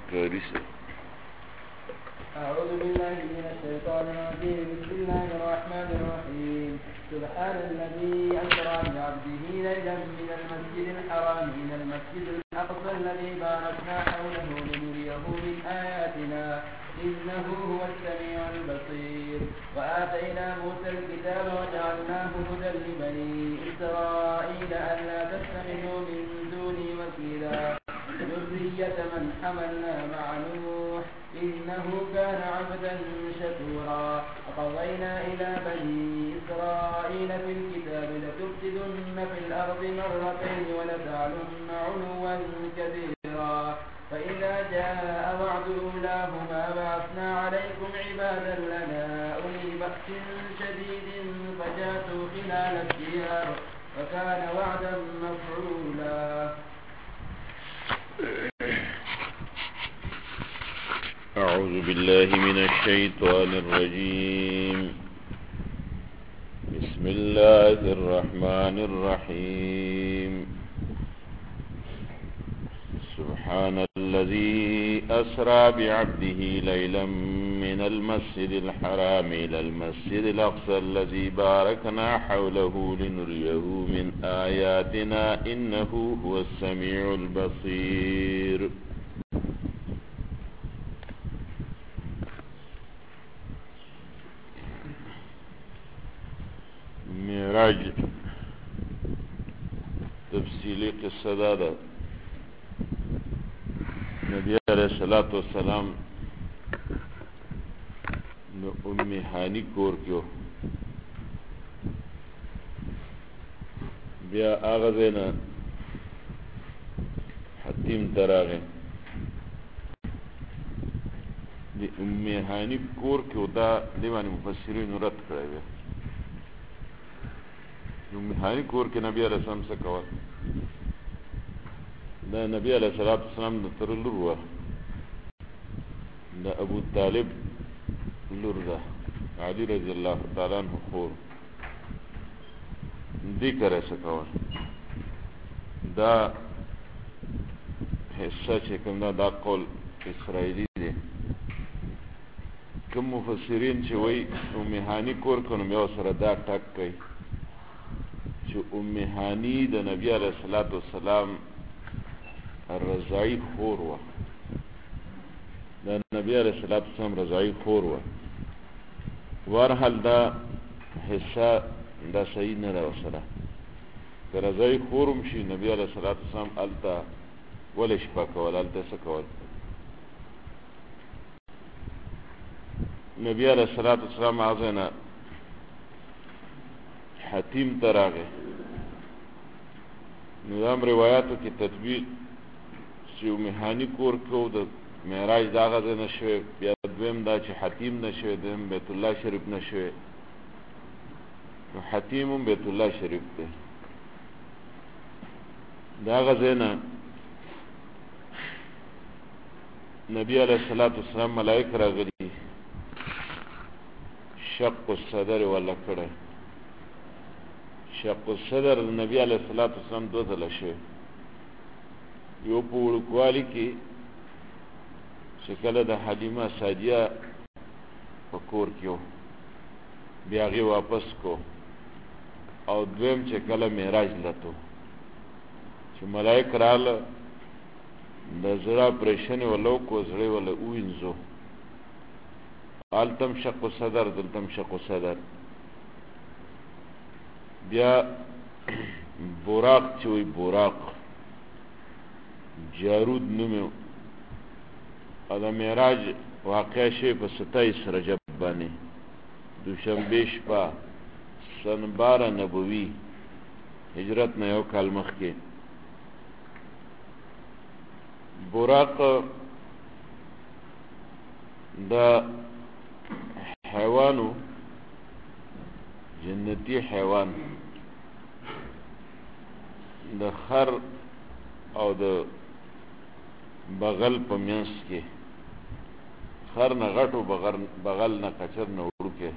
كارثة. أعوذ بالله من الشيطان الرجيم. بسم الله الرحمن الرحيم. سبحان الذي أسرى بعبده ليلا من المسجد الحرام إلى المسجد الأقصى الذي باركنا حوله لنريه من آياتنا إنه هو السميع البصير. وآتينا موسى الكتاب وجعلناه هدى لبني إسرائيل ألا تتخذوا من دوني وكيلا ذرية من حملنا مع نوح إنه كان عبدا شكورا. وقضينا إلى بني إسرائيل في الكتاب لتفسدن في الأرض مرتين ولتعلن علوا كبيرا. فإذا جاء وعد أولاهما بعثنا عليكم عبادا لنا أولي بأس شديد فجاسوا خلال الديار وكان وعدا مفعولا. أعوذ بالله من الشيطان الرجيم. بسم الله الرحمن الرحيم. سبحان الذي أسرى بعبده ليلا من المسجد الحرام إلى المسجد الأقصى الذي باركنا حوله لنريه من آياتنا إنه هو السميع البصير. معراج تفصیلی قصه داده. نبی علیہ الصلوۃ والسلام نو ام هانی کور کیو بیا آغا دینا حتیم تراغه دی ام هانی کور کیو دا دیوانی مفسرین رد کرده. ام هانی کور کې نبی علیہ السلام څه کول؟ دا نبی علیہ السلام د تر لور وه، د ابو طالب لور ده، علی رضی الله تعالی عنہ خور. دې کره څه کول؟ دا حصہ چې کوم دا قول اسرائیلی دی. کوم مفسرین چې وایي ام هانی کور کنو بیا سره دا ټک کوي چې ام هانی د نبی علیہ السلام رضاعی خور وه. د نبی علیہ السلام رضاعی خور وه. ورحال دا حصہ دا صحیح نه ده ورسره. که رضاعی خور هم شي نبی علیہ السلام هلته ولې شپه کول؟ هلته څه کول؟ نبی علیہ السلام هغه نه حتیم ته راغی. نو دا روایاتو کې تطبیق چې ام هانی کور کو د معراج دا هغه ځای نه شوی، بیا دویم دا چې حتیم نه شوی، دویم بیت الله شریف نه شوی. نو حتیم هم بیت الله شریف دی. د هغه ځای نه نبی علیہ السلام ملائک راغلي، شق الصدر ولا کړی. شق الصدر نبی علیہ السلام دو ځله شوی. یو په وړوکوالي کې چې کله د حلیمه سعدیه په کور کې و، بیا هغې واپس کو. او دویم چې کله معراج لتو چې ملائک راله د زړه اپریشن یې وله وکړو، زړه یې وله ووینځو. هلته هم شق الصدر، دلته هم شق الصدر. بیا براق چې وی براق جارود نومې او د معراج واقع شوی په 27 رجب باندې دوشنبې شپه سن 12 نبوي هجرت نه یو کال مخکې. براق دا حیوانو جنتی حیوان د خر او د بغل په منځ کې، خر نه غټو بغل نه کچر نه وړوکی.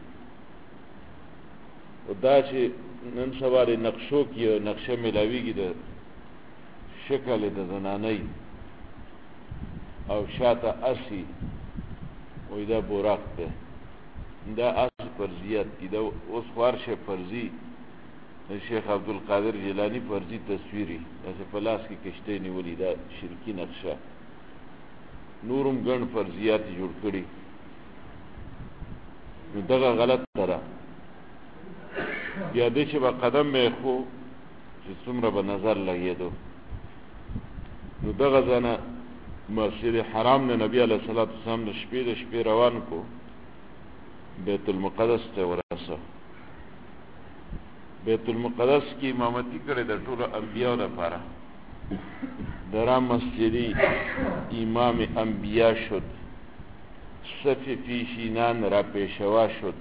دا چې نن سبا د نقشو کې نقشه میلاویږي د شکل د زنانۍ او شاته اسی وې دا براق ده دا اصل فرضیات دي دا اوس خوارشه فرضي شیخ عبدالقادر جیلانی فرضي تصویری داسې په لاس کې کشته نیولې دا شرکی نقشه نورم ګڼ فرضیات جوړ کړي نو دغه غلط ده بیا دې چې به قدم مې خو چې څومره به نظر لګېدو نو دغه ځانه مسجد حرام نه نبی علیه الصلاة والسلام د شپې روان کو بیت المقدس ته ورسه بیت المقدس کی امامتی کړي د ټولو انبیاء لپاره درا مسجدی امام انبیاء شد صف پیشینان را پیشوا شد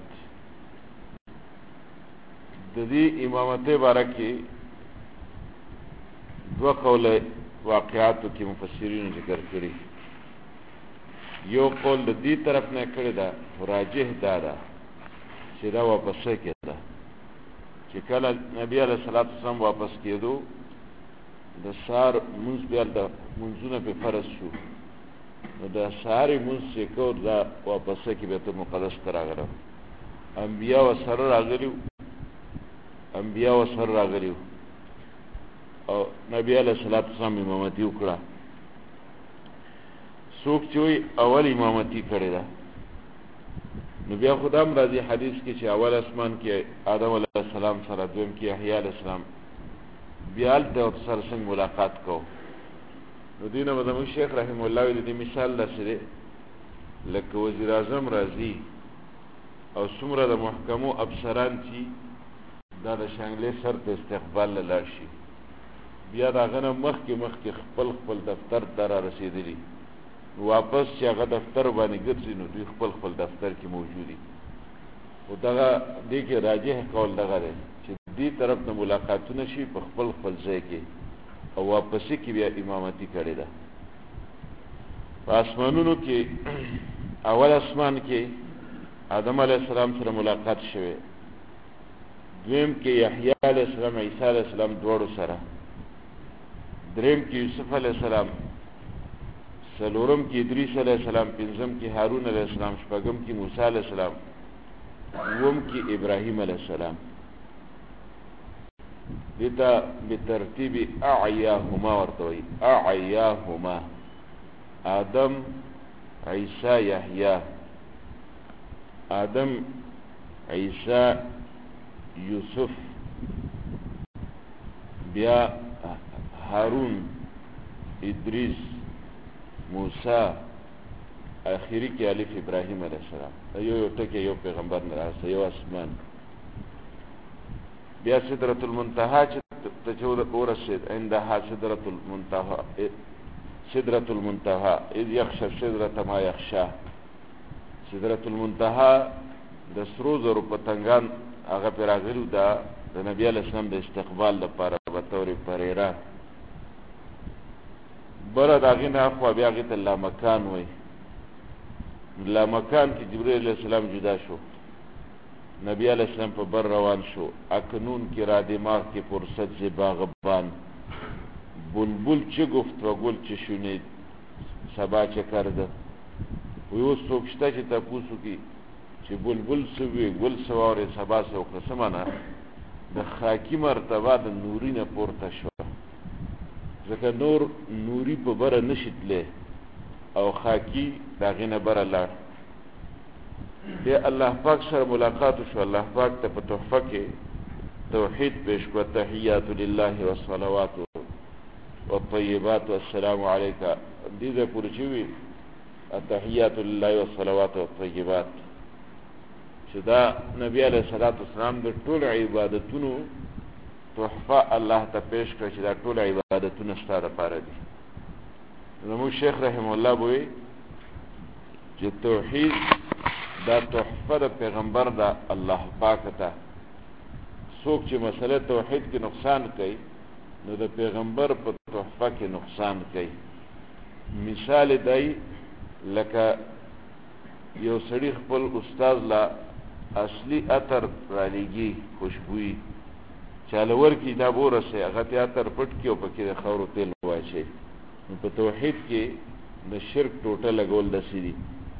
د دې امامته باره کې دو قول واقعاتو کې مفسرین ذکر کړي یو قول د دې طرف نه کړی دا راجح دا چې دا واپس کېده چې کله نبی علیه الصلاة والسلام واپس کېدو د سار منځ بیا د منځونه په فرض شو نو د ساري منځ چې کو دا واپس کې بیت المقدس ته راغله انبیاء سره راغلیو او نبی علیه الصلاة والسلام امامتي وکړه څوک چې اول امامتي کړی ده نو بیا خدام راځي حدیث کې چې اول اسمان کې آدم علیه السلام سره دویم کې یحیی علیه السلام بیا د سره څنګه ملاقات کو نو دینه مدام شیخ رحم الله دې مثال لسره لکه وزیر اعظم راځي او څومره د محکمو افسران چې دا د شانګلې سر ته استقبال لاړ شي بیا دا غنه مخکې خپل دفتر ته را رسیدلی واپس چې هغه دفتر باندې ګرځي نو دوی خپل دفتر کې موجودي او دغه دې کې راجح قول دغه دی چې دې طرف نه ملاقاتونه شي په خپل ځای کې او واپس کې بیا امامتي کړي ده په اسمانونو کې اول اسمان کې آدم علیه السلام سره ملاقات شوه دویم کې یحیی علیه السلام عیسی علیه السلام دواړو سره دریم کې یوسف علیه السلام سلورم کې ادریس علیه السلام پنځم کې هارون علیه السلام شپږم کې موسی علیه السلام اووم کې ابراهیم علیه السلام دیتا بترتیب اعیاهما ورته وایي اعیاهما آدم عیسی یحیی آدم عیسی یوسف بیا هارون ادریس موسی اخیری کې الف ابراهیم علیه السلام یو ټکی یو پیغمبر نه راځي یو اسمان بیا سدرۃ المنتهى چې تجود اورشد عندها سدرۃ المنتهى اذ يخشى السدرة ما يخشى سدرۃ المنتهى د سرو زرو پتنګان هغه پیراغلو دا د نبی علیه السلام د استقبال لپاره به تور پریرا بره داغې نه اخوا بیا هغې ته لامکان وایي لامکان کې جبریل علیه السلام جدا شو نبی علیه السلام په بر روان شو اکنون کې را دماغ کې فرصت سے باغبان بلبل چه گفت و گل چه شنید سبا چه کرده وی اوس څوک شته چې تپوس وکړي چې بلبل څه وی ګل څه واورې سبا څه وکړه څه معنی د خاکي مرتبه د نوري نه پورته شوه ځکه نور نوري په بره نشي تللی او خاکی د هغې نه بره لاړ بیا الله پاک سره ملاقات شو الله پاک ته په تحفه کې توحید پیش کړه تحیات لله والصلوات والطیبات والسلام علیک دې ځای پورې چې وي التحیات لله والصلوات والطیبات چې دا نبی علیه الصلاة والسلام د ټول عبادتونو تحفه الله ته پیش کړه چې دا ټول عبادتونه ستا دپاره دي زموږ شیخ رحم الله بوي چې توحید دا تحفه د پیغمبر دا الله پاک ته څوک چې مسله توحید کې نقصان کوي نو د پیغمبر په تحفه کې نقصان کوي مثال دی لکه یو سړي خپل استاد لا اصلي عطر را لېږي خوشبويي چاله ورکړي دا بورسې هغه ته عطر پټ کړي او پکې د خاورو تیل واچوي نو په توحید کې د شرک ټوټه لګول د سری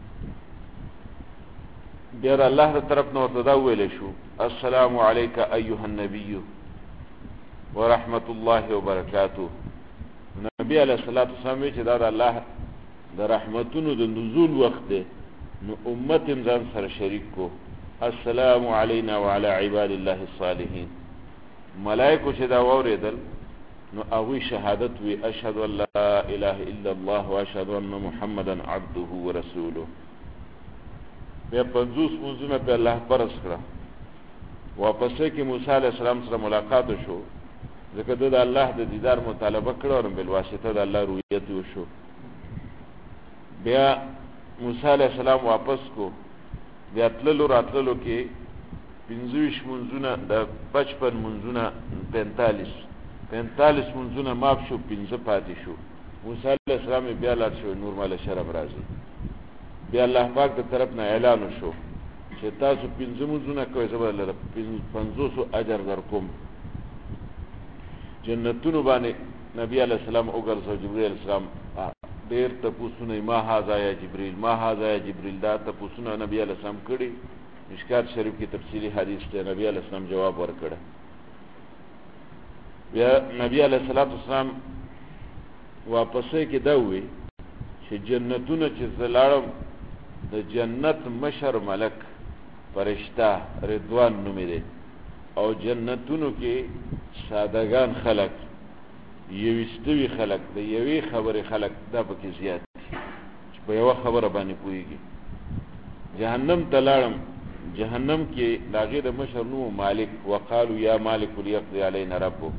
بیا د الله تر طرف نو ورته دا ویل شو السلام علیک ایها النبی ورحمت الله وبرکاته. نبی علیہ الصلوۃ والسلام چې دا د الله د رحمتونو د نزول وخت دی نو امت ځان سره شریک کو السلام علینا وعلى عباد الله الصالحین. ملائکه چې دا اوریدل نو هغه شهادت وی اشهد ان لا اله الا الله واشهد ان محمدا عبده ورسوله. بیا 50 منځونه په الله پرس کړه. واپس کې موسی علیہ السلام سره ملاقات شو ځکه د الله د دیدار مطالبه کړو او بل واسطه د الله رؤیت وشو. بیا موسی علیہ السلام واپس کو بیا تللو راتللو کې 25 منځونه د 55 منځونه 45 منځونه ماف شو 15 پاتې شو. موسی علیہ السلام بیا لاړ شو نور مال شرم راځي. بیا الله پاک د طرف نه اعلان شو چې تاسو 15 منځونه کوئ زبر له 500 اجر درکوم. جنتونو باندې نبی علیہ السلام وګرځو. جبرئیل علیہ السلام ډیر تپوسونه ما هاذا یا جبرئیل ما هاذا یا جبرئیل دا تپوسونه نبی علیہ السلام کړي. مشکات شریف کی تفصیلی حدیث ته نبی علیہ السلام جواب ورکړ. بیا نبی علیہ الصلوۃ والسلام واپسې کې دا وی چې جنتونه چې زلاړم د جنت مشر ملک فرشتہ رضوان نومې دی او جنتونو کې سادهګان خلق یوستوي خلق د یوې خبرې خلق دا پکې زیات چې په یو خبره باندې پويږي. جهنم تلاړم جهنم کې لاغې د مشر نو مالک وقالو یا مالک ليقضي علينا ربه.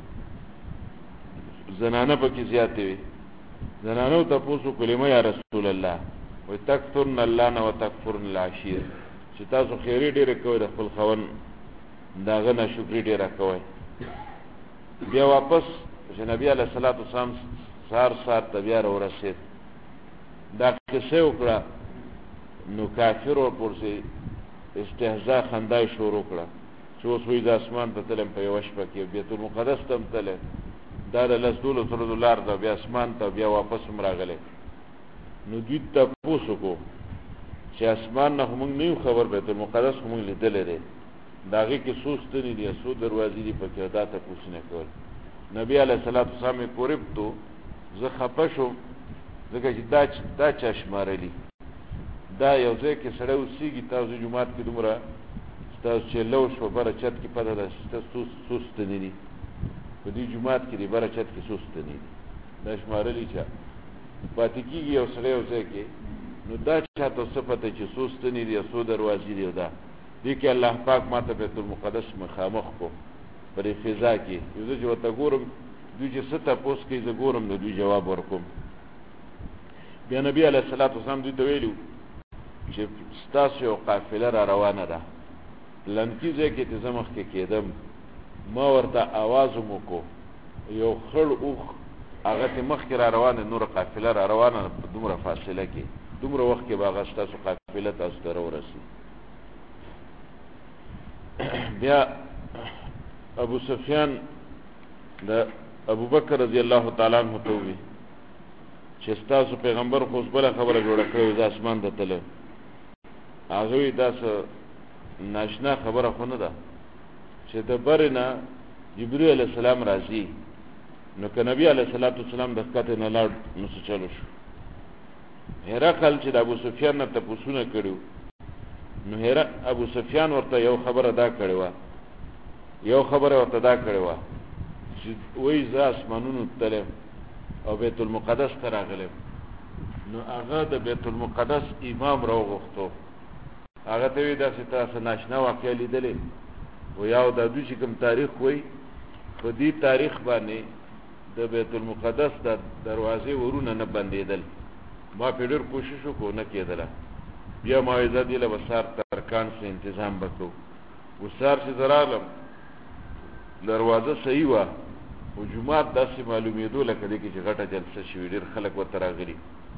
زنانه پکې زیات وي. زنانو تاسو کلمه یا رسول الله وتکفرن الله و تکفرن العشیر چې تاسو خیری ډیره کوي د خپل خون داغه نه شکر ډیره کوي. بیا واپس چې نبی علیہ الصلوۃ والسلام سار بیا ورسید دا کیسه وکړه نو کافر او پرسي استهزاء خندای شروع کړه چې اوس وې د اسمان ته تلم په یو شپه کې بیت المقدس ته تلم دا د رسول الله صلی الله علیه وسلم بیا اسمان ته بیا واپس راغله. نو دوی ته پوښتنه کو چې اسمان نه موږ نه خبر بیت المقدس موږ لیدل لري داغه کې سوستنی دي سو دروازې دي په کې دا ته پوښتنه کول. نبی علیہ الصلوۃ والسلام قربتو زه خپشو ځکه چې دا چشمارلی دا یو ځای کې سره اوسېږي تاسو جمعات کې دومره تاسو چې لو شو بره چت کې پته ده تاسو سوستنی دي په دې جمعات کې بره چت کې سوستنی دي دا شمارلی چې پاتې کېږي یو سره یو ځای کې نو دا چاته صفته چې سوستنی دي سو دروازې دي دا دې کې الله پاک ماته بیت المقدس مخامخ کو پرې فضا کې یو ځای وته ګورم دوی چې ستا پوس کې زه ګورم نو دوی جواب ورکوم. بیا نبی علیہ الصلوۃ والسلام دوی ته ویلو چې ستاسو یو قافله را روانه ده لنکی ځای کې ته زمخ کې کېدم ما ورته आवाज وکړو یو خړ اوخ هغه ته مخ کې را روانه نور قافله را روانه دومره فاصله کې دومره وخت کې باغ ستاسو قافله تاسو ته ورسي. بیا ابو سفیان د ابو بکر رضی الله تعالی عنہ ته وی چې تاسو پیغمبر خو بل خبره جوړه کړو د اسمان د تل هغه داس ناشنا خبره خو نه ده چې د برنا جبرئیل علیہ السلام راځي نو ک نبی علیہ الصلوۃ والسلام د کته نه لاړ نو څه چلو شو. هرقل چې د ابو سفیان نه تاسو کړو نو ابو سفیان ورته یو خبره دا کړو چې وای ز اسمانونو تل او بیت المقدس ته راغلم نو هغه د بیت المقدس امام راوغختو هغه ته وی دا چې تاسو ناشنا واقعي لیدلې و یاو د دوی چې کوم تاریخ وای په دې تاریخ باندې د بیت المقدس د دروازې ورونه نه بندیدل. ما په ډېر کوشش وکړ نه کېدل. بیا ما عزت له وسار ترکان سره تنظیم وکړو وسار چې زرالم دروازه صحیح و او جمعات داسې معلومېدو لکه دې کې چې غټه جلسه شوي ډېر خلک ورته راغلي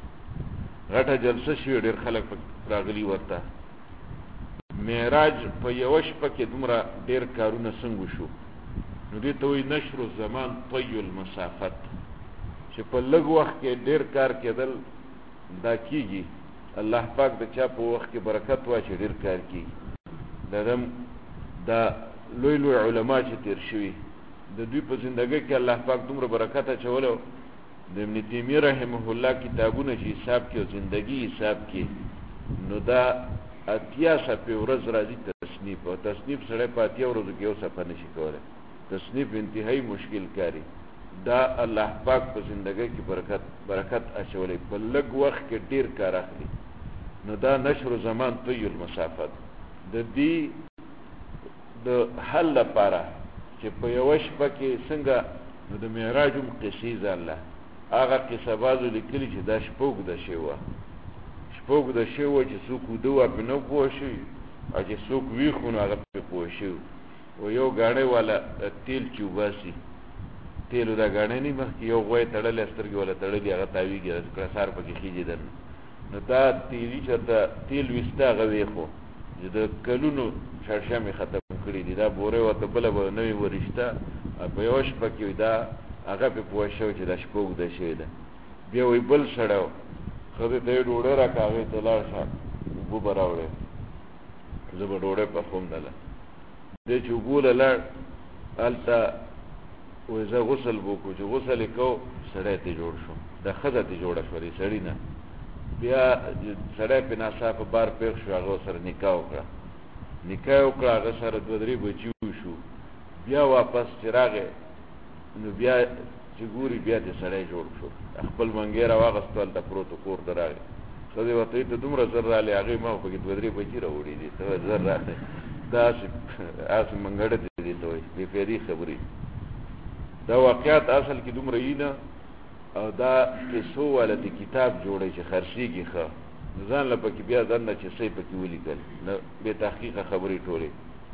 ډېر خلک راغلي ورته. معراج په یو شپه کې دومره ډېر کارونه څنګه شو نو دې ته وایي نشر الزمان طی المسافت چې په لږ وخت کې ډېر کار کېدل دا کیږي الله پاک د چا په وخت کې برکت واچي ډېر کار کوي دا لوی لوی علما چې تیر شوي د دوی په زندګۍ کې الله پاک دومره برکت اچولو د ابن تیمیه رحمه الله کتابونه چې حساب کې او زندگی حساب کې نو دا 80 صفحې ورځ راځي تصنیف او تصنیف سره په 80 ورځو کې یو صفحه نشي کولای تصنیف انتهایی مشکل کاری دا الله پاک په زندګۍ کې برکت اچولې په لږ وخت کې ډیر کار اخلي نو دا نشر زمان طویل المسافت د دې د حل لپاره چې په یو شپه کې څنګه نو د معراج هم قصې ځاله هغه قصه بازو لیکلي چې دا شپوږ د شیوه چې څوک ودوه په نه پوه شي او چې څوک ویښو نو هغه په پوه شي و یو ګاڼې والا تیل چې وباسي تیلو دا ګاڼې نه مخکې یو غوی تړلی سترګې والا تړلي هغه تاویږي کړسار پکې خیږي دن نو دا تیلي چېرته تیل ویسته هغه ویښو چې د کلونو شړشمې ختم کړي دي دا بورې ورته بله به نوې ورشته په یوه شپه کې دا هغه پې پوه شوی چې دا شپه اوږده شوې ده بیا وایي بل سړی و ښځې ته یې ډوډۍ راکړه هغې ته لاړ شه اوبه به راوړې زه به ډوډۍ پخوم دله دی چې اوبو له لاړ هلته وایي زه غسل به وکړو چې غسل یې کو سړی ته جوړ شو دا ښځه ته جوړه شوه دې سړي نه بیا سړی پې ناڅاپه بار پېښ شو هغه سره نکاح وکړه هغه سره 2-3 بچي وشو بیا واپس چې راغی نو بیا چې ګوري بیا دې سړی جوړ شو خپل منګی راواغستو هلته پروت و کور ته راغی ښځې ورته وایي ته دومره زر رالې هغې ما خو پکې 2-3 بچي راوړي دي ته زر راغی داسې منګړه دې ته وایي بې فایدې خبرې دا واقعات اصل کې دومره یي نه او دا قصو والا د کتاب جوړی چې خرڅېږي ښه نو ځان له پکې بیا ځان نه چې څه یې پکې ولیکل نه بې تحقیقه خبرې ټولې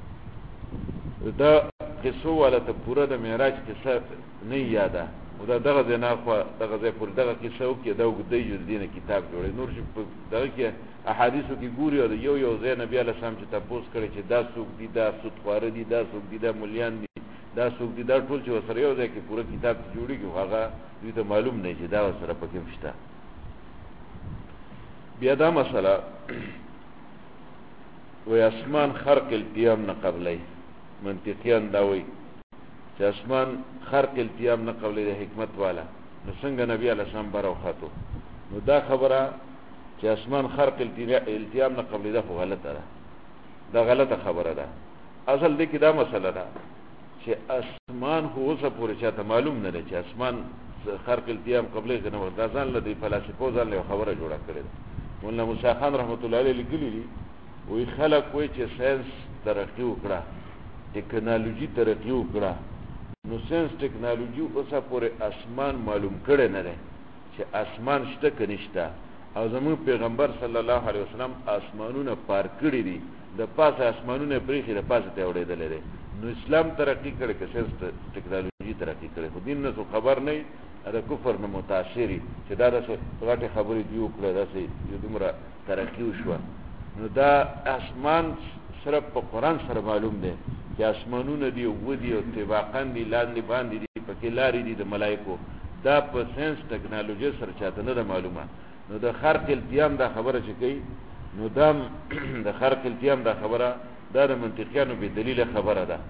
دا قصو والا ته پوره د معراج قصه نه یاده او دا دغه ځای نه خوا دغه ځای پورې دغه قصه وکړي دا اوږدی جو د دې نه کتاب جوړی نور چې په دغه کې احادیثو کې ګوري او د یو ځای نبي علیه السلام چې تپوس کړی چې دا څوک دي دا سودخواره دي دا څوک دي دا ملیان دي دا څوک دي دا ټول چې ورسره یو ځای کې پوره کتاب جوړېږي هغه دوی ته معلوم نه چې دا ورسره پکې هم شته بیا دا مسله وی اسمان خرق القیام نه قبلی منطقیان دا وی چې اسمان خرق القیام نه قبلی د حکمت والا نو څنګه نبی علیه السلام براوخاتو نو دا خبره چې اسمان خرق القیام نه قبلی دا خو غلطه ده دا غلطه خبره ده اصل دی کې دا مسله ده چې اسمان خو اوسه پورې چاته معلوم نه دی چې اسمان خرق القیام قبلی که نه دا ځان له د فلاسفو ځان له خبره جوړه کړې ده مولانا موسی خان رحمت الله علیه لیکلي دي وی خلک وایي چې ساینس ترقي وکړه ټکنالوژي ترقي وکړه نو ساینس ټکنالوژي اوسه پورې اسمان معلوم کړی نه دی چې اسمان شته که نشته او زموږ پیغمبر صلی الله علیه وسلم اسمانونه پار کړي دي د پاسه اسمانونه پریښي د پاسه ته اورېدلی دی نو اسلام ترقي کړی که ساینس ټکنالوژي ترقي کړی خو دین نه خبر نه وي د کفر نه متاثري چې دا داسې غټې خبرې دي وکړه داسې دومره ترقي وشوه نو دا اسمان صرف په قرآن سره معلوم دی چې اسمانونه دي اوبه دي او طباقاً دي لاندې باندې دي پکې لارې دي د ملایکو دا په ساینس ټکنالوژي سره چاته نه ده معلومه نو د خرق القیام دا خبره چې کوي نو دا د خرق القیام دا خبره دا د منطقیانو بې دلیله خبره ده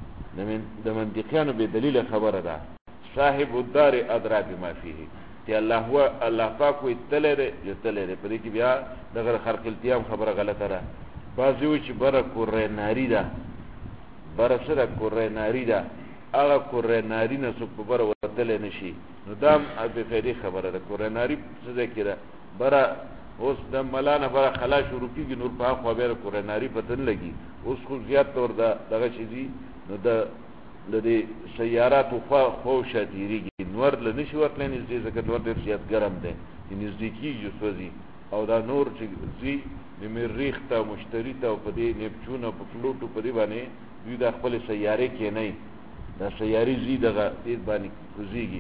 د منطقیانو بې دلیله خبره ده صاحب الدار ادرا بما فيه چې الله پاک وایي تللی دی یو تللی دی په دې کې بیا دغه خرق القیام خبره غلطه ده بعضې وایي چې بره کره ناري ده بره څه ده کره ناري ده هغه کره ناري نه څوک په بره وتلی نه شي نو دا هم بې فایدې خبره ده کره ناري څه ځای کې ده بره اوس د ملا نه بره خلا شروع کېږي نور په هاخوا بیا د کره ناري پته نه لګي اوس خو زیات طور دغه چې دي نو د دې سیاراتو خواوشا تېرېږي نور له نه شي ورتلی نږدې ځکه نور ډېر زیات ګرم دی چې نږدې کېږي سوځي او دا نور چې ځي د مریخ ته مشتري ته او په دې نیپچون او په پلوټو په دې باندې دوی دا خپلې سیارې کېنئ دا سیارې ځي دغه دې باندې کوزېږي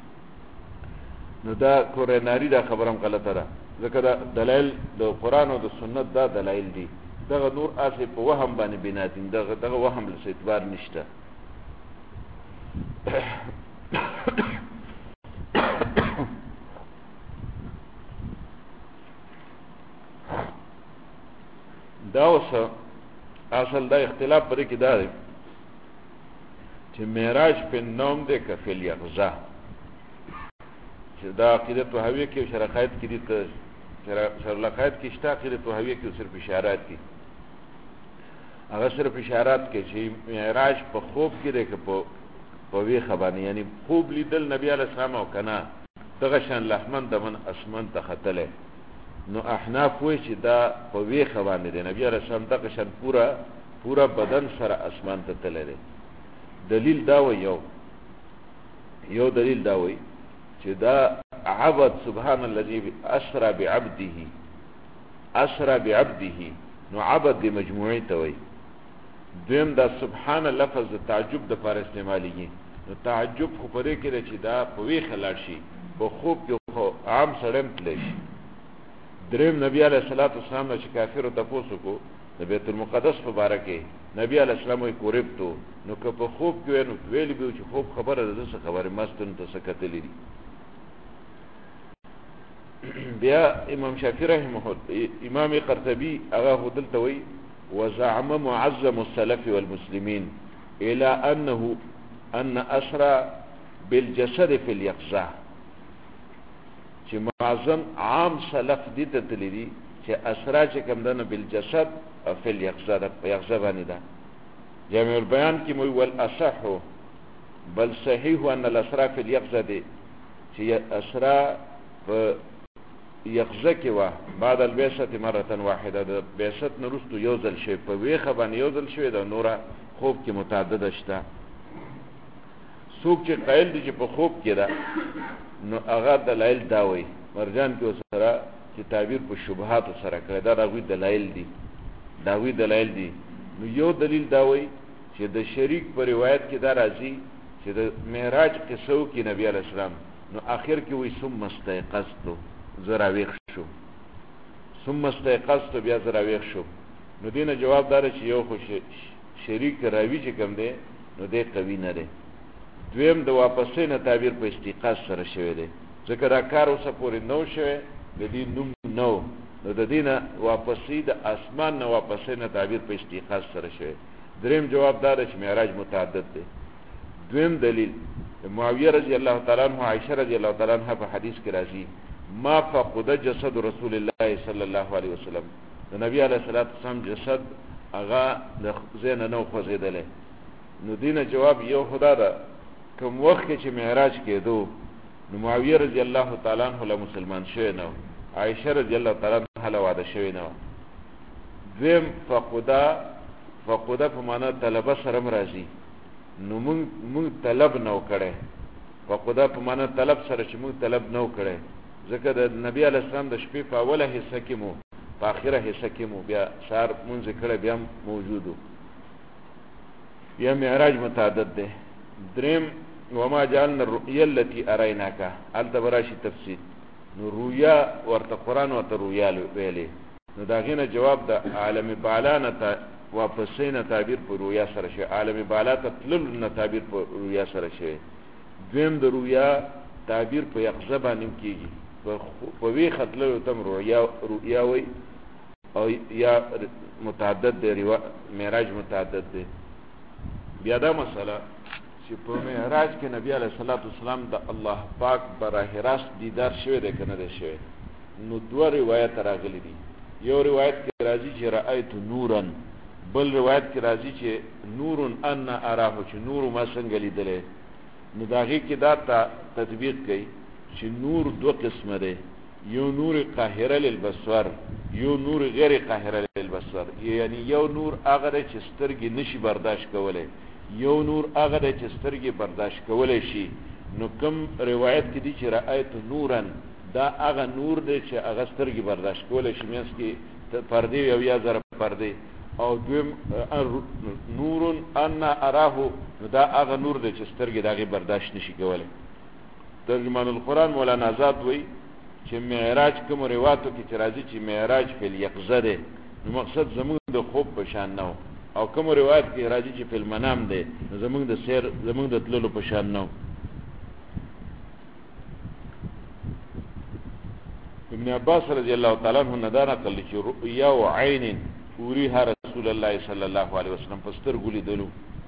نو دا کورناري دا خبره هم غلطه ده ځکه دا دلایل د قرآن او د سنت دا دلایل دي دغه نور اسې په وهم باندې بنا دي دغه وهم له اعتبار نشته دا اوس اصل دا اختلاف پرې کې دا دی چې معراج په نوم دی که فی الیقظه، چې دا عقیده طحاویه کې شرقایت کې دي، شرقایت کې شته عقیده طحاویه کې صرف اشارات دي، هغه صرف اشارات کې چې معراج په خوب کې دی که په ویښه باندې، یعنی خوب لیدل نبی علیه السلام او که نه دغه شان لحمن دمن اسمان ته ختلی. نو احناف وایي چې دا په ویښه باندې دی، نبی علیه السلام دغه شان پورا بدن سره اسمان ته تللی دی. دلیل دا وایي یو دلیل دا وایي چې دا عبد سبحان الذي اسرى بعبده، نو عبد دی مجموعی ته وایي. دویم دا سبحان لفظ د تعجب د پاره استعمالیږي، نو تعجب خو پرې کې دی چې دا په ویښه لاړ شي، په خوب کې خو عام سړی هم تللی شي. دریم نبی علیه الصلاة والسلام نه چې کافرو تپوس وکړو د بیت المقدس په باره کې، نبی علیه السلام وایي قربتو، نو که په خوب کې وی نو ویلي به چې خوب خبره ده، څه خبرې مستن ته څه کتلي دي. بیا امام شافعي رحمه الله، امام قرطبي هغه خو دلته وایي وزعم معظم السلف والمسلمين الى ان اسرى بالجسد في اليقظه، چې معظم عام سلف دي ته تللی دي چې اسرا چې کوم دنه بالجسد في اليقظه ده، په یقظه باندې ده. جامع البيان کې موي والاصح بل صحیح ان الاسرا في اليقظه دي، چې اسرا په یقظه کې وا بعد البعثه مره واحده، د بعثت نرستو یو ځل شي په ویخه باندې یو ځل شوی، د نوره خوب کې متعدد شته. څوک چې قائل دي چې په خوب کې ده، نو هغه دلایل دا وایي مرجان کې سره چې تعبیر په شبهات سره کړی، دا راوی دلایل دي. نو یو دلیل دا وایي چې د شریک په روایت کې دا راځي چې د معراج قصو کې نبی علیه السلام نو آخر کې وایي ثم استيقظت، زرا ویښ شو، ثم استيقظت بیا زرا ویښ شو. نو دینه جواب دار چې یو خو شریک راوی چې کوم دی نو دی قوي نه دی. دویم د واپسې نه تعبیر په استيقاظ سره شوی دی، ځکه دا کار اوسه پورې نو شوی، د دې نوم نو، نو د دې نه واپسې د اسمان نه واپسې نه تعبیر په استيقاظ سره شوی. دریم جواب دا چې معراج متعدد دی. دویم دلیل معاویه رضی الله تعالی عنہ عائشه رضی الله تعالی عنها په حدیث کې راځي ما فقد جسد رسول الله صلی الله علیه وسلم، د نبی علیه الصلاۃ والسلام جسد هغه د زین نه خوځیدل. نو دینه جواب یو خدا ده، کوم وخت کې چې معراج کېدو نو معاویه رضی الله تعالی عنہ له مسلمان شوی نه، عائشه رضی الله تعالی عنها له واده شوی نه. دویم فقدا په معنا طلبه سره راځي، نو مونږ طلب نو کړي، فقدا په معنا طلب سره چې مونږ طلب نو کړي، ځکه د نبی علیه السلام د شپې په اوله حصہ کې مو په اخره حصہ کې مو بیا سار مونږ کړه بیا موجودو، یا معراج متعدد ده. دریم وما جعلنا الرؤيا التي اريناك، التبراشي تفسیر، نو رؤیا ورته قران ورته رؤیا ویلې، نو دا غینه جواب د عالم بالا نه واپسې نه تعبیر په رؤیا سره شي، عالم بالا ته تلل نه تعبیر په رؤیا سره شي. دویم د رؤیا تعبیر په یقظه باندې کیږي، په وی خطلو تم رؤیا وي او یا متعدد دی، معراج متعدد دی. بیا دا مسله چې په معراج کې نبی علیه الصلاۃ والسلام د الله پاک براه راست دیدار شوی دی کنه دی شوی، نو دوه روایت راغلي دي. یو روایت کې راځي چې رأیت نورا، بل روایت کې راځي چې نور ان اراه، چې نور ما څنګه لیدلې. نو دا غي کې دا تطبیق کوي چې نور دو قسمه دی، یو نور قاهره للبصر، یو نور غیر قاهره للبصر. یعنی یو نور هغه چې سترګې نشي برداشت کولای، یو نور هغه چې سترګې برداشت کولای شي. نو کوم روایت کې دي چې رأیت نورا، دا هغه نور دی چې هغه سترګې برداشت کولای شي، مینس کې پردې یو یا زره پردې. او دویم نور ان اراه، دا هغه نور دی چې سترګې دغه برداشت نشي کولای. ترجمان القرآن مولانا آزاد وایي چې معراج کوم روایتو کې چې راځي چې معراج په یقظه دی، نو مقصد زموږ د خوب په شان نه، او کوم روایت کې راځي چې په المنام دی، نو زموږ د سیر زموږ د تللو په شان نه. ابن عباس رضی الله تعالی عنہ ندانه کړل چې رؤیا و عین اوریها رسول الله صلی الله علیه وسلم پستر ګلی دلو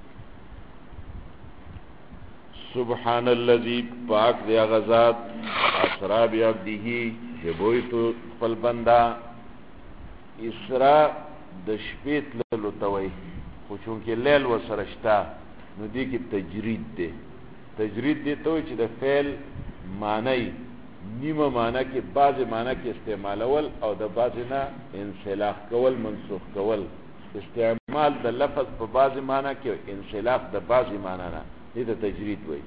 سبحان الذي پاک دی غزاد اسرا بعبده جبویتو خپل بندا اسرا د شپې تللو توي خو چونکه لیل وسرشتا نو دی کی تجرید دی ته چې د فعل معنی نیمه معنی کې بعض معنی کې استعمالول او د بعض نه انسلاخ کول منسوخ کول استعمال د لفظ په بعض معنی کې انسلاخ د بعض معنی نه دې ته تجرید وایي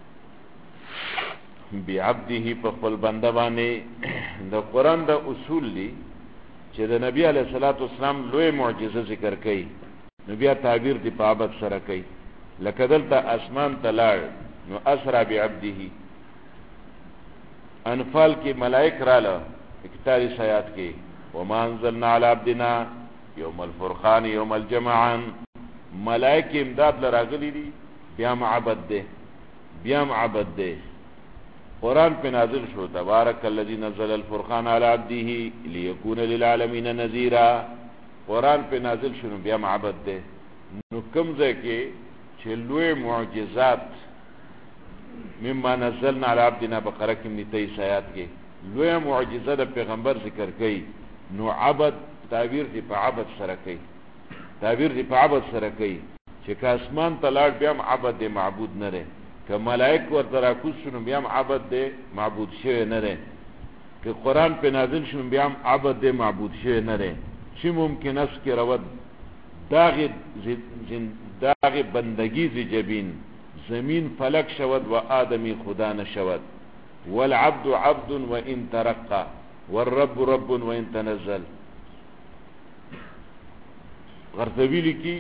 بعبده په خپل بنده باندې د قران د اصول دي چې د نبی علیه الصلاۃ والسلام لوی معجزه ذکر کړي نو بیا تعبیر دی په عبادت سره کوي لکه دلته اسمان تلاړ نو اسرا بعبده انفال کی ملائک رالا 41 آیات کی وما انزلنا على عبدنا یوم الفرقان یوم الجمعان ملائک امداد لراغلی دی بیام عبد دے قرآن پہ نازل شو تبارک الذی نزل الفرقان على عبده لیکون للعالمین نذیرا قرآن پہ نازل شو بیام عبد دے نو کمزے کے چھلوے معجزات مما نزلنا على عبدنا بقره کې 23 آیات کې لوی معجزه د پیغمبر ذکر کړي نو عبد تعبیر دی په عبد سره کوي چې که اسمان تلاړ بیا هم عبد دی معبود نه لري که ملائک ورته راکوز شنو بیا هم عبد دی معبود شوی نه لري که قرآن په نازل شنو بیا هم عبد دی معبود شوی نه لري چې ممکن است که رود داغ بندگی زی جبین زمین فلک شود و آدمی خدا نشود والعبد عبد و ان ترقى والرب رب و ان تنزل غرطبی لکی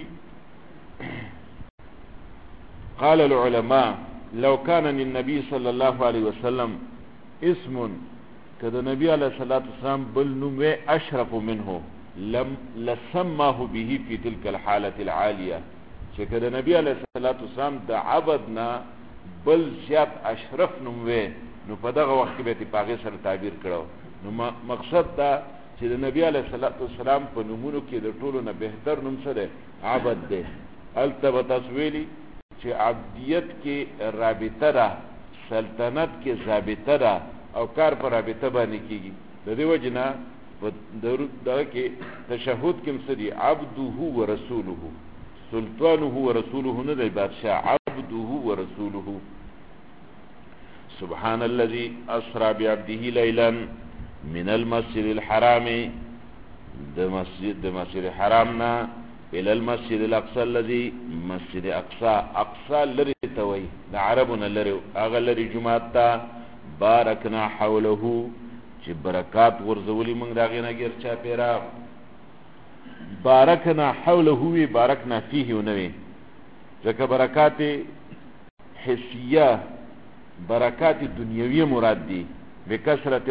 قال العلماء لو كان للنبي صلى الله عليه وسلم اسم كذا نبي عليه الصلاة والسلام بل نمو أشرف منه لسماه به في تلك الحالة العالية چې کله نبی علیه الصلاۃ والسلام د عبدنا بل زیات اشرف نوموي نو په دغه وخت کې به پاغه سره تعبیر کړو نو مقصد دا چې د نبی علیه الصلاۃ والسلام په نومونو کې د ټولو نه بهتر نوم څه دی عبد دی التبه تسویلی چې عبدیت کې رابطه ده سلطنت کې ضابطه ده او کار پر رابطه باندې کیږي د دې وجنه په دغه کې تشهود کې مسدي عبده ورسوله سلطانه ورسوله ندی بادشاہ عبده ورسوله سبحان الذي اسرى بعبده ليلا من المسجد الحرام د مسجد حرامنا الى المسجد الاقصى الذي مسجد اقصى لري توي د عربنا لري اغه لري جمعه تا باركنا حوله چې برکات ورزولي موږ داغه نه غیر چا پیرا بارکنا حوله وی بارکنا فيه ونوي ځکه برکات حسیه برکات دنیویه مراد دي بکثرت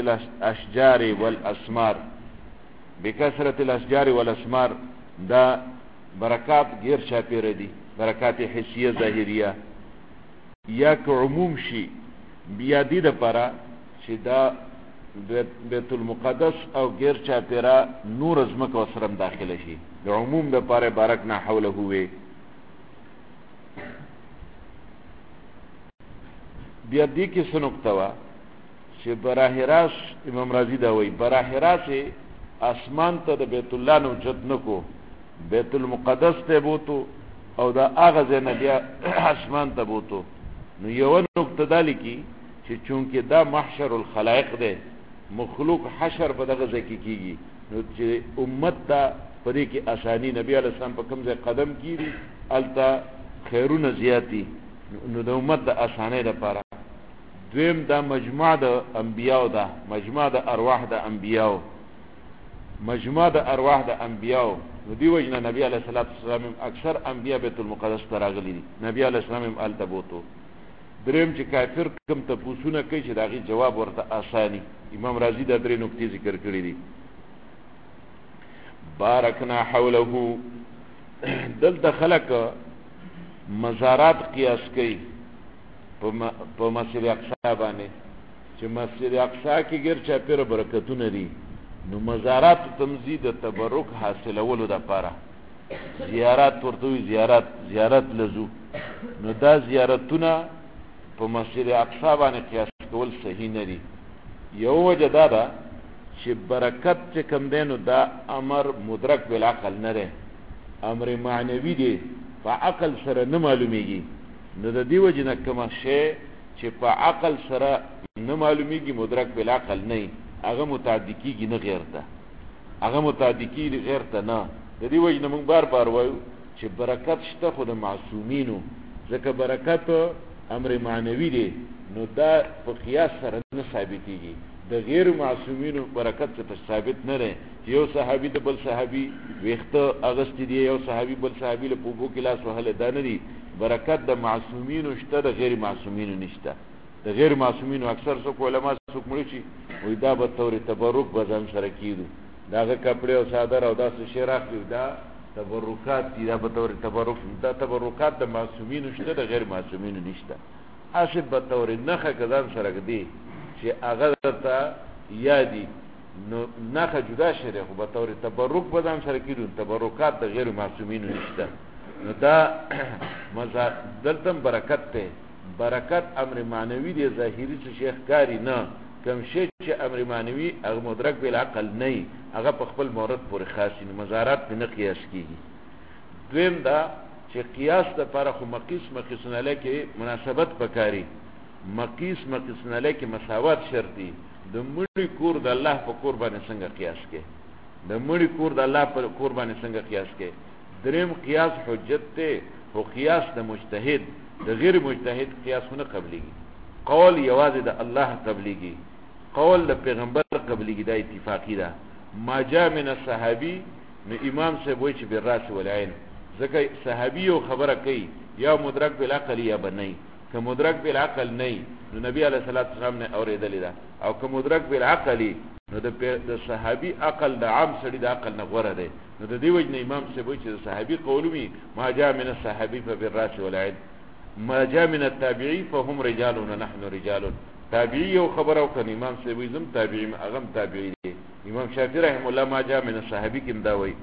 الاشجار والاسمار دا برکات غیر شاپیره دي برکات حسیه ظاهریه یا که عموم شي بیا دي د پاره چې دا بیت المقدس او غیر چاپیرا نور ازمک وسرم داخله شي د عموم د پاره بارکنا حوله وي بیا دې کې سنوکتا وا چې براه راست امام رازی دا وایي براه راست اسمان ته د بیت الله نو جد نکو بیت المقدس ته بوتو او دا اغه زنه بیا اسمان ته بوتو نو یو نوکته دالی کی چې چونکه دا محشر الخلائق ده مخلوق حشر په دغه ځکه کیږي نو چې امت ته پدې کې اسانی نبی علیہ السلام په کوم ځای قدم کیږي التا خیرونه زیاتی نو د امت د اسانۍ لپاره دویم دا مجموعه د انبیاء ده مجموعه د ارواح د انبیاء نو دی وجنه نبی علیہ الصلوۃ والسلام اکثر انبیاء بیت المقدس ته راغلي دي نبی علیہ السلام الته بوتو دریم چې کافر کوم ته پوښتنه کوي چې داغي جواب ورته اساني امام رازی دا درې نکتې ذکر کړې دي بارکنا حوله دلته خلق مزارات قیاس کوي په مسجد اقصی باندې چې مسجد اقصی کې ګر چا پیر برکتونه دي نو مزارات تمزید تبرک حاصلولو د پاره زیارات ورته زیارت لزو نو دا زیارتونه په مسجد اقصی باندې قیاس کول صحیح نه دي. یو وجه دا ده چې برکت چې کم دی نو دا امر مدرک بالعقل نه دی، امر معنوي دی، په عقل سره نه معلومیږي. نو د دې وجه نه کومه شی چې په عقل سره نه معلومیږي مدرک بالعقل نه هغه متعدی کیږي نه غیر ته، هغه متعدی کیږي غیر ته نه. د دې وجه نه موږ بار بار وایو چې برکت شته خو د معصومینو، ځکه برکت امر معنوي دی نو دا په قیاس سره نه ثابتېږي. د غیر معصومینو برکت څه ثابت نه دی. یو صحابي د بل صحابي ویښته اغستی دی، یو صحابي بل صحابي له پوبو کې لاس وهلی، دا نه دی. برکت د معصومینو شته، د غیر معصومینو نشته. د غیر معصومینو اکثر څوک علما څوک مړي شي وایي دا به طور تبرک به ځان سره کېدو، د هغه کپړې او څادر او داسې شی راخلي، دا تبرکات دي، دا به طور تبرک. دا تبرکات د معصومینو شته، د غیر معصومینو نشته. حاسب به طور نخه که ځان سره ږدي چې هغه درته یادي نو نخه جدا شری، خو به طور تبرک به ځان سره کېدو. تبرکات د غیر معصومینو نشته. نو دا دلته برکت ته برکت امر معنوي دی، ظاهري څه شیخ کاری نه. کم شی چې امر معنوي هغه مدرک بالعقل نه، هغه په خپل مورد پورې خاص نه، مزارات په نه قیاس کیږي. دویم دا چې قیاس د لپاره خو مقیس علیه کې مناسبت پکاري، مقیس علیه کې مساوات شرطي. د مړي کور د الله په کور باندې څنګه قیاس کې، د مړي کور د الله په کور باندې څنګه قیاس کې. دریم قیاس حجت ته، خو قیاس د مجتهد، د غیر مجتهد قیاسونه قبليږي. قول یوازې د الله قبليږي، قول د پیغمبر قبليږي، دا اتفاقی ده. ما جاء من الصحابي نو امام صاحب وایي چې بالراس والعين، ځکه صحابي یو خبره کوي یا مدرک بالعقل یا بنئ. که مدرک بالعقل نه نو نبی علیه الصلاۃ والسلام نه اوریدلی ده، او که مدرک بالعقل نو د صحابي عقل د عام سړي د عقل نه غوره ده. نو د دې وجه نه امام صاحب وایي چې د صحابي قولومي ما جاء من الصحابي فبالراس والعين، ما جاء من التابعي فهم رجال ونحن رجال. تابعي یو خبر او کنه امام صاحب زم تابعي اغم تابعي دي. امام شافعي رحم الله ما جاء من الصحابي کیم دا وایي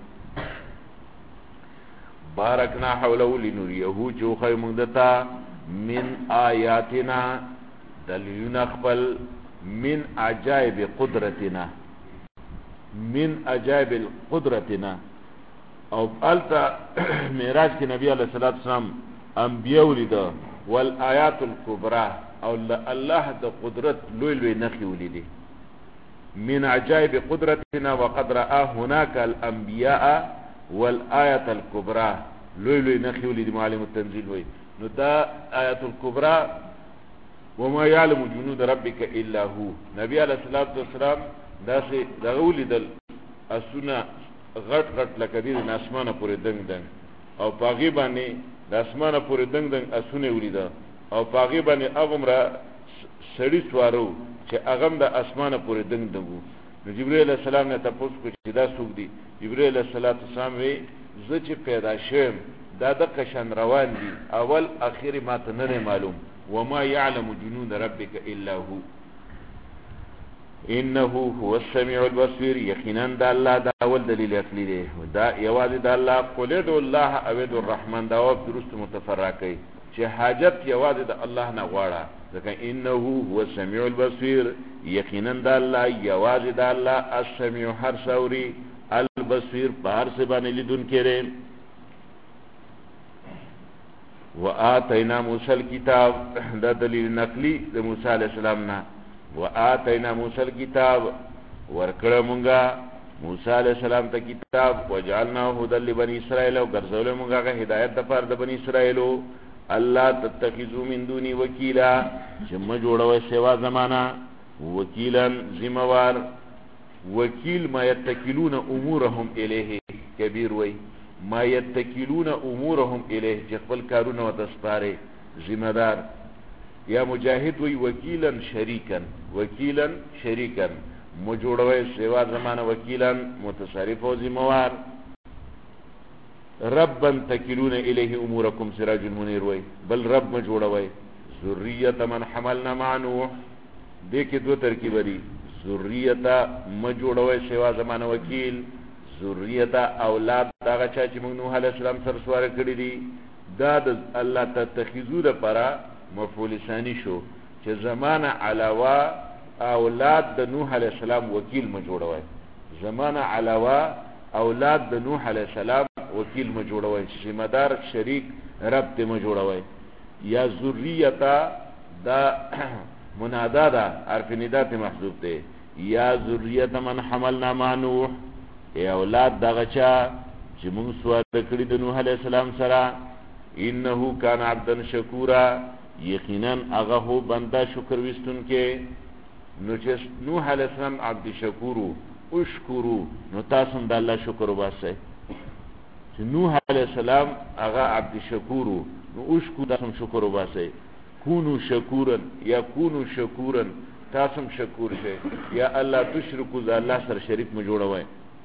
بارکنا حوله لنوریه جو خیمدتا من آیاتنا دلیلون اخبل من عجائب قدرتنا، من عجائب قدرتنا. او التا معراج کی نبی علیہ الصلوۃ والسلام انبیاء ولیدا والآیات الکبرى او الله د قدرت لوی لوی نخي ولیدي. من عجائب قدرتنا وقد رأى هناك الانبیاء والآیات الکبرى، لوی لوی نخي ولیدي. معلم التنزيل وی نو دا آیات الکبرى وما يعلم جنود ربك الا هو. نبی علیہ الصلوۃ والسلام دا سي دغولی دل اسونه غټ غټ لکه دې د اسمانه پورې دنګ دنګ، او پاغي باندې د اسمانه پورې دنګ دنګ اسونه ولیدا، او پاغي باندې اغمره سړی سوارو چې اغم د اسمانه پورې دنګ دنګو. نو جبرئیل علیہ السلام نه تاسو کو چې دا څوک دی؟ جبرئیل علیہ السلام وی زه چې پیدا شوم دا د قشن روان دي، اول اخر ما ته نه معلوم. وما يعلم جنود ربك الا هو انه هو السميع البصير. یقینا د الله دا اول دلیل عقلی دی، دا یوازې د الله. قل ادعوا الله او ادعوا الرحمن، دا وب درست متفرقه چې حاجت یوازې د الله نه غواړه، ځکه انه هو السميع البصير. یقینا د الله یوازې د الله السميع هر څوري، البصير بهر څه باندې لیدون کړي. وآتینا موسی الکتاب، دا دلیل نقلی د موسی علیہ السلام نه. وآتینا موسی الکتاب، ورکړه مونږه موسی علیہ السلام ته کتاب. وجعلنا هدى لبني اسرائيل، او ګرځول مونږه هدایت د پر د بنی اسرائیلو. الله تتخذوا من دوني وکیلا، چې ما جوړوي سوا زمانہ وکیلا ذمہوار. وکیل ما يتکلون امورهم الیه کبیر وی، ما يتکلون امورهم الیه چې خپل کارونه وتسپاره ذمہ دار. یا مجاهد وی وکیلا شریکا، وکیلا شریکا مجوړوي سوا زمانہ وکیلا متصرف او ذمہوار. ربا تکلون الیه امورکم سراج المنیر وی، بل رب مجوړوي. ذریه من حملنا مع نوح، دې کې دو ترکیب لري، ذریته مه جوړوئ سوا زما نه وکیل، ذریته اولاد دغه چا چې موږ نوح علیه السلام سره سواره کړي دي. دا د الله تتخذو دپاره مفعول ثانی شو چې زما نه علاوه اولاد د نوح علیه السلام وکیل مه جوړوئ، زما نه علاوه اولاد د نوح علیه السلام وکیل مه جوړوئ، ذمہ دار شریک رب ته مه جوړوئ. یا ذریته دا منادا دا حرف ندا ته محذوف دی. یا ذریته من حملنا مع نوح، ای اولاد دغه چا چې موږ سواره کړي د نوح علیه السلام سره. انه کان عبدا شکورا، یقینا هغه هو بنده شکر ویستونکی. نو چې نوح علیه السلام عبد شکورو اشکرو، نو تاسو هم د الله شکر وباسئ. چې نوح علیه السلام هغه عبد شکورو، نو اشکرو تاسو هم شکر وباسئ. کونو شکورن یا کونو شکورن، تاسو هم شکور شئ. یا الله تشرکو، ز الله سره شریک مه جوړوئ.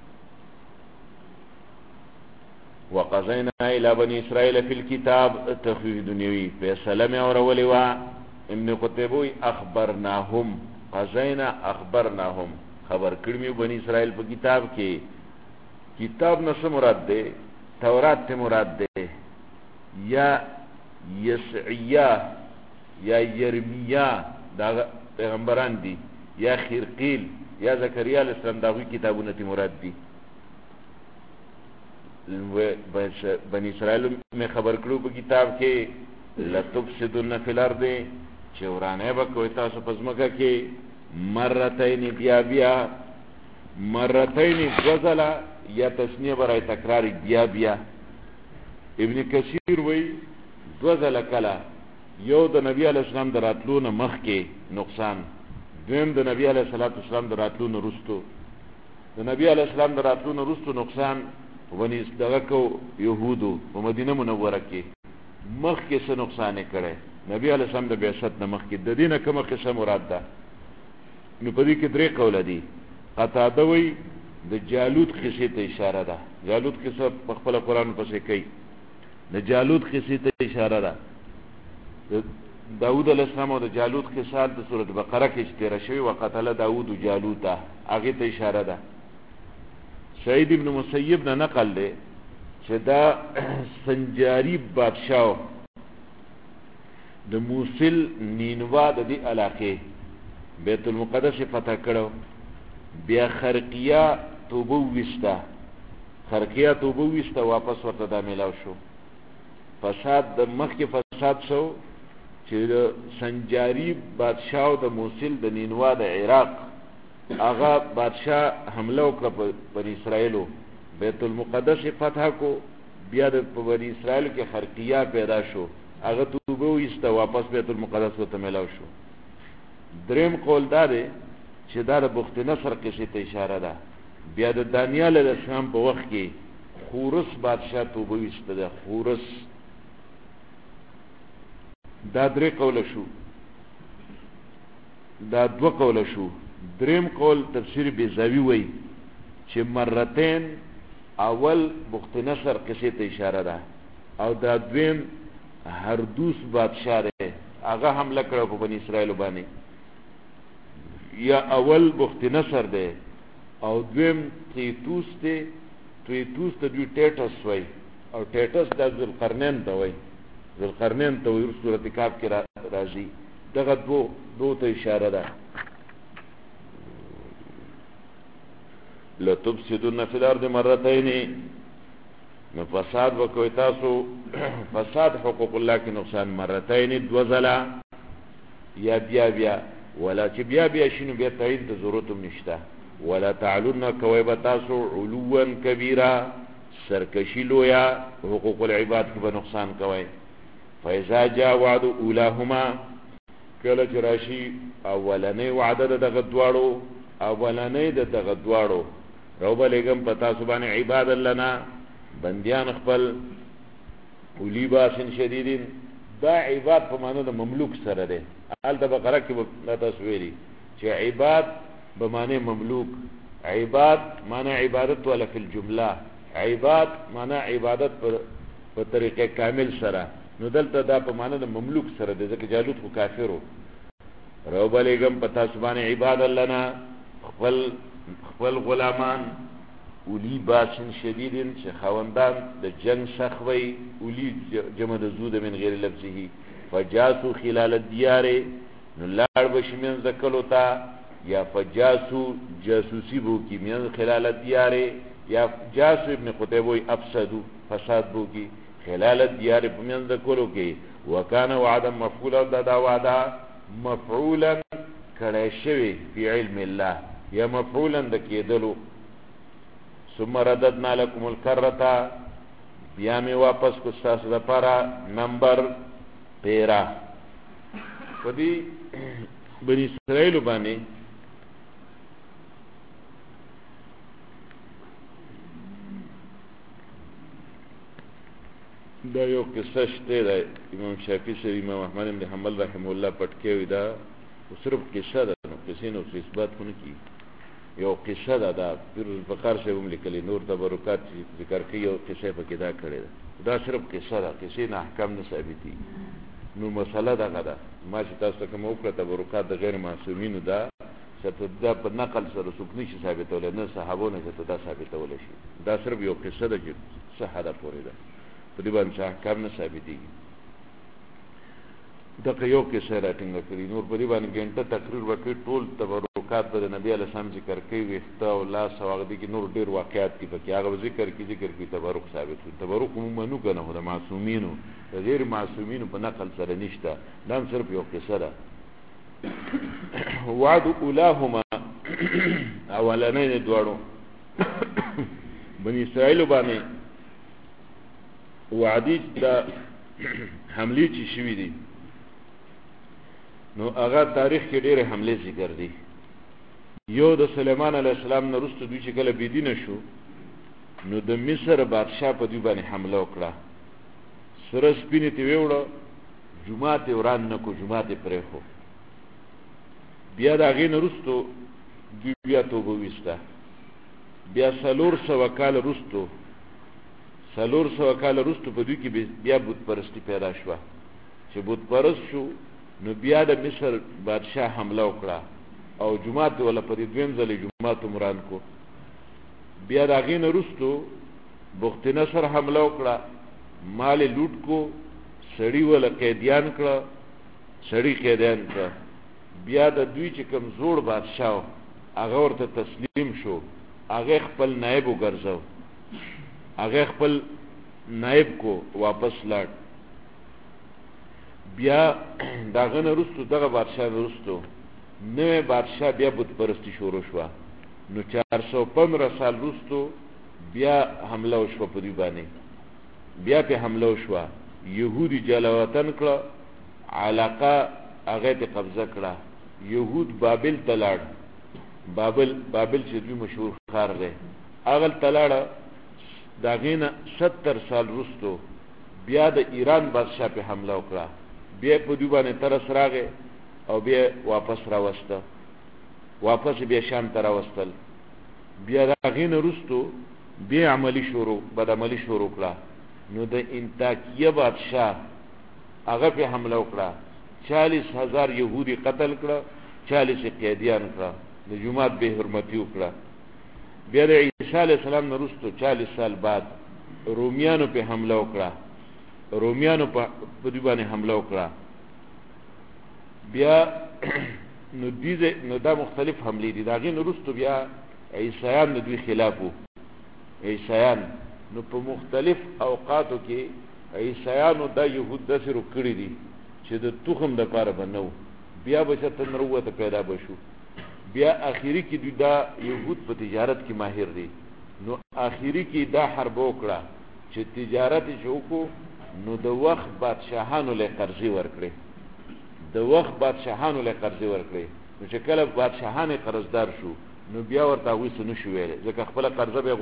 وقضینا الی بنی اسرائیل فی الکتاب، تخفیف دنیوی فیصله مې اورولې وه. ابن قتیبه وایي اخبرناهم، قضینا اخبرناهم، خبر کړي مې بنی اسرائیل په کتاب کې. کتاب نه څه مراد دی؟ تورات ته مراد دی، یا یسعیه یا یرمیا دا پیغمبران دي، یا خرقیل یا زکریا علیه السلام دا غوی کتابونه ته مراد دي. بنی اسرائیل میں خبر کړو په کتاب کې لتفسدن فی الارض، چې ورانه به کوئ تاسو په ځمکه کې. مرتین بیا بیا، مرتین دو ځله، یا تسنیه برای تکراری بیا بیا. ابن کثیر وی دو ځله کله، یو د نبی علیه السلام د راتلو نه مخکې نقصان، دویم د نبی علیه السلام د راتلو نه وروستو. د نبی علیه السلام د راتلو نه وروستو نقصان ونی دغه کو یهودو په مدینه منوره کې مخکې څه نقصان کړي. نبی علیه السلام د بعثت نه مخکې د دې نه کومه قصه مراد ده؟ نو په دې کې درې قوله دي. قتاده وی د جالوت قصې ته اشاره ده. جالوت قصه په خپل قرآن پسې کوي، د جالوت قصې ته اشاره ده. داود علیه السلام او د جالوت قصه د سورۃ بقره کې ذکر شوی، وقتل داود جالوت، هغه ته اشاره ده. سعید ابن مسیب نه نقل دی چې دا سنجاری بادشاہ د موصل نینوا د دې علاقې بیت المقدس فتح کړو. بیا خرقیه توبه وسته، خرقیه توبه وسته، واپس ورته دا میلاو شو. فساد د مخکې فساد شو چې د سنجاری بادشاہ د موصل د نینوا د عراق هغه بادشاہ حمله وکړه په بنی اسرائیلو، بیت المقدس فتح کو. بیا د بنی اسرائیل کې خرقیه پیدا شو، هغه توبه وسته، واپس بیت المقدس ورته میلاو شو. دریم قول دا دی چې دا د بخت نصر قصې ته اشاره ده. بیا د دانیال علیه السلام په وخت کې خورس بادشاہ توبه وسته ده، خورس. دا درې قوله شو، دا دو قوله شو. دریم قول تفسیر بیزاوی وی چې مرتين اول بخت نصر قصې ته اشاره ده، او دا دویم هردوس بادشاہ ده، هغه حمله کړو په بنی اسرائیل باندې. یا اول بخت نصر ده او دویم تیتوس ده. تیتوس ته دوی ټیټس وی، او ټیټس د ذوالقرنین ته وی، ذوالقرنین ته وی، سورۃ کاف کې راځي. دغه دو ته اشاره ده. لتفسدن فی الارض مرتين، نو فساد وکوي تاسو، فساد حقوق الله کې نقصان مرتين دو ځله، یا بیا بیا. ولا چې بیا بیا شنو بیا تعید د ضرورت هم نشته. ولا تعلن کوي به تاسو علوا کبیره، سرکشی لویا، حقوق العباد کې به نقصان کوي. فاذا جاء وعد اولاهما، کله چې راشي اولنې وعده دغه دواړو، اولنې دغه دواړو روبه لګم پتا سبحانه عباد لنا، بندیان خپل، اولی باسن شدیدین. دا عباد په معنی د مملوک سره ده. آل د بقره کې به تاسو ویلي چې عباد به معنی مملوک، عباد معنی عبادت ولا فی الجمله، عباد معنی عبادت په طریقه کامل سره. نو دلته دا په معنی د مملوک سره ده، ځکه جالوت خو کافرو. روبه لګم پتا سبحانه عباد لنا، خپل غلامان اولی باسن شدیدن چې خاوندان د جنگ سخوي اولی جمع د زود من غیر لفظه فجاسو خلال الديار نو لاړ بشي من ذکلو تا یا فجاسو جاسوسی بو کی من خلال الديار یا جاسو ابن قتيبه افسدو فساد بو کی خلال الديار من ذکلو کی وکانا وعدا مفعولا دا وعدا مفعولا کړی شوی فی علم الله یا مفعولا د کېدلو ثم رددنا لكم الكرة بیا می واپس کو تاسو لپاره نمبر 13 په دې بنی اسرائیل باندې دا یو قصه شته د امام شافعي سره امام احمد بن حنبل رحمه الله پټکوي دا صرف قصه ده نو کسی نو اثبات نه کی یو قصه ده دا پیر الفقار سے هم لیکلي نور تبرکات ذکر کوي او قصه په کې دا کړی دا صرف قصه ده کسی نه احکام نه ثابتي نو مسله دا غدا ما چې تاسو کوم وکړه تبرکات د غیر معصومینو دا چې دا په نقل سره څوک نشي ثابتول نه صحابونه چې دا ثابتول شي دا صرف یو قصه ده چې صحه ده پورې ده په دې باندې احکام نه ثابتي دا یو قصه راټینګ کړی نور په دې باندې ګنټه تقریر وکړي ټول تبرکات د نبی علیه السلام ذکر کوي وخته او لا سواغ دي کې نور ډیر واقعات دي په کې هغه ذکر کوي تبرک ثابت وي تبرک منو کنه د معصومینو غیر معصومینو په نقل سره نشته دا صرف یو قصه ده وعد اولاهما اولنین دوړو بنی اسرائیل باندې وعدی دا حمله چې شوی دي نو هغه تاریخ کې ډېر حمله ذکر دي یو د سليمان عليه السلام نه وروسته دوی چې کله بيدینه شو نو د مصر بادشاہ په دوی باندې حمله وکړه سره سپینې ته ویوړه جمعه وران نه کو جمعه پرې خو بیا دا غي نه وروسته دوی بیا توبه وسته بیا 400 کال وروسته په دوی کې بیا بت پرستی پیدا شو چې بت پرست شو نو بیا د مصر بادشاہ حمله وکړه او جمعه ولا په دې دویم ځلې جمعه مران کو بیا دا غي نه وروسته بخت نصر حمله وکړه مال لوټ کو سړی ولا قیدیان کړه بیا د دوی چې کم زوړ بادشاہ هغه ورته تسلیم شو هغه خپل نائب وګرځاو هغه خپل نائب کو واپس لاړ بیا داغه نه رستو دغه بادشاہ ورستو نوې بادشاہ بیا بت پرستی شروع شو نو 415 سال رستو بیا حمله وشو په دی باندې بیا په حمله وشو يهودي جلاوطن کړه علاقه هغه ته قبضه کړه يهود بابل تلاړ بابل چې دوی مشهور ښار دی هغه تلاړ داغینه 70 سال رستو بیا د ایران بادشاہ په حمله وکړه بیا په دوی باندې ترس راغې او بیا واپس راوسته بیا شام ته راوستل بیا داغینه رستو بیا عملی شروع کړه نو د انتاکیه بادشاہ هغه په حمله وکړه 40,000 يهودي قتل کړه 40 قیدیان کړه د جمعات به حرمتي وکړه بیا د عیسی علیه السلام نه وروسته 40 سال بعد رومیانو په حمله وکړه په دوی باندې حمله وکړه بیا نو دا مختلف حملې دي دا غي نه وروسته بیا عیسایان د دوی خلاف وو عیسایان نو په مختلف اوقاتو کې عیسایانو دا يهود دسرو کړی دي چې د توخم د پاره بنو بیا به څه تنروته پیدا بشو بیا اخیری کې دوی دا يهود په تجارت کې ماهر دي نو اخیری کې دا حرب وکړه چې تجارت شوکو نو د وخت بادشاہانو له قرضې ورکړي نو چې کله بادشاہان قرضدار شو نو بیا ورته وېس نه شو ویل ځکه خپل قرضه به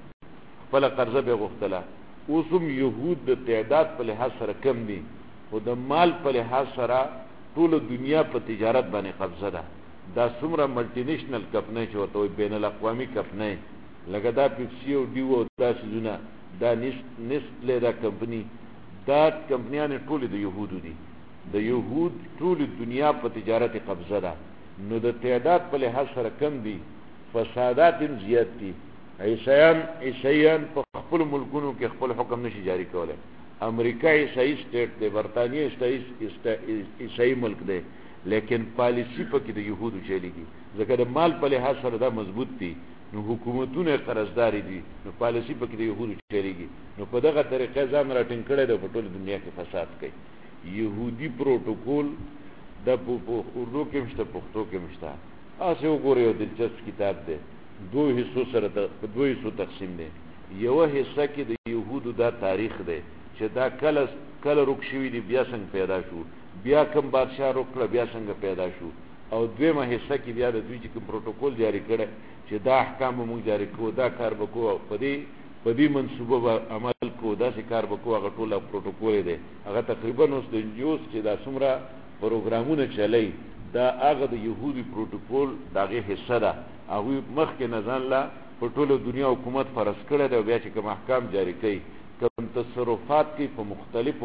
غوښتله اوسم يهود د تعداد په لحاظ سره کم دي او د مال په لحاظ سره ټول دنیا په تجارت باندې قبضه ده دا څومره ملټي نېشنل کمپنۍ چې ورته بین الاقوامي کمپنۍ لکه دا پیپسي او ډیو دا سيزونه دا نسله دا کمپنۍ دا کمپنیانه ټول د يهودو دي د يهود ټول دنیا په تجارت قبضه ده نو د تعداد په لحاظ سره کم دي فسادات زیات دي. عیسایان په خپل ملکونو کې خپل حکم نشي جاری کولای. امریکا عیسائی سټیټ دی، برطانیه عیسائی ملک دی، لیکن پالیسی پکې د یهودو چلیږي. ځکه د مال په لحاظ سره دا مضبوط دي، نو حکومتونه قرضداري دي، نو پالیسی پکې د یهودو چلیږي. نو په دغه طریقې ځان راټینګ کړی دی، په ټوله دنیا کې فساد کوي. یهودي پروتوکول د په اردو کې مشته، پښتو کې مشته. تاسې وګورئ، یو دلچسپ کتاب دی، دوه حصو سره په دوه حصو تقسیم دی. یوه حصه کې د یهودو دا تاریخ دی چې دا کله رک شوي دي، بیا څنګه پیدا شو، بیا کوم بادشاه رک کړه، بیا څنګه پیدا شو. او دویمه حصه کې بیا د دوی چې کوم پروتوکول جاری کړی چې دا احکام به موږ جاری کوو، دا کار به کوو، په دې منصوبه به عمل کوو، داسې کار به کوو. هغه ټول پروتوکول دی. هغه تقریبا اوس د انجوس چې دا څومره پروګرامونه چلی، دا هغه د یهودي پروتوکول د هغې حصه ده. هغوی مخکې نه ځان له په ټوله دنیا حکومت فرض کړی دی، او بیا چې کوم احکام جاری کوي، کم تصرفات کوي په مختلفو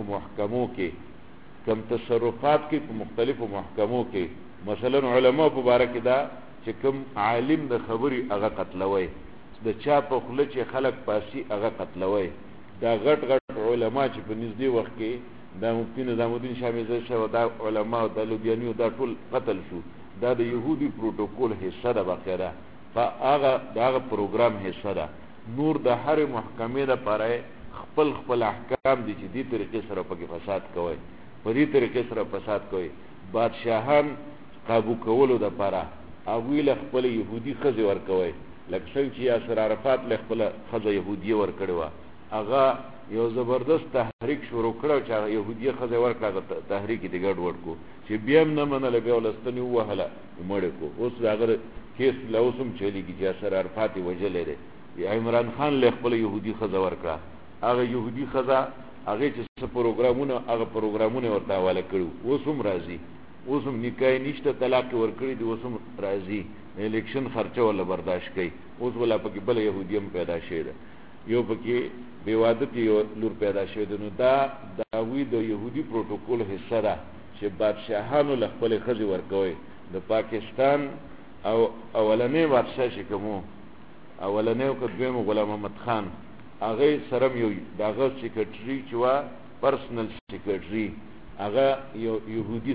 محکمو کې، مثلا علماء په باره کې دا چې کوم عالم د خبرې هغه قتلوي، د چا په خوله چې خلک پاسي هغه قتلوي. دا غټ علماء چې په نږدې وخت کې دا مفتی نظام الدین شاه میرزا شاه، دا علماء د لودیانیو دا ټول قتل شو. دا د یهودي پروتوکول حصه ده، باقاعده د هغه پروګرام حصه ده. نور د هر محکمې لپاره خپل احکام دي چې دې طریقې سره پکې فساد کوي، په دې طریقې سره فساد کوي. بادشاهان قابو کولو دپاره هغوی له خپل یهودي ښځې ورکوي، لکه څنګه چې یاسر عرفات له خپله ښځه یهودیه ورکړې وه. هغه یو زبردست تحریک شروع کړی چې هغه یهودیه ښځه ورکړه، هغه تحریک یې ګډوډ کړو چې بیا هم نه منله، بیا ولې ستنې ووهله، مړې کړو. اوس د هغه کیس لا اوس هم چلېږي چې یاسر عرفات یې وژلی دی. عمران خان له خپله یهودي ښځه ورکړه، هغه یهودي ښځه هغې چې څه پروګرامونه، هغه پروګرامونه ورته حواله کړي، اوس هم راځي، اوس هم نکاح نشته، طلاق یې ورکړي دي، اوس هم راځي، الیکشن خرچه ولا برداشت کوي. اوس ولا پکې بله یهودي هم پیدا شوې ده، یو پکې بې وادتې یو لور پیدا شوې ده. نو دا د هغوی د یهودي پروتوکول حصه ده چې بادشاهانو له خپلې ښځې ورکوي. د پاکستان او اولنی بادشاه چې کوم و، اولنی او که دویم غلام محمد خان، هغې سره یو د هغه سیکرټري چې وه، پرسنل سیکرټري، هغه یو یهودي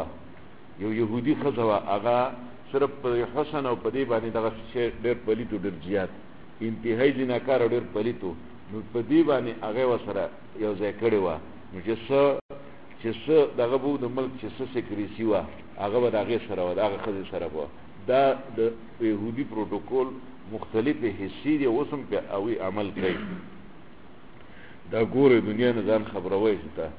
ښځه وه. هغه صرف په حسن او په دې باندې دغه شی ډېر پلیت و، ډېر زیات انتهایي زیناکار او ډېر پلیت و. نو په دې باندې هغې ورسره یو ځای کړې وه. نو چې څه دغه به د ملک چې څه سیکریسي وه، هغه به د هغې سره وه، د هغه ښځې سره به وه. دا د یهودي پروتوکول مختلفې حصې دي، اوس هم پې هغوی عمل کوي. دا ګورې دنیا نه ځان خبروئ چې ته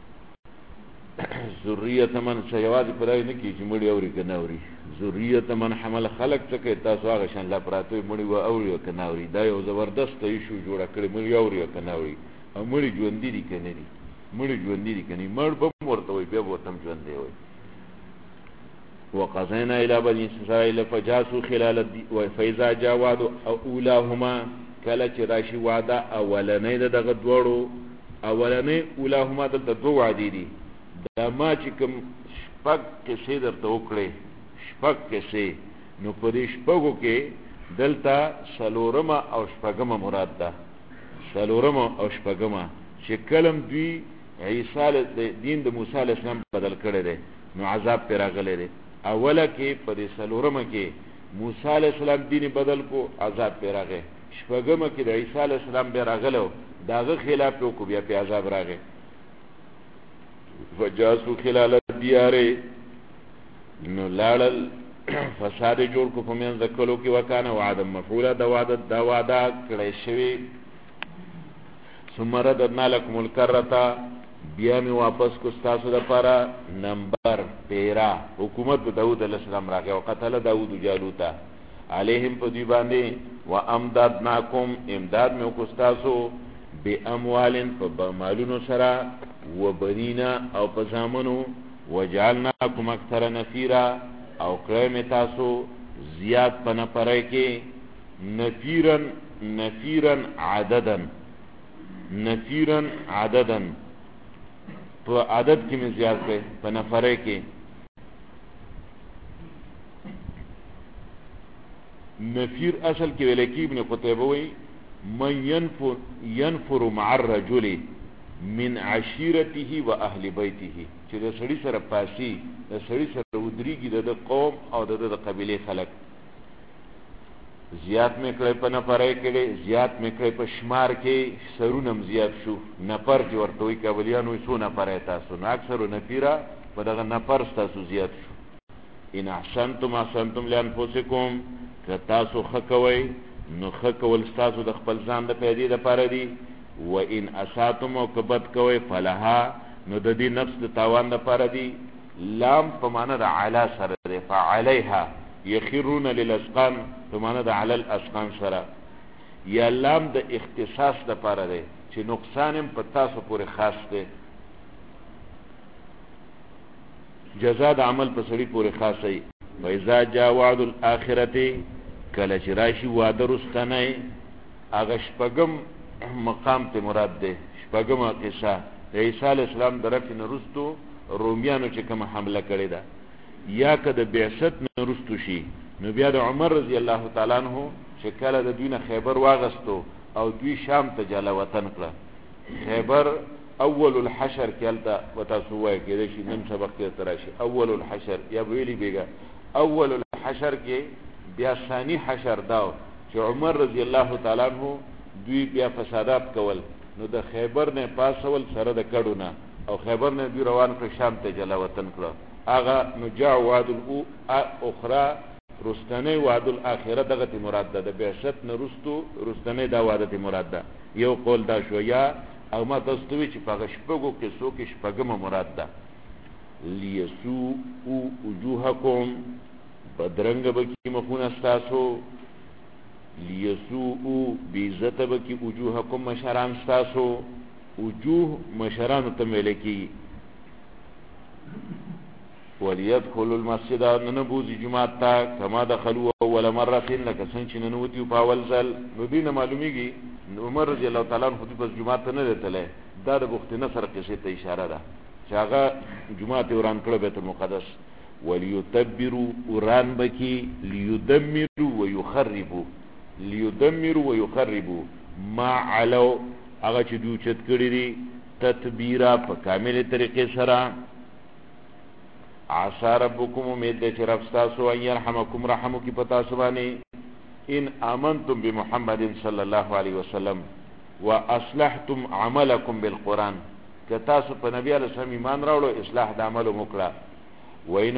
ذریة من څه یوازې په دای نه کېږي چې مړي اوري که نه اوري. ذریة من حمل خلق څه کوي، تاسو هغه شان لا پراته وي، مړي به اوري او که نه اوري. دا یو زبردست ایشو جوړه کړې، مړي اوري او که نه اوري. او مړي ژوندي دي که نه دي، مړي ژوندي دي که نه دي، مړ به هم ورته وایي، بیا به ورته هم ژوندی وایي. وقضینا الی بني اسرائیل فجاسوا خلال فاذا جاء وعد اولاهما، کله چې راشي وعده اولنۍ د دغه دواړو، اولنۍ اولاهما دلته دوه وعدې دي. دا ما چې کوم شپږ قصې درته وکړې، شپږ قصې، نو په دې شپږو کې دلته څلورمه او شپږمه مراد ده، څلورمه او شپږمه، چې کلم دوی عیسی دین د موسی علیه السلام بدل کړی دی، نو عذاب پرې راغلی دی. اوله کې په دې څلورمه کې موسی علیه السلام دین بدل کو، عذاب پرې راغی. شپږمه کې د عیسی علیه السلام بیا راغلی و، د هغه خلاف یې وکړو، بیا پې عذاب راغی. فجاسوا خلال الدیار، نو لاړل فساد جوړ کو په منځ د کلو کې. وکانه وعدا مفعولا، دا وعده کړی شوی. ثم رددنا لكم الکرة، بیا مې واپس کو ستاسو دپاره نمبر 13 حکومت د داود علیه السلام راغی. وقتل داود جالوتا علیهم، په دوی باندې. وامددناکم، امداد مې وکړو ستاسو، باموال، په مالونو سره، وبنینا، او په زامنو، وجعلناکم اکثر نفیرا، او کړی مې تاسو زیات په نفرۍ کې، نفیرن عددن، په عدد کې مې زیات کړی، په نفرۍ کې. نفیر اصل کې ویل کې ابن قتيبه وی من ينفر مع الرجل من عشيرته واهل بيته چې د سړي سره پاسي د سړي سره ودريږي د قوم او د قبيله خلک زیات مې کړې په نفرای کې زیات مې کړې په شمار کې سرونم زیات شو نفر چې ورته وي قبلیانو سو نفرای تاسو نه اکثر نفیرا په دغه نفر تاسو زیات شو ان احسنتم لانفسکم که تاسو خکوي نو خکول تاسو د خپل ځان د پیدې لپاره دي و ان اساتم او کبد کوي فلها نو د دې نفس د تاوان لپاره دي لام په معنا د علا سره ده فعليها يخرون للاسقان په معنا د علی الاسقان سره یا لام د اختصاص لپاره ده چې نقصان په تاسو پورې خاص ده جزاء د عمل په سړي پورې خاص دی فاذا جاء وعد الاخرته کله چې راشي وعده رستنه هغه شپږم مقام ته مراد ده شپږم قصه عیسی علی السلام درته نرستو رومیانو چې کوم حمله کړې ده یا کده بعثت نرستو شي نو بیا د عمر رضی الله تعالی عنہ چې کله د دوی نه خیبر واغستو او دوی شام ته جلا وطن کړه خیبر اول الحشر کلتا وتاسوای کې د شي نن سبق کې تراشي اول الحشر یا ویلی بیگا اول الحشر کې بیا ثانی حشر داو چې عمر رضی الله تعالی عنہ دوی بیا فسادات کول نو د خیبر نه پاسول سره د کډونه او خیبر نه دوی روان کړ شام ته جلا وطن کړه اغه نو جاء وعد الاخرى رستنه وعد الاخره دغه مراد ده د بعثت نه رستنه دا وعده مراد ده یو قول دا شو یا او ما تاسو چې په شپږو کې څو کې شپږم مراد ده لیسو او وجوهکم بدرنګ بکی مخونه تاسو لیسو او بیزت بکی وجوهکم مشران تاسو وجوه مشران ته ملکی وليدخلوا المسجد ننبوذ جماعت تا كما دخلوا اول مره لك څنګه ننوتی په اول ځل نو دین معلومیږي عمر رضی الله تعالی عنہ په جماعت نه راتله دا د بخت نصر قصه ته اشاره ده چې هغه جماعت وران کړ بیت المقدس وليتبروا وران بکی ليدمروا ويخربوا ما علو هغه چې دوی چت کړی دي تتبیرا په کامله طریقې سره عسى ربكم امید دې چې رب تاسو ان يرحمكم رحمو کی پتا سبانه ان امنتم بمحمد صلى الله عليه وسلم واصلحتم عملكم بالقران کتاسو په نبی علیہ السلام ایمان راوړو اصلاح د عمل وکړه وین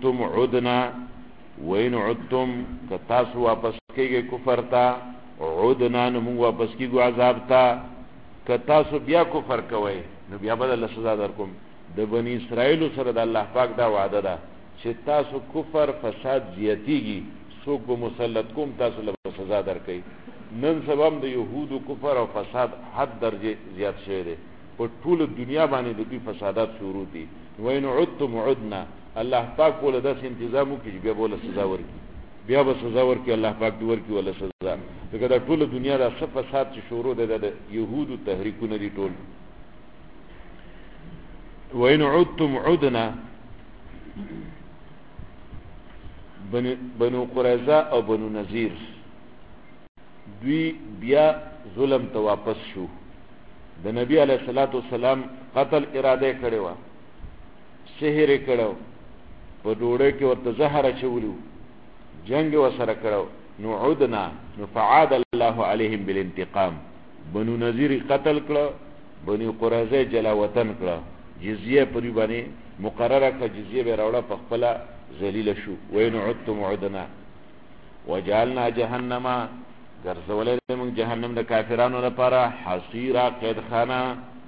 عدتم کتاسو واپس کېږي کفر ته عدنا نو موږ واپس کېږو عذاب ته کتاسو بیا کفر کوي نو بیا بدل سزا درکوم د بنی اسرائیل سره د الله پاک دا وعده ده چې تاسو کفر فساد زیاتیږي څوک به مسلط کوم تاسو له سزا درکې نن سبا د يهودو کفر او فساد حد درجه زیات شوی دی په ټول دنیا باندې د دې فسادات شروع دي وین عدتم عدنا الله پاک ولې داس تنظیم وکړي بیا بوله سزا ورکړي بیا به سزا ورکړي الله پاک دې ورکړي ولا سزا دغه د ټول دنیا د فساد چې شروع ده د يهودو تحریکونه دي ټول وین عدتم عدنا بنو قریظه او بنو نذیر دوی بیا ظلم ته واپس شو د نبی علیہ الصلوۃ والسلام قتل اراده کړو سحر کړو په ډوړې کې ورته زهر چولو جنگ وسره کړو نو عدنا نو فعاد الله عليهم بالانتقام بنو نذیر قتل کړو بنو قریظه جلا وطن کړو جزیه پری باندې مقرره کړه جزیه به راوړه په خپل ذلیل شو وین عدتم عدنا وجعلنا جهنم ګرځولې موږ جهنم د کافرانو لپاره حصيرا قید خانه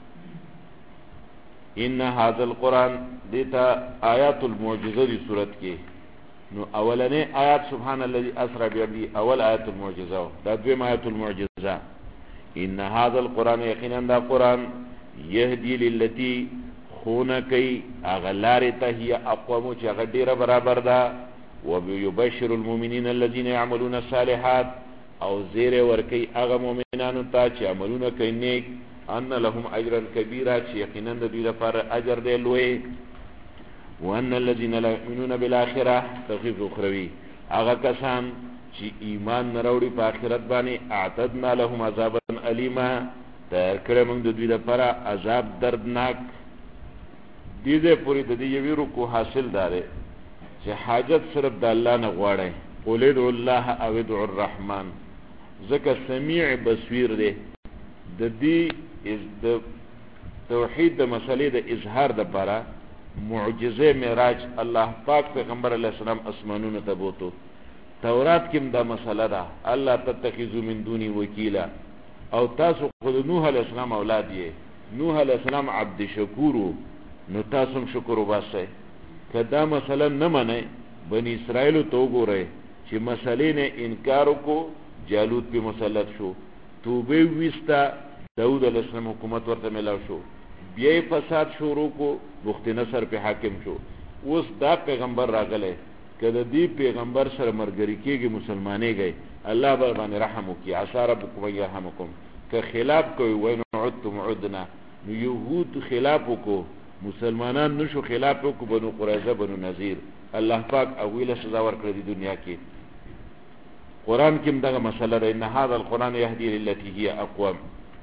ان هذا القران دته آیات المعجزه دی صورت کې نو اولنې آیات سبحان الذي اسرا بعبده اول آیات المعجزه دا دویم آیات المعجزه ان هذا القران یقینا دا قران يهدي للتي خونکی اغلار ته هي اقوم چې غډیره برابر ده وبيبشر المؤمنين الذين يعملون الصالحات او زیر ورکی هغه مؤمنانو ته چې عملونه کوي نیک ان لهم اجرا کبیرا چې یقینا د دوی لپاره اجر دی لوی وان الذين لا يؤمنون بالاخره تخفيف اخروی هغه کسان چې ایمان نه راوړي په آخرت باندې اعتدنا لهم عذابا الیما تیار کړی موږ د دوی لپاره عذاب دردناک. دې ځای پورې د دې یوې رکو حاصل دی چې حاجت صرف د الله نه غواړئ. قل ادعوا الله او ادعوا الرحمن، ځکه سمیع بصیر دی. د دې د توحید د مسلې د اظهار دپاره معجزه معراج الله پاک پیغمبر علیه السلام اسمانونو ته بوتو. تورات کې دا مسله ده، الله تتخذوا من دوني وکیلا. او تاسو خود نوح علیه السلام اولاد یې، نوح علیه السلام عبد شکورو، نو تاسو هم شکر وباسئ. که دا مسله نه منئ، بنی اسرائیلو ته وګورئ چې مسلې نه انکار وکړو، جالوت پې مسلط شو، توبې ویسته، داود علیه السلام حکومت ورته میلاو شو، بیا یې فساد شروع کو، بخت نصر پې حاکم شو. اوس دا پیغمبر راغلی، که د دې پیغمبر سره مرګري کېږي، مسلمانېږئ، الله به باندې رحم وکړي. عسى ربکم ان یرحمکم. که خلاف کوئ وین عدتم عدنا، نو یهود خلاف وکړو، مسلمانان نشو خلاف وکړو، بنو قریظه بنو نذیر، الله پاک هغوی له سزا ورکړه د دنیا کې. قرآن کې هم دغه مسله ده، ان هذا القرآن یهدي للتي هي اقوم.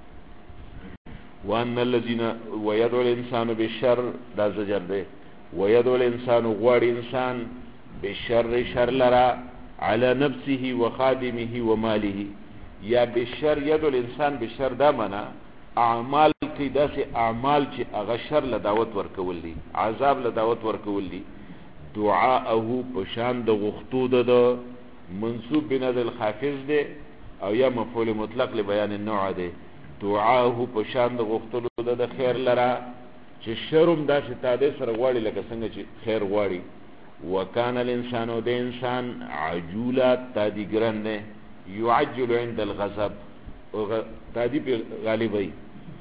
وان الذين ويدعو الانسان بالشر، دا زجر دی. ويدعو الانسان، غواړي انسان، بالشر شر لرا، على نفسه وخادمه وماله. یا بالشر يدعو الانسان بالشر، دا منا اعمال کی داسې اعمال چې هغه شر له دعوت ورکول دي، عذاب له دعوت ورکول دي. دعاءه پشان د غختو د منصوب بنظر الخافض دی، او یا مفعول مطلق لبیان النوع دی. دعاءه پشان د غختلو د خیر لرا، چې شرم داسې تاده سره غواړي لکه څنګه چې خیر غواړي. وکان الانسان، د انسان عجولا تادی ګرن دی، یعجل عند الغضب، تادی پی غالبی.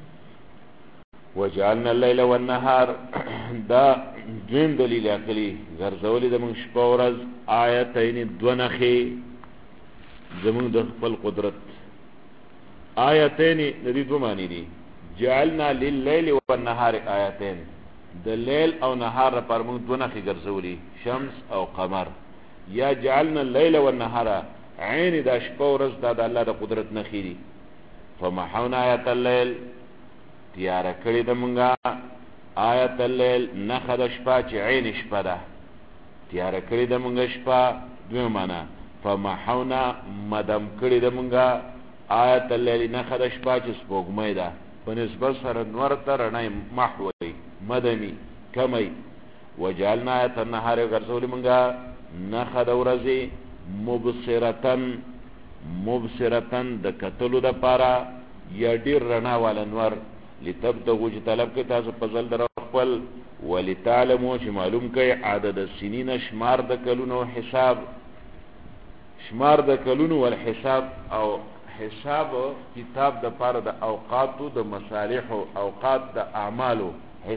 وجعلنا الليل والنهار، دا دویم دلیل عقلی، غرزولی دا من شپه ورځ آیتین دو نخی زمون د خپل قدرت. آیتین د دې دو معنی دي، جعلنا لللیل والنهار آیتین، د لیل او نهار پر موږ دو نخی ګرځولی، شمس او قمر. یا جعلنا اللیل والنهار، عین دا شپه ورځ دا د الله د قدرت نخی دي. فمحونا آیت اللیل، تیاره کړی د مونږه آیت اللیل، نښه د شپه چې عین شپه ده، تیاره کړی د مونږه شپه. دویم معنا فمحونا، مدم کړی د مونږه آیت اللیل، نښه د شپه چې سپوږمۍ ده، په نسبت سره نور ته رڼا محوی مدمي کمی. وجعلنا آیت النهار، ګرځولې مونږه نښه د ورځې، مبصرتن، مبصرتن د کتلو د پاره، یا ډیر رڼا والا نور. لتبتغوا، چې طلب کوي تاسو فضل در خپل. ولتعلموا، چې معلوم کوي عدد السنین، شمار د کلونو، حساب شمار د کلونو، والحساب او حساب کتاب د پاره د اوقاتو د مصالح او اوقات د اعمالو،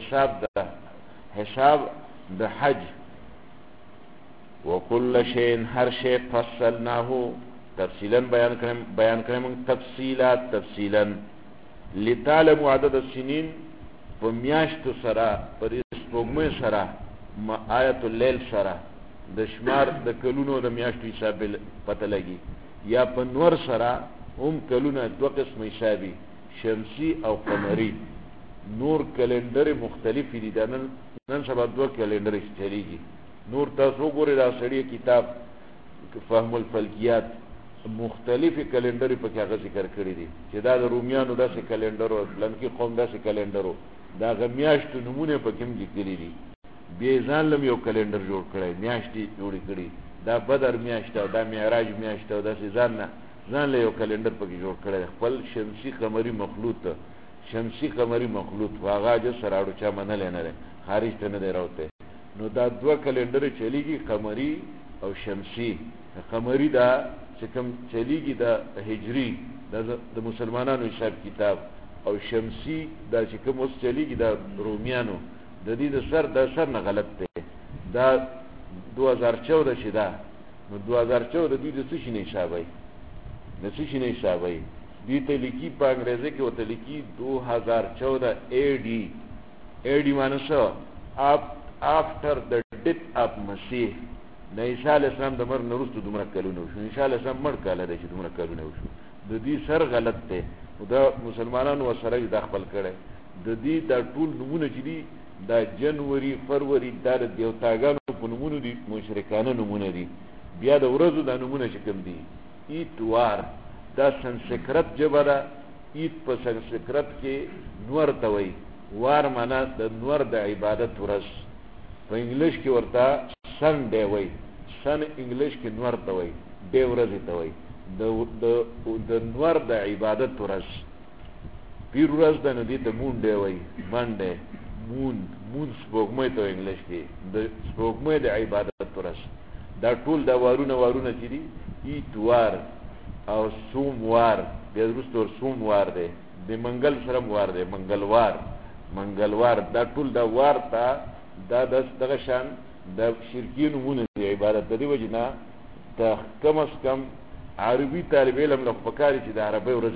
حساب د حج. وكل شيء، هر شی فصلناه، تفصیلا بیان کړم تفصیلا. لتعلموا عدد السنین، په میاشتو سره، په سپوږمۍ سره، آیت اللیل سره د شمار د کلونو د میاشتو حساب پته لګي. یا په نور سره هم کلونه دو قسم حسابي، شمسی او قمری. نور کلندر مختلف دي، نن سبا دو کلندر چلیږي. نور تاسو وګورئ دا سړی کتاب فهم الفلکیات، مختلفی کلندر په کې هغه ذکر کړی دي چې دا د رومیانو داسې کلندر او لنکی قوم داسې کلندرو، دا غ میاشتو نمونه په کې لیکلي دي. بیا ځان لم یو کلندر جوړ کړی، میاشتې جوړې کړي، دا بدر میاشت او دا معراج میاشت او داسې ځان له یو کلندر په کې جوړ کړی، خپل شمسی قمری مخلوط، شمسی قمری مخلوط واغه جو سراړو چا منل نه لري، خارج ته نه دی راوته. نو دا دوه کلندر چلیږي، قمری او شمسی. قمری دا چې کوم چلیږي دا هجری، د مسلمانانو حساب کتاب، او شمسی دا چې کوم اوس چلیږي دا رومیانو. د دې د سر نه غلط دی، دا 2014 چې دا، نو 2014 دوی د څه شي نه حسابوي، د څه شي نه حسابوي، دوی ته لیکي په انګریزي کې ورته لیکي 2014 AD معنی څه؟ after the death of Masih. د عیسی علیه السلام د مرګ نه وروسته دومره کلونه وشو عیسی علیه السلام مړ کاله دی چې دومره کلونه وشو د دې سر غلط دی دا مسلمانانو ورسره دا خپل کړی د دې دا ټول نمونه چې دي دا جنوري فروری دا د دیوتاګانو په نمونه دي مشرکانه نمونه دي بیا د ورځو دا نمونه چې کوم دي ایتوار دا سنسکرت ژبه ده ایت په سنسکرت کې نور ته وایي وار معنا د نور د عبادت ورځ په انګلیش کې ورته سنډے وایي سن انګلیش کې نور ته وایي ډے ورځ ته وایي د نور د عبادت ورځ پیر ورځ د نو دې ته مون ډے وایي منډے مون سپوږمۍ ته انګلیش کې د سپوږمۍ د عبادت ورځ دا ټول دا وارونه چې دي ایتوار او سوموار بیا وروسته سوموار دی د منګل سره وار دی منګلوار دا ټول دا وار ته دا دغه شان د شرکي نمونه دی عبادت د دې وجه نه د کم از کم عربي طالب علم له پکاري چې د عربي ورځ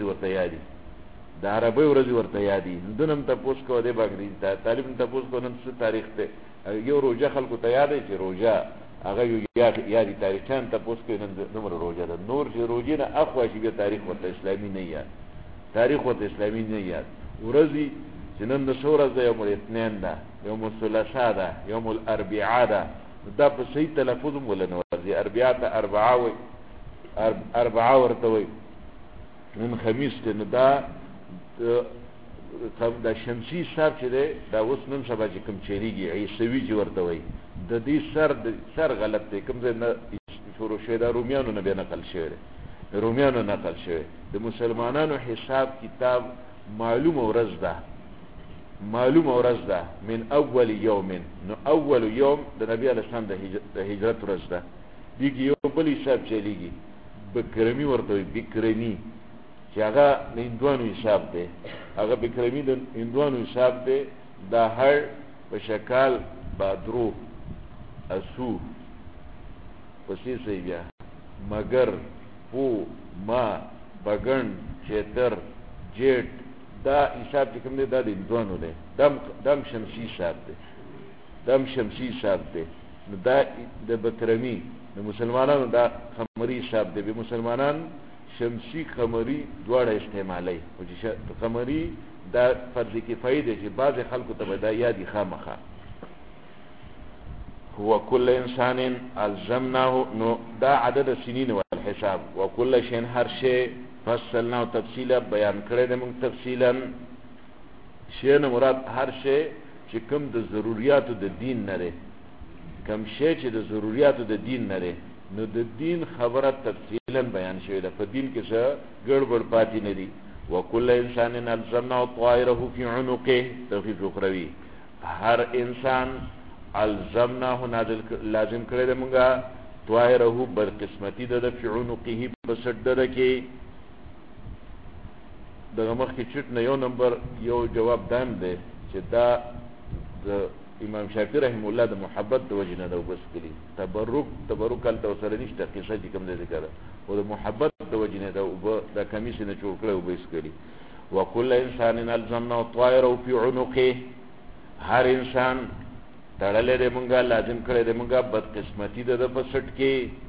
ورته یادي دنم تاسو کو د باګری طالب تاسو کو نن څه تاریخ ته یو روزه خلکو ته یاد دی چې روزه هغه یو یادی تاریخان تاسو کو نن نمبر روزه ده نور چې روزه نه اخوا چې تاریخ ورته اسلامي نه یاد ورځي چې نن د شورا د یوم الاثنين ده یوم الثلاثاء ده یوم الاربعاء ده دا په صحیح تلفظ ولنه ورځي اربعاء ته اربعاء ورته وي نن خمیس ته نه دا د شمسي سر چې ده دا اوس نن سبا چې کوم چریږي عیسوي چې ورته وي د دې سر غلط دی کوم ځای نه شروع شوی دا رومیانو نه بیا نقل شوی د مسلمانانو حساب کتاب معلوم ورځ ده من اول یوم نو اول یوم د نبی علیه السلام د هجرت ورځ ده دیږي یو بل حساب چلیږي بکرمی ورته بکرمی چې هغه د هندوانو حساب دی هغه بکرمی د هندوانو حساب دی دا هر په شکل بادرو اسو پسې سي بیا مگر پو ما بغن چتر جیټ دا حساب چې کوم دی دا د هندوانو دی دم شمسي حساب دی نو دا د بکرمی د مسلمانانو دا قمري حساب دی به مسلمانان شمسي قمري دواړه استعمالي او چې قمري دا فرض کفایي دی چې بعض خلکو ته دا یادي خامخه هو كل انسان الزمناه نو دا عدد السنين والحساب وكل شيء هر شيء فصلناه تفصيلا بیان کړی د موږ تفصیلا شی نه مراد هر شی چې کوم د ضرورتو د دین نه لري کوم شی چې د ضرورتو د دین نه لري نو د دین خبره تفصیلا بیان شوی ده په دین کې څه ګډوډ پاتې نه دي وكل انسان الزمناه طائره في عنقه تخفيف اخروی هر انسان الزمناه لازم کړی ده موږ طائره بر قسمتی ده في عنقه بسدره کې دغه مخ کې چټ نه یو نمبر یو جواب دام دی چې دا د امام شافعي رحم الله د محبت د وجه نه دا وبس کړي تبرک کله توسره نشته قصه دي کوم ذکر او د محبت د وجه نه دا کمیس نه جوړ کړو وبس کړي وكل انسان الزمنا طائره في عنقه هر انسان تړلې د مونږه لازم کړی د مونږه بد قسمتي د پسټ کې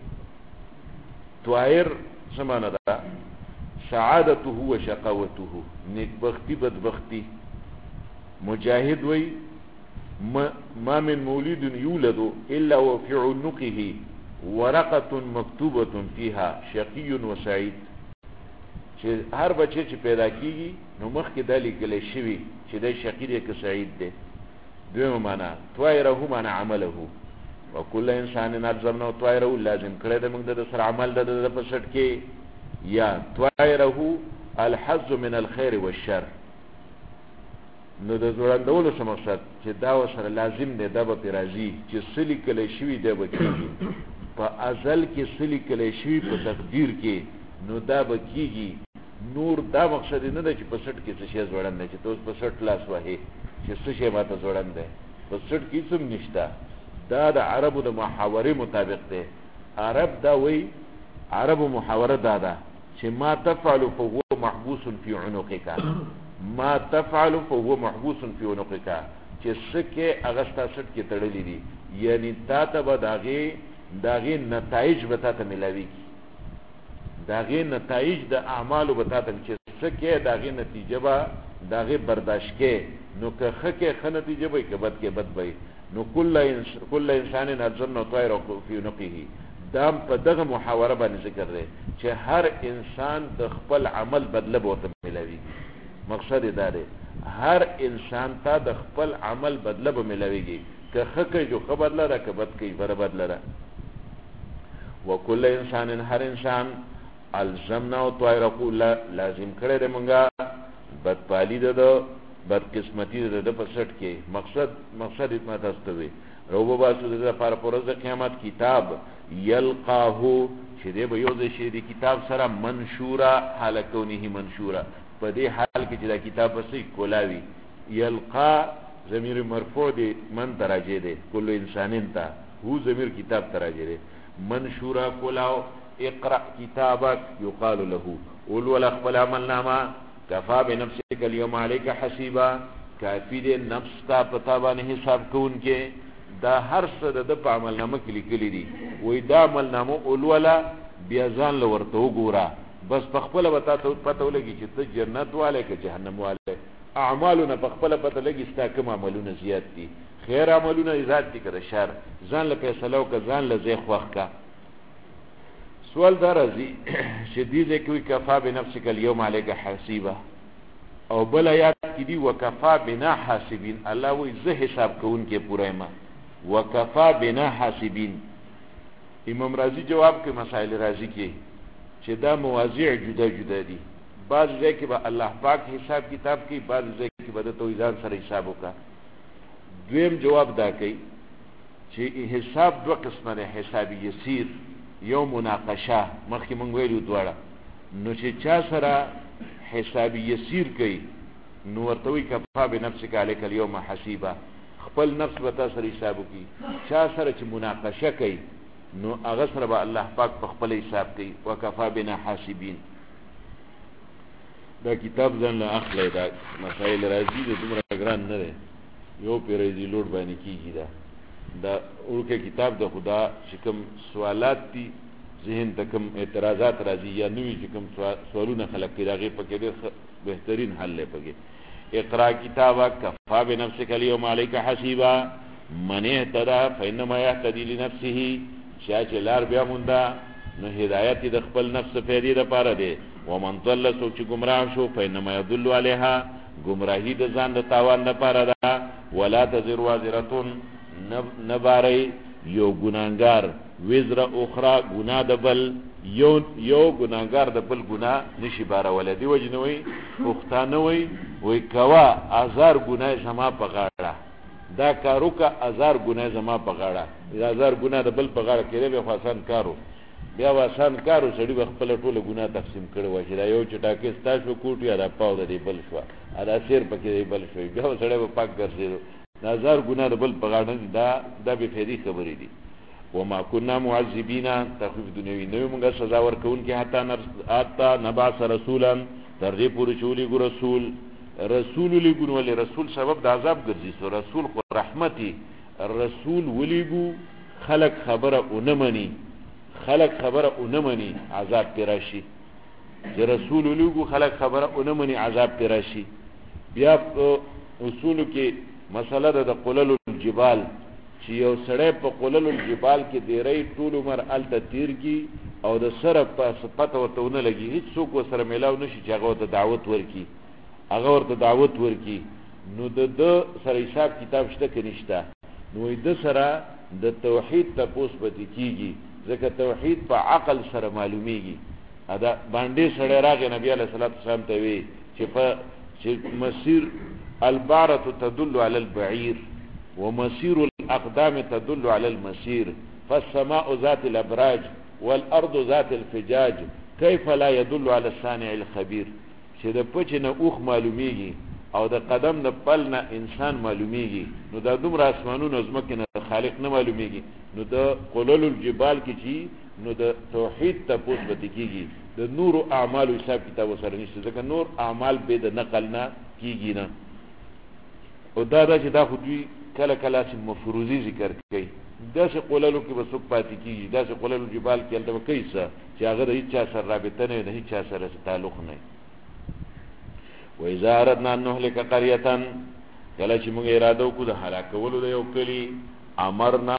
طائر سمانه ده سعادته وشقاوته نیکبختی بدبختی مجاهد وی ما من مولود يولد الا وفي عنقه ورقه مكتوبه فيها شقي وسعيد چې هر بچی چې پیدا کیږي نو مخکې د لیکل شوی چې د شقي دی که سعید دی دویمه معنا طائره معنا عمله وكل انسان الزمنا طائره لازم کړی د موږ د سر عمل د پسټ کې یا طائره الحظ من الخير والشر نو د زوړندولو څه مقصد چې دا وسره لازم دی دا به راځي چې سلی کله شوی دی به کیږي په ازل کې سلی کله شوی په تقدیر کې نو دا به کیږي نور دا مقصد نه دی چې په سټ کې څه شی زوړند دی چې توس په سټ لاس وهي چې څه شی ماته زوړند دی په سټ کې څه نشته دا د عربو د محاورې مطابق دی عرب دا وی عربو محاوره دا چې ما تفعل فهو محبوس في عنقك ما تفعل فهو محبوس في عنقك چې سکه اغستا سټ کې تړلې دي یعنی تا ته به داغه دا غي نتایج به تاسو ملاويږي دا غي نتایج د اعمالو به تاسو چې څه کې دا غي نتیجه به دا غي برداشت کې نو که خکه خ نتیجه به کې بد کې بد به نو کل انسان الجنه طائر فی نقه دام په دغه محاوره باندې ذکر دی چې هر انسان د خپل عمل بدله بوته ملاوي مقصد دا دی هر انسان ته د خپل عمل بدله به ملاويږي که خکه جو خبر لره که بد کې برابر لره وکل انسان هر انسان الزمنا طائره لازم کړی دی مونږه بدپالی ده بد قسمتی ده په سټ کې مقصد ما تاسو ته وي روبو باسو ده پر پرز قیامت کتاب یلقاه چې دی به یو ځای دی کتاب سره منشورا حال کونه منشورا په دې حال کې چې دا کتاب وسې کولاوي یلقا ضمیر مرفوع دی من تراجه دی کل انسانین تا هو ضمیر کتاب تراجه دی منشورا کولاو اقرأ کتابک یقال له اول ولا خپل عمل نامه کفا بنفسک اليوم علیک حسیبا کافی دې نفس تا پتا باندې حساب کون کې دا هر څه د په عمل نامه کې لیکلي دي وې دا عمل نامه اول ولا بیا ځان لورته وګوره بس په خپل وتا ته پته ولګي چې ته جنت والے که جهنم والے اعمالنا په خپل پته لګي ستا کوم عملونه زیات دي خیر عملونه زیات دي که شر ځان له فیصله او که ځان له زیخ وخت کا سوال دا راځي چې دې کوي کفا بنفسک اليوم علیک حسیبا او بل آیات کې دی وکفا بنا حاسبین الله وی زه حساب کوون کې پوره ما وکفا بنا حاسبین امام رازی جواب کې مسائل رازی کې چې دا مواضع جدا جدا دي بعض ځای کې به الله پاک حساب کتاب کوي بعض ځای کې به د توحیدان سره حساب وکړي دویم جواب دا کوي چې حساب دوه قسمه ده حساب یسیر یو مناقشه مخکې مونږ ویلو دواړه نو چې چا سره حساب یسیر کوي نو ورته وی کفا بنفسک علیک اليوم حسیبا خپل نفس به تاسو سره حساب وکړي چا سره چې مناقشه کوي نو هغه سره به الله پاک په خپل حساب کوي وکفا بنا حاسبین دا کتاب ځان له اخلي دا مسائل راځي د دومره ګران نه دی یو پیریزي لوډ باندې کیږي دا ورکه کتاب د خدا چې کوم سوالات دي ذهن ته کوم اعتراضات راځي یا نوې چې کوم سوالونه خلق کړي هغه پکې ډېر بهترین حل لري پکې اقرا کتابک کفا بنفسک اليوم علیک حسیبا من اهتدى فانما يهتدي لنفسه چې لار بیا مونږه نو هدایت د خپل نفس پیدا لپاره دی ومن ضل سو چې گمراه شو فانما يضل عليها گمراهی د ځان د تاوان لپاره ده ولا تزر وازره نباری یو گناهګار وزر اخرى گناه د بل یو گناهګار د بل گناه نشي بارول دی وجنوي پښتانوي وای کوا ازار گناه زما په غاړه دا کارو کا ازار گناه زما په غاړه دا ازار گناه د بل په غاړه کړي به آسان کارو بیا آسان کارو سړي خپل ټوله گناه تقسیم کړي و چې دا یو چټاکې ستاسو کوټي ادا پاو دی بل شو ادا سیر پکې دی بل شو بیا سړي په پاک ګرځي نظر ګناه د بل په غاړه دا به فېدی خبرې دي وما كنا معذبين تخفيف دنیوي نو موږ سزا ورکون کې حتا نبعث رسولا تر دې پورې چولې ګو رسول لګون ولې رسول سبب د عذاب ګرځي سو رسول خو رحمتي رسول ولېګو خلق خبره اونمني عذاب پیراشي چې رسول ولېګو خلق خبره اونمني عذاب پیراشي بیا اصول کې مسله د قلل الجبال چې یو سړی په قلل الجبال کې دیری ټول عمر الته تیر کی او د سره په صفته ورته ونه لګي هیڅ څوک سره میلاو نشي چې هغه ته دعوت ورکی نو د سره حساب کتاب شته کې نشته نو د سره د توحید تپوس پدې کیږي ځکه توحید په عقل سره معلومیږي ادا باندې سره راغی نبی علیہ الصلوۃ والسلام ته وی چې مسیر البعرة تدل على البعير ومسير الأقدام تدل على المسير فالسماء ذات الأبراج والأرض ذات الفجاج كيف لا يدل على الصانع الخبير چې د پچ نه اوخ معلومیږي او د قدم د پل نه انسان معلومیږي نو د دومره اسمانونو زمکه نه خالق نه معلومیږي نو د قلل الجبال کې چې نو د توحید تپوس پته کیږي د نور اعمال حساب کتاب سره نشته ځکه نور اعمال به د نقل نه کیږي نه او دا چې دا خو دوی کله کله چې مفروضی ذکر کوي داسې قوللو کې به څوک پاتې کېږي داسې قوللو جبال کې هلته به کوي څه چې هغه د هېچ چا سره رابطه نه وي د هېچ چا سره تعلق نه وي وإذا أردنا أن نهلك قرية کله چې موږ اراده وکړو د هلاکولو د یو کلي امرنا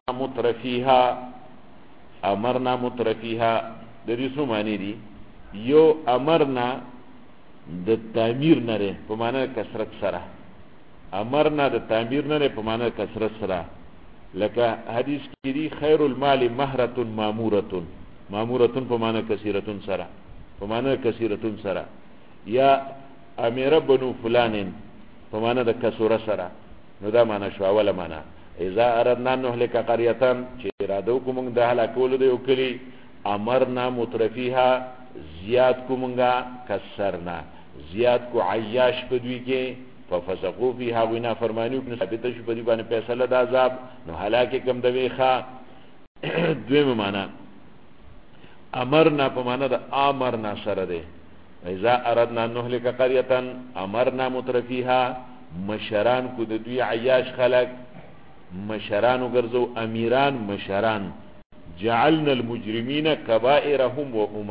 مترفیها د دې څو معنی دي یو امرنا د تعمیر نه دی په معنی کثرت سره امرنا د تعمیر نه دی په معنی کثرت سره لکه حدیث کې دی خیر المال مهرة مامورة په معنی کثیرة سره یا امیر بنو فلان په معنی د کثره سره نو دا معنی شو اوله معنی اذا اردنا نهلك قريه چې اراده وکوم د هلاکولو د یو کلی امرنا مترفیها زیاد کومنګا کسرنا زیاد کو عیاش بدوی کې ففسقوا فيها ونا فرمانیو کنه ثابت شو په دې باندې فیصله د عذاب نو هلاکه کم د ویخه دویمه معنی امرنا په معنی د امرنا سره ده اذا اردنا نهلك قريه امرنا مترفيها مشران کو د دوی عیاش خلق مشران وګرځو امیران مشران جعلنا المجرمين كبائرهم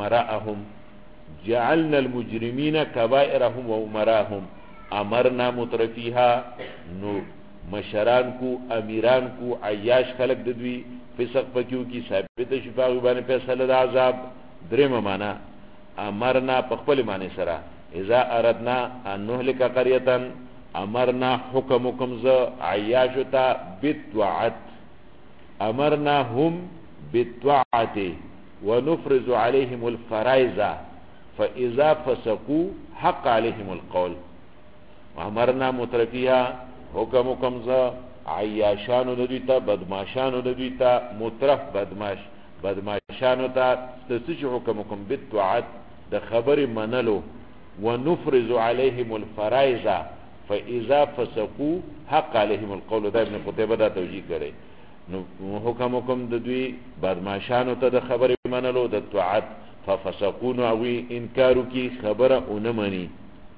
وامراهم امرنا مترفيها نو مشران کو امیران کو عیاش خلق د دوی فسق پکیو کی ثابت شفاوی باندې فیصله د عذاب درېمه معنا امرنا په خپل معنی سره اذا اردنا ان نهلك قريه امرنا حكمكم ز عياشتا بالطاعت امرنا هم بالطاعت ونفرض عليهم الفرائض فاذا فسقوا حق عليهم القول امرنا مترفيها حكمكم ز عياشانو دویتا بدماشانو دویتا مترف بدماشانو تا تسج حكمكم بالطاعت د خبر منلو ونفرض عليهم الفرائض فاذا فسقوا حق عليهم القول دا ابن قتيبه دا توجیه کړي نو حکمکم د دوی بدماشانو ته د خبر منلو د طاعت ففسقون او انکارو کی خبره اونمنی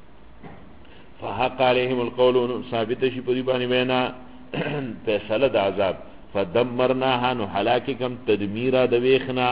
فحق عليهم القول ثابت شي په دې باندې وینا فیصله د عذاب فدمرناها نو هلاککم تدمیرا د ویخنا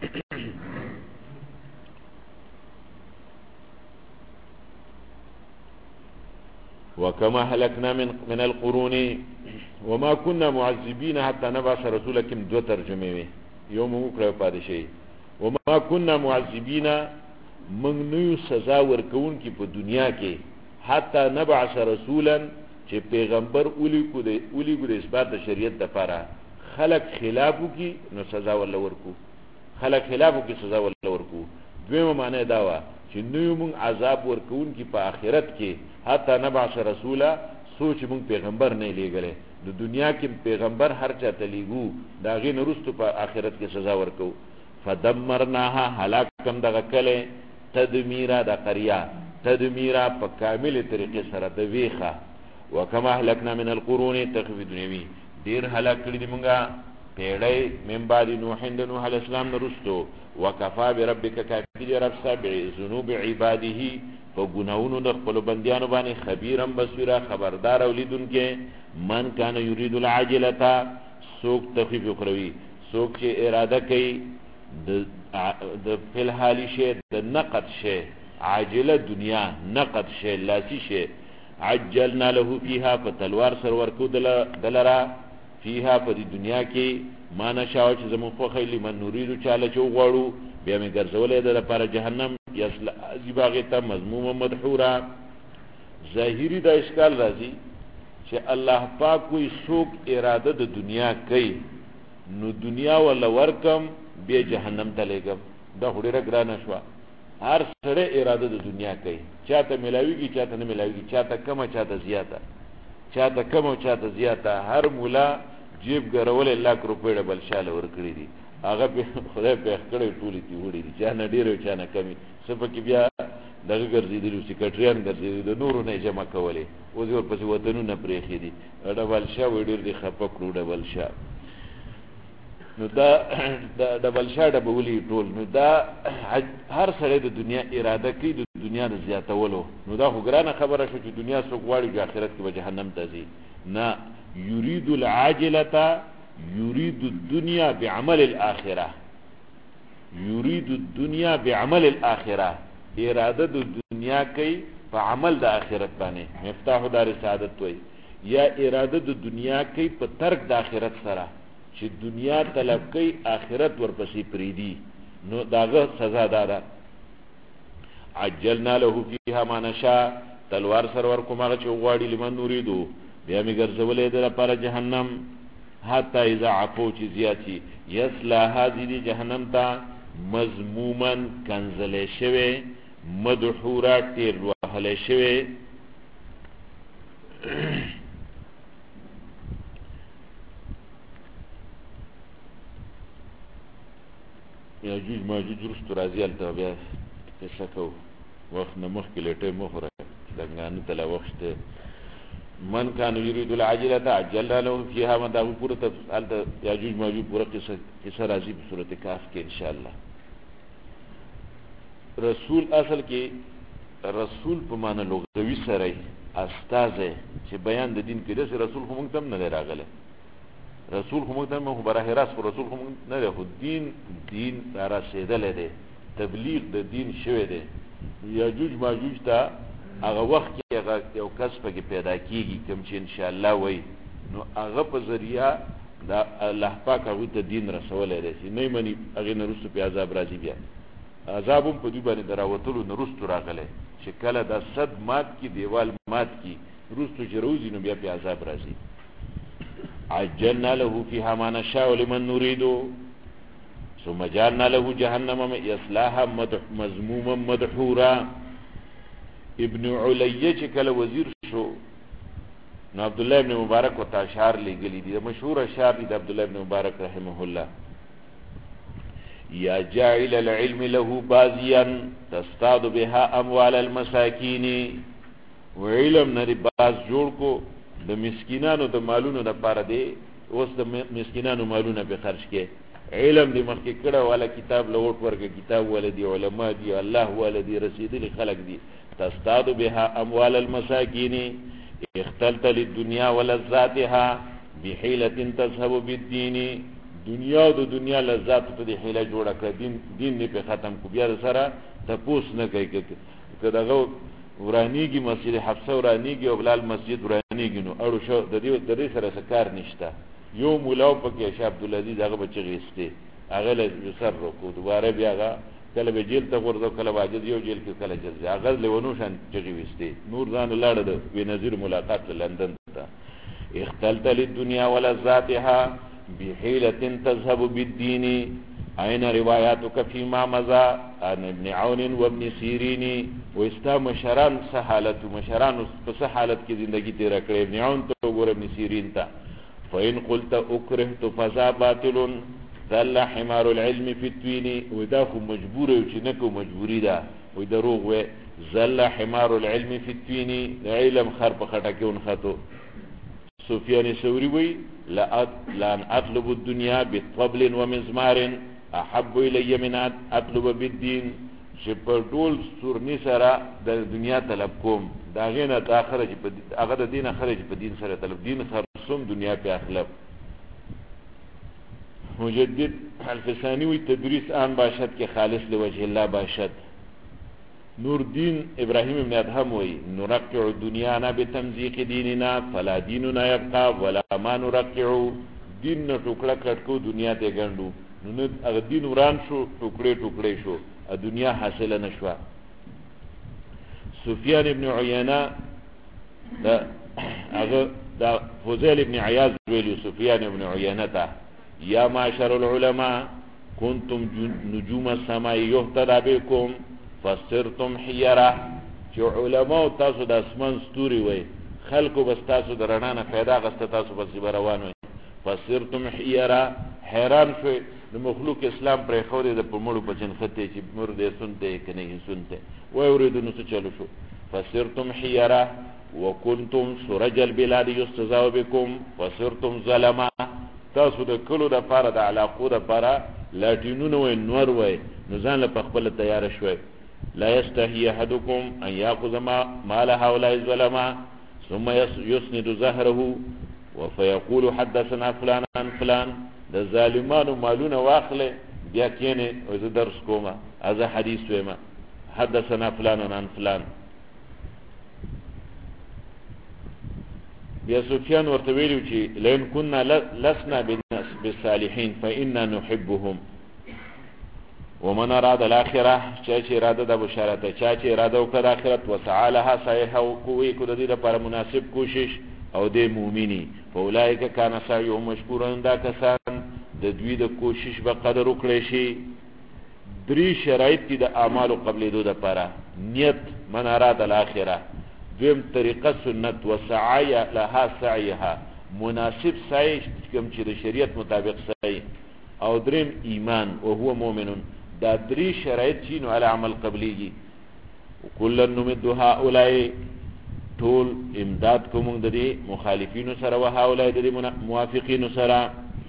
وكما هلكنا من القرون وما كنا معذبين حتى نبعث رسولا كم دو ترجمه وي يوم وکړه پادشي وما كنا معذبين من نو سزا ورکون کی په دنیا کې حتى نبعث رسولا چې پیغمبر اولی کو د اثبات د شریعت لپاره خلق خلافو کی نو سزا ول ورکو خلق خلافو کی سزا ول ورکو دویمه معنی دا وا چې نو موږ عذاب ورکون کی په آخرت کې حتی نبعث رسولا سوچ موږ پیغمبر نه لېګلې د دنیا کې پیغمبر هر چا ته لېګو دا غي نرستو په آخرت کې سزا ورکو فدمرناها هلاکم دغه کله تدمیرا د قريه تدمیرا په کامل طریقې سره د ویخه وکما هلکنا من القرون تخفی دنیوی دیر هلاک کړي دي مونږه پیړۍ من بعد نوح علیه السلام نرستو وکفا بربک کافی رب سبع ذنوب عباده فغناونو د خپل بندیانو باندې خبيرم بصیرا خبردار اولیدونکې من کان یرید العاجله سوق تخفیف اخروی سوق چې اراده کوي د فل حالی شه د نقد شه عاجله دنیا نقد شه لاسی شه عجلنا له فيها فتلوار سر ورکو دلرا فيها په دنیا کې ما نشاو چې زمون خو خیلی من نورید چاله چو غواړو بیا می ګرځولې د لپاره جهنم یصل ازباغه مذموم مدحورا ظاهری دا اشکال راځي چې الله پاک کوئی سوق اراده د دنیا کوي نو دنیا ولا ورکم بیا جهنم ته لګم دا هډیره ګرانه شو هر سره اراده د دنیا کوي چاته ملاویږي چاته نه ملاویږي چاته کم چاته زیاته چاته کم او چاته زیاته هر مولا جیب ګرول 1 لک روپۍ ډبل شاله ور کړی دي هغه به خدای په خړې ټولې تی وړي دي چا نه ډیرو چا نه کمی سپکې بیا دغه ګرځېدلو سیکریټریان ګرځېدل د نورو نه جمع کولې اوس ورپسې وطنونه پرېښي دي ډبل شا وې ډیر دي خپه کړو ډبل شا نو دا ډبل شا ډبولي ټول نو دا هر سره د دنیا اراده کوي د دنیا د زیاتولو نو دا خو ګرانه خبره شو چې دنیا څوک غواړي چې آخرت کې به جهنم ته ځي نه يريد العاجلة يريد الدنيا بعمل الآخرة يريد الدنيا بعمل الآخرة اراده د دنیا کوي په عمل د آخرت باندې مفتاح دار سعادت وي یا اراده د دنیا کوي په ترک د آخرت سره چې دنیا طلب کوي آخرت ورپسې پریدي نو داغه سزا دادا عجلنا له فيها ما نشاء تلوار سرور کومه چې غواړي لمن نريدو بیا می ګرځولې د لپاره جهنم حتی اذا عفو چې زیاتی یصلا هذه جهنم تا مذمومن کنزلې شوی مدحورا تیر وهلې شوی یاجوج ماجوج رستو راځي الته بیا څه کو وخت نه مخکې لټه مخره دغه تل وخت من كان يريد العاجله عجلنا له فيها ما دا پوره تفصیل یاجوج ماجوج پوره قصه راځي په سورته کاف کې ان شاء الله رسول اصل کې رسول په معنی لغوي سره استاد چې بیان د دین کې د رسول هم تم نه راغله رسول هم تم خو براه راست رسول هم نه له دین را رسیدل دي تبلیغ د دین شوی دی یاجوج ماجوج ته هغه وخت کې هغه یو کس پکې پیدا کیږي کوم چې ان شاء الله وای نو هغه په ذریعہ دا الله پاک هغه ته دین رسولای دی نه مني هغه نه رسو په عذاب راځي بیا عذابم په دې باندې دراوتلو نه رستو راغله چې کله دا صد مات کی دیوال مات کی رستو جروزی نو بیا په عذاب راځي عجلنا له فيها ما نشاء لمن نريد ثم جعلنا له جهنم يصلاها مذموما مدحورا ابن علیه چې کله وزیر شو نو عبد الله ابن مبارک او اشعار لګلی دي مشهور اشعار دي عبد الله ابن مبارک رحمه الله یا جاعل العلم له بازيا تصطاد بها اموال المساکین وعلم نری باز جوړ کو د مسکینانو د مالونو لپاره دی اوس د مسکینانو مالونه به خرج کې علم دی مخکې کړه والا کتاب لوټ ورګه کتاب ولدي علما دي الله ولدي رسیدلی خلق دي تصطاد بها اموال المساکین اختلت للدنيا ولذاتها بحيلة تذهب بالدين دنیا د دنیا لذات ته د حیله جوړه کړ دین نه په ختم کو بیا سره تپوس نه کوي کداغه ورانیږي مسجد حفصه ورانیږي او بلال مسجد ورانیږي نو اړو شو د دې سره کار نشته یو مولا پکې شاه عبد العزيز هغه بچی غیسته هغه له سر کو دوباره بیا هغه کله به جیل ته ورځو کله واجد یو جیل کې کله جزا هغه له ونو شان چغي وسته نور ځان لاړ د بنظیر ملاقات لندن ته اختلت للدنيا ولذاتها بحيلة تذهب بالدين أين رواياتك فيما مضى عن ابن عون وابن سيرين واستا مشران سحالت مشران بسحالت کی زندگی تیرا کرے ابن عون تو اور ابن سيرين تا فإن قلت أكرهت فذا باطل ذل حمار العلم في التوين وداخو مجبور وچنکو مجبوری دا ودروغ و ذل حمار العلم في التوين علم خرب خټکون خطو سفیان ثوری وی لان اطلب الدنيا بطبل ومزمار احب الي من اطلب بالدين چې په ټول سورنی سره د دنیا طلب کوم دا غینه د اخرت په هغه د دین خرج په دین سره طلب دین خرصوم دنیا په اخلاق مجدد الفسانی وی تدریس آن باشد که خالص لوجه الله باشد نور دین ابراهیم ابن ادهم وی نرقع دنیانا بتمزیق دیننا فلا دیننا یبقى ولا ما نرقع دین نه ټوکړه کټکو دنیا ته ګڼو نو هغه دین وران شو ټوکړه شو ا دنیا حاصله نشوه سفیان ابن عیینه دا فضیل ابن عیاض ویلو سفیان ابن عیینه ته یا معاشر العلماء كنتم نجوم السماء يهتدى بكم فصرتم حيرا چې علماء تاسو د اسمان ستوري وي خلکو بس تاسو درنانه پیدا غست تاسو بس روان وي فصرتم حيرا حیران شوي د مخلوق اسلام پر خوده د پمړو بچن خته چې مرده سنته کنه سنته و يريدون څه چلو شو فصرتم حيرا وكنتم سرج البلاد يستزاو بكم فصرتم ظلما تاسو د کلو د پاره د علاقو د پاره لاټینونو و نور و نزان له خپل تیار شوي لا يستحي احدكم ان ياخذ مال هؤلاء الظلما ثم يسند ظهره وفيقول حدثنا فلان عن فلان د ظالمانو مالونه واخله بیا کینه او زه درس کومه از حدیث ویمه حدثنا فلان عن فلان. بیا سفیان ورته ویلو چې لئن كنا لسنا بالصالحين فإنا نحبهم ومن اراد الاخره چې اراده د بشارت چې اراده وکړه اخرت وسعى لها سعيها وقوي کو د دې لپاره مناسب کوشش او د مؤمني فاولئک کان سعيهم مشکورا دا کسان د دوی د کوشش به قدر وکړي شي. درې شرایط دي د اعمالو قبل دو لپاره نیت من اراد الاخره دویم طریقه سنت وسعي لها سعيها مناسب سعی کوم چې د شریعت مطابق سعی او دریم ایمان او هو مؤمنون دا درې شرایط چې نو علی عمل قبلیږي. وکل نمد هؤلاء ټول امداد کوم د دې مخالفینو سره او هؤلاء د موافقینو سره.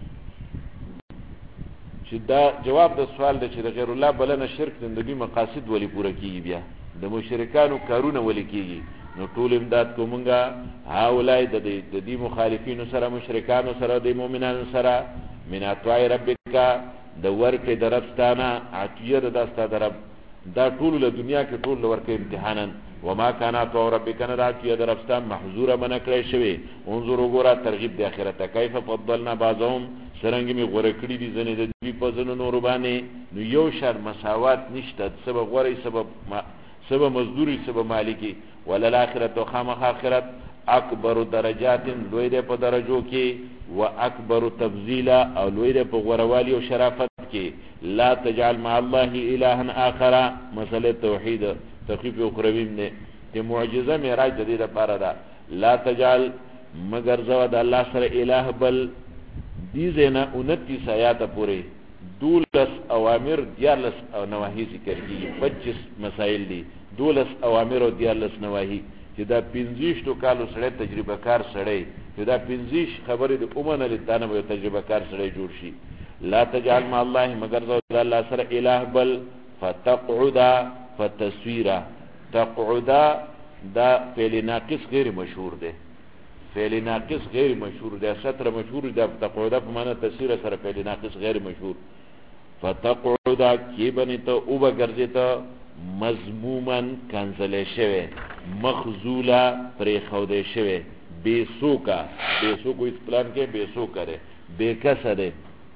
چې دا جواب د سوال د چې د غیر الله بلنه شرک زندگی مقاصد ولی پوره کیږي بیا د مشرکانو کارونه ولی کیږي نو ټول امداد کومنګا هؤلاء د دې مخالفینو سره مشرکانو سره د مؤمنانو سره من اطاع ربک د ورکه درفتانه عطیه د داستا درب دا ټول له دنیا کې ټول ورکه امتحانا وما كان اطاع ربک نه عطیه درفتان محظوره من کړی شوی. انظر وګوره ترغیب د آخرت کیف فضلنا بعضهم سرنګ می غوړه کړی دي ځنې د دوی په ځنو نور باندې نو یو شر مساوات نشته سبب غوړی سبب مزدوری سبب مالکی ولل اخرت خامخ اخرت اکبر درجات لوی ده په درجو کې و اکبر تفضیلا او لوی ده په غوروالی او شرافت کې. لا تجعل مع الله الها اخر مسله توحید تخفیف اخروی نه ته معجزه معراج د دې لپاره ده. لا تجعل مگر زو د الله سره الہ بل دي زینا 29 آیات پورې 12 اوامر 11 او نواهی ذکر کیږي 25 مسائل دي 12 اوامر او 11 نواهی چې دا 15 کالو سره تجربه کار سره چې دا 15 خبرې د اومنه لتانه به تجربه کار سره جوړ شي. لا تجعل مع الله مگر ذو الله سره الہ بل فتقعد فتصویرا تقعد دا فعل ناقص غیر مشهور ده فعل ناقص غیر مشهور ده سطر مشهور ده تقعد په معنی تصویر سره فعل ناقص غیر مشهور. فتقعد کی بنته او بغرزته مذمومن کنزل شوه مخذولا پرې خوده شوه بیسوکا بیسوکو اس پلان کې بیسوکا ده بیکسه ده.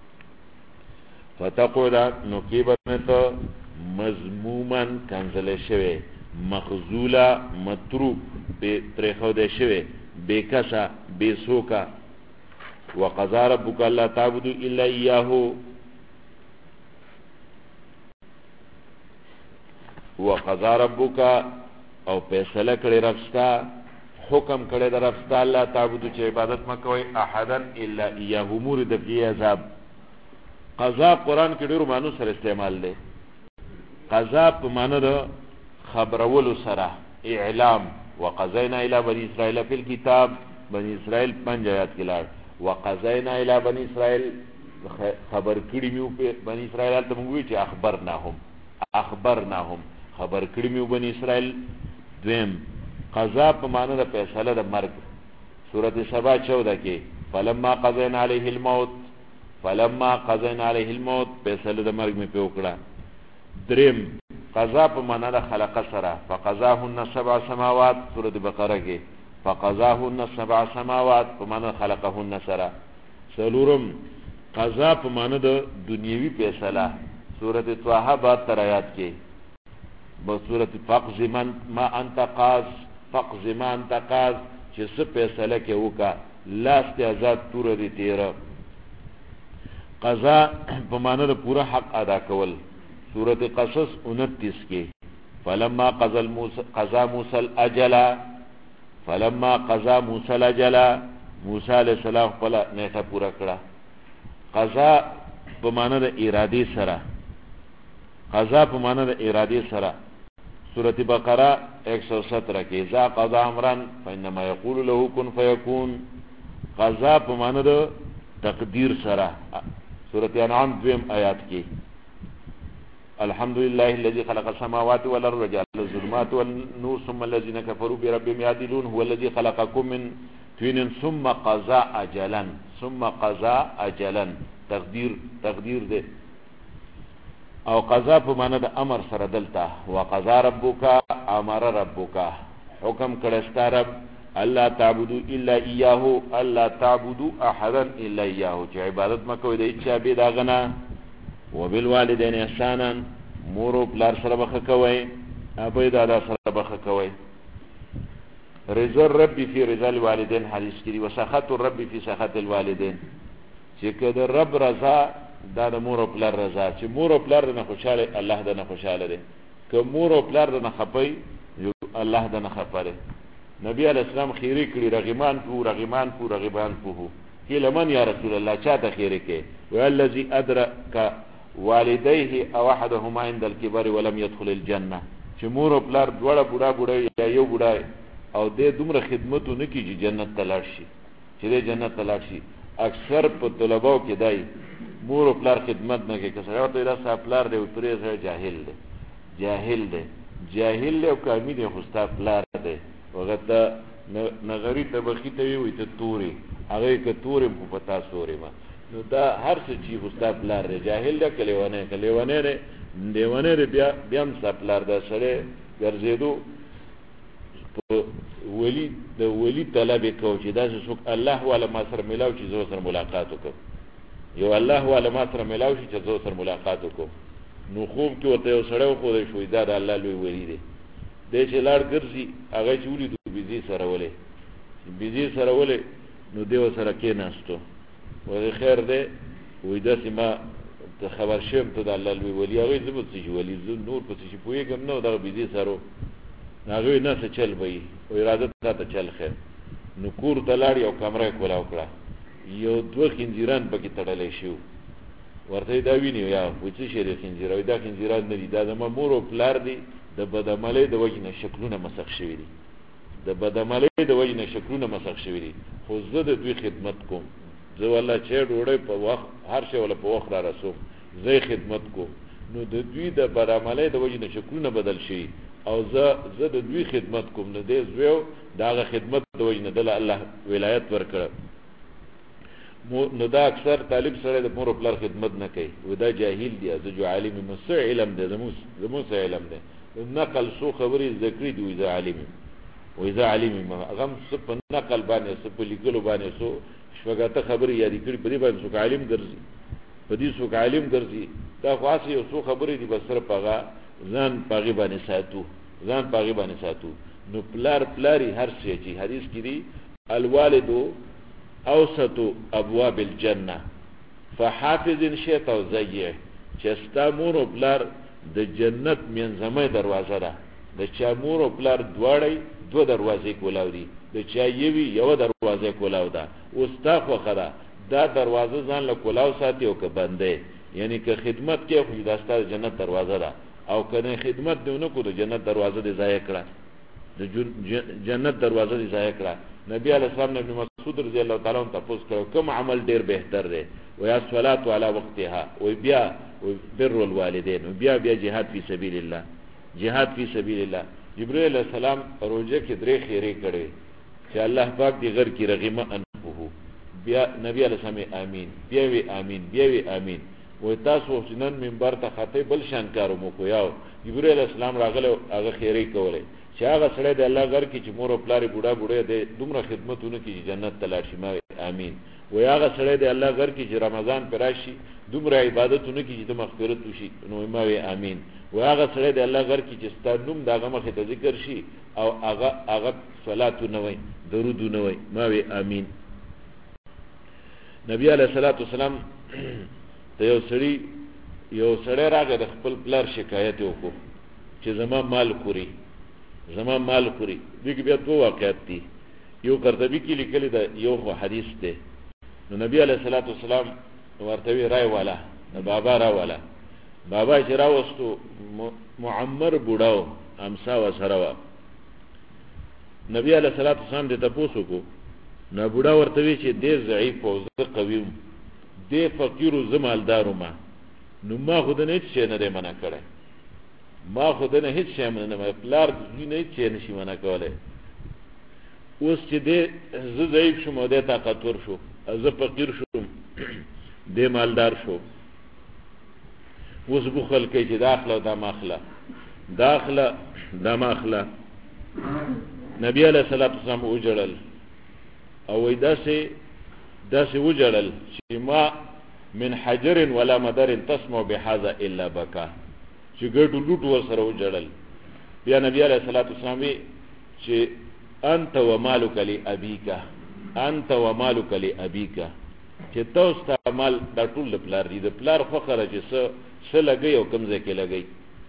فتقعد نو کی بنته مذمومن کنزل شوه مخذولا متروک پرې خوده شوه بیکسه بیسوکا. وقضى ربك الا تعبدوا الا اياه وقضى ربك او فیصله کړی ربستا حکم کړی در ربستا الله تعبدو چې عبادت مکوئ احدا الا اياه امور د فی عذاب. قضا قران کې ډیرو معنی سره استعمال دی. قضا په معنی د خبرولو سره اعلام. وقضینا الى بني اسرائيل في الكتاب بني اسرائيل 5 آیات کې لاړ وقضینا الى بني اسرائيل خبر کړی میو په بني اسرائيل ته موږ چې اخبرناهم خبر کړی میو بني اسرائيل. دویم قضا په معنی د فیصله د مرګ سورۃ سبا 14 کې فلما قضینا علیه الموت فیصله د مرګ می په وکړه. دریم قضا په معنی د خلق سره فقضاهن 7 سماوات سورۃ بقره کې فقضاهن 7 سماوات په معنی خلقهن سره. سلورم قضا په معنی د دنیوي فیصله سورۃ طه 72 آیات کې بسورۃ فقض ما انت قاض چې څه فیصله کې وکا لاست آزاد پورا دي تیرا. قضا په معنی د پورا حق ادا کول سورۃ قصص 29 کې فلما قضى موسى الاجل موسی علیہ السلام خپل نیټه پورا کړه. قضا په معنی د ارادي سره سورۃ بقره 117 کې اذا قضى امرا فانما يقول له كن فيكون. قضا په معنی د تقدیر سره سورۃ انعام 2 آیات کې الحمد لله الذي خلق السماوات والارض وجعل الظلمات والنور ثم الذين كفروا بربهم يعدلون هو الذي خلقكم من توینن ثم قضا اجلا، ثم قضا اجلا تقدیر ده، او قضا په معنا د امر سره دلته، وقضا ربک امر ربک حکم کړستا رب الله تعبدوا الا اياه، الله تعبدوا احدا الا اياه، چې عبادت مکوئ د هیڅ چا بې د هغه نه. وبالوالدین احسانا مور و پلار سره به ښه کوئ، ابی دادا سره به ښه کوئ. رضا الرب فی رضا الوالدین حدیث کې دي، وسخط الرب فی سخط الوالدین، چې که د رب رضا دا د مور او پلار رضا، چې مور او پلار دنه خوشاله الله دنه خوشاله دی، که مور او پلار دنه خپي الله دنه خپه دی. نبی علیہ السلام خیری کړي رغمان پو رغمان پو رغبان پو قیل من یا رسول الله، چاته خیری کې؟ والذي ادرك والديه او احدهما عند الكبر ولم يدخل الجنه، چې مور او پلار دواړه بوډا بوډا یا یو بوډا او دې دومره خدمتو نه کیږي جنت ته لاړ شي، چې دې جنت ته لاړ شي. اکثر په طلباو کې دی مور او پلار خدمت نه کوي، که سره ورته دا صاحب پلار دی او پرې سره جاهل دی، جاهل دی، جاهل دی او کامی دی خو ستا پلار دی، وغته نغری ته بخی ته وي ته توري هغه که توري په پتا سوري ما، نو دا هر څه چې خو ستا پلار دی، جاهل دی کلیوانه دی دیوانه دی، بیا هم ستا پلار دی. سره ګرځېدو ولی د ولی طلب کو چې دا څوک الله والا ما سره ملاو چې زو سره ملاقات وکړ، یو الله والا ما سره ملاو شي چې زو سره ملاقات وکړ، نو خوب کې ورته یو سره خو د شوې دا د الله لوی ولی دی. د چې لاړ ګرځي هغه چې ولې بيزي سره ولې بيزي سره ولې نو دیو سره کې ناستو وای خیر دی وای داسې ما ته خبر شم ته د الله لوی ولی هغه زبر چې ولی زو نور په څه پوهېږم نو دا بيزي سره هغه نه څه چل وي او اراده ته چل خیر. نو کور ته لاړ یو کمره کولاو کړه، یو دوه خنجران پکې تړلې شو، ورته دا ویني یا وڅ شي د خنجر او دا خنجران نه دي، دا زما مور او پلار دي، د بدعملۍ د وجې نه شکلونه مسخ شوي دي، د بدعملۍ د وجې نه شکلونه مسخ شوي دي، خو زه د دوی خدمت کوم، زه والله چې ډوډۍ په وخت هر شی ولا په وخت را رسوم، زه خدمت کوم. نو د دوی د بدعملۍ د وجې نه شکلونه بدل شي او زه د دوی خدمت کوم، نه دې زویو داغه خدمت د وجې نه دله الله ولایت ورکړه. نو دا اکثر طالب سره د مور او پلار خدمت نه کوي، و دا جاهل دی، زه جو عالم مسع علم دی، زموس علم دی، نقل سو خبرې ذکرې دی، وې عالم وې عالم ما غم سپ نقل باندې سپ لیکلو باندې سو شوګاته خبرې یادې کړې، په دې باندې سو عالم ګرځي، په دې سو عالم ګرځي، دا خاصه یو سو خبرې دی بس سره پغا ځان پاغي باندې ساتو، ځان پاغي باندې ساتو. نو پلاری هر څه چې حدیث کې دی الوالد اوسط ابواب الجنه فحافظ شیط او زیه، چې ستا مور او پلار د جنت منځمه دروازه ده، د چا مور او پلار دواړی دو دروازې کولاو دي، د چا یو دروازه کولاو ده، او ستا خو خدا دا دروازه ځان له کولاو ساتي او که بنده، یعنی که خدمت کې خو دا ستا جنت دروازه ده، او کنه خدمت دیونه کو د جنت دروازه دی ضایع کړه، د جنت دروازه دی ضایع کړه. نبی علیہ السلام ابن مسعود رضی الله تعالی عنہ تاسو کړو کوم عمل ډیر بهتر دی؟ ویا صلات علی وقتها، و بیا بر الوالدین، و بیا جهاد فی سبیل الله، جهاد فی سبیل الله. جبرئیل علیہ السلام روزه کې درې خیره کړي چې الله پاک دی غر کی رغمه انفه، بیا نبی علیہ السلام امین، بیا وی امین، بیا وی امین. و تاسو نن منبر ته خطیب بل شان کارو مو کو یاو جبرئیل علیہ السلام راغله هغه خیره کوله چې هغه سره د الله غر کې چې مور او پلار بوډا بوډا دې دومره خدمتونه کوي جنت ته لاړ شي، ما امين. و هغه سره د الله غر کې چې رمضان پر راشي دومره عبادتونه کوي چې مغفرت وشي، نو ما امين. و هغه سره د الله غر کې چې ستانوم دغه مخه ته ذکر شي او هغه صلات نه وي درود نه وي، ما امين. نبی علیہ الصلوۃ والسلام ته یو سړی راغی د خپل پلار شکایت وکړو چې زما مال خوري. دغه بیا دوه واقعات دي، یو قرطبی کې لیکل دا یو حدیث دی. نو نبی علیہ الصلوۃ والسلام ورته رای والا بابا را والا، بابا چې راوستو معمر بوډاو امسا وسره وا. نبی علیہ الصلوۃ والسلام دې تاسو کو نو بوډا ورته وی چې دې ضعیف او زه قوی، دې فقیر او زمالدارو، ما نو ما خود نه څه نه منع کړه، ما خود نه هیڅ شی منه، ما پلار دې نه څه نشي منع کوله. اوس چې دی زه ضعیف شوم او دی طاقتور شو، زه فقیر شوم دی مالدار شو، اوس بخل کوي چې دا اخله او دا ماخله، دا اخله دا ماخله. نبی علیه الصلاة والسلام وجړل او وایي داسې وجړل چې ما من حجر ولا مدر تسمع بهذا الا بکا، چې ګټو لوټ ورسره وجړل. بیا نبی علیه الصلاة والسلام وی چې انت ومالک لابیک، انت ومالک لابیک، چې تاسو ته مال دا ټول د پلار دی، د پلار فخر چې څه لګي او کوم ځای کې لګي.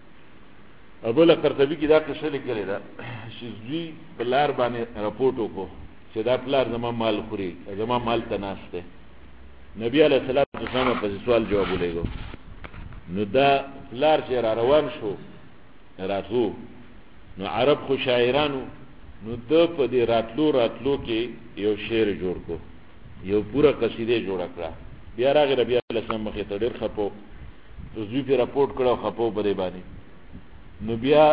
ابو القرطبي کې دا قصه لیکلې ده چې دوی پلار باندې راپورټ وکړو چې دا پلار زما مال خوري، زما مال ته ناشته. نبی علیه الصلاة والسلام په سوال جواب ولېږو. نو دا پلار چې را روان شو راتلو، نو عرب خو شاعرانو، نو د په دې راتلو کې یو شعر جوړ کو، یو پورا قصیده جوړ کړه. بیا راغی نبی علیه السلام مخې ته ډېر خپو، دوی په راپورټ کړو خپو بده باندې. نو بیا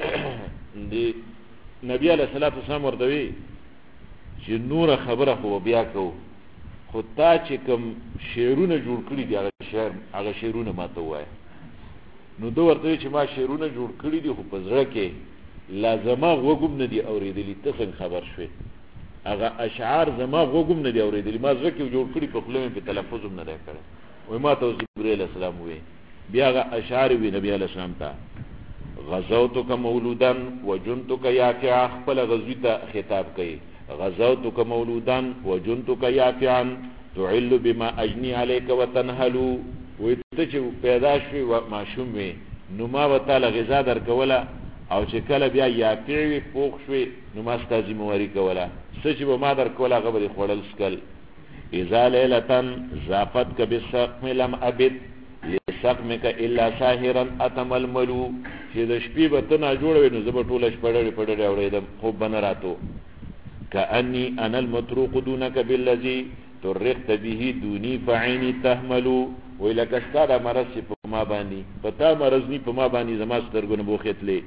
دی نبی علیه الصلاة والسلام ورته وی چې نور خبره خو بیا کو، خو تا چې کوم شعرونه جوړ کړي دي هغه شعرونه ماته وایه. نو دو ورته وی چې ما شعرونه جوړ کړي دي خو په زړه کې لازمه غوږم نه دي اورېدلي، ته څنګه خبر شوې؟ هغه اشعار زما غوږم نه دي اورېدلي، ما زړه کې جوړ کړي په خوله مې په تلفظ هم نه دی کړی. وایي ما ته جبرائیل علیه السلام وی، بیا هغه اشعار وی نبی علیه السلام ته غزوتک مولودن وجنتک یافعا، خپل غزوی ته خطاب کوي. غزوتک مولودن وجنتک یافعا تعل بما اجنی علیک وتنهلو، وی ته چې پیدا شوی و ماشوم وی نو ما به تعالی غذا در کوله، او چې کله بیا یافع وی پوخ شوی نو ما ستا ذمهواري کوله، څه چې به ما در کوله هغه به خوړل سکل. اذا لیلتن ضافتک بالسقم لم ابد لسقمک الا ساهرا اتململو، چې د شپې به ته ناجوړه وې نو زه به ټوله شپه ډډې اورېدم، خوب به نه راتو. کأني انا المتروق دونک بالذي ترقت به دونی فعینی تحملو، وی لکه ستا دا مرض چې په ما باندې، په تا مرض نی په ما باندې زما سترګو نه بوختلې.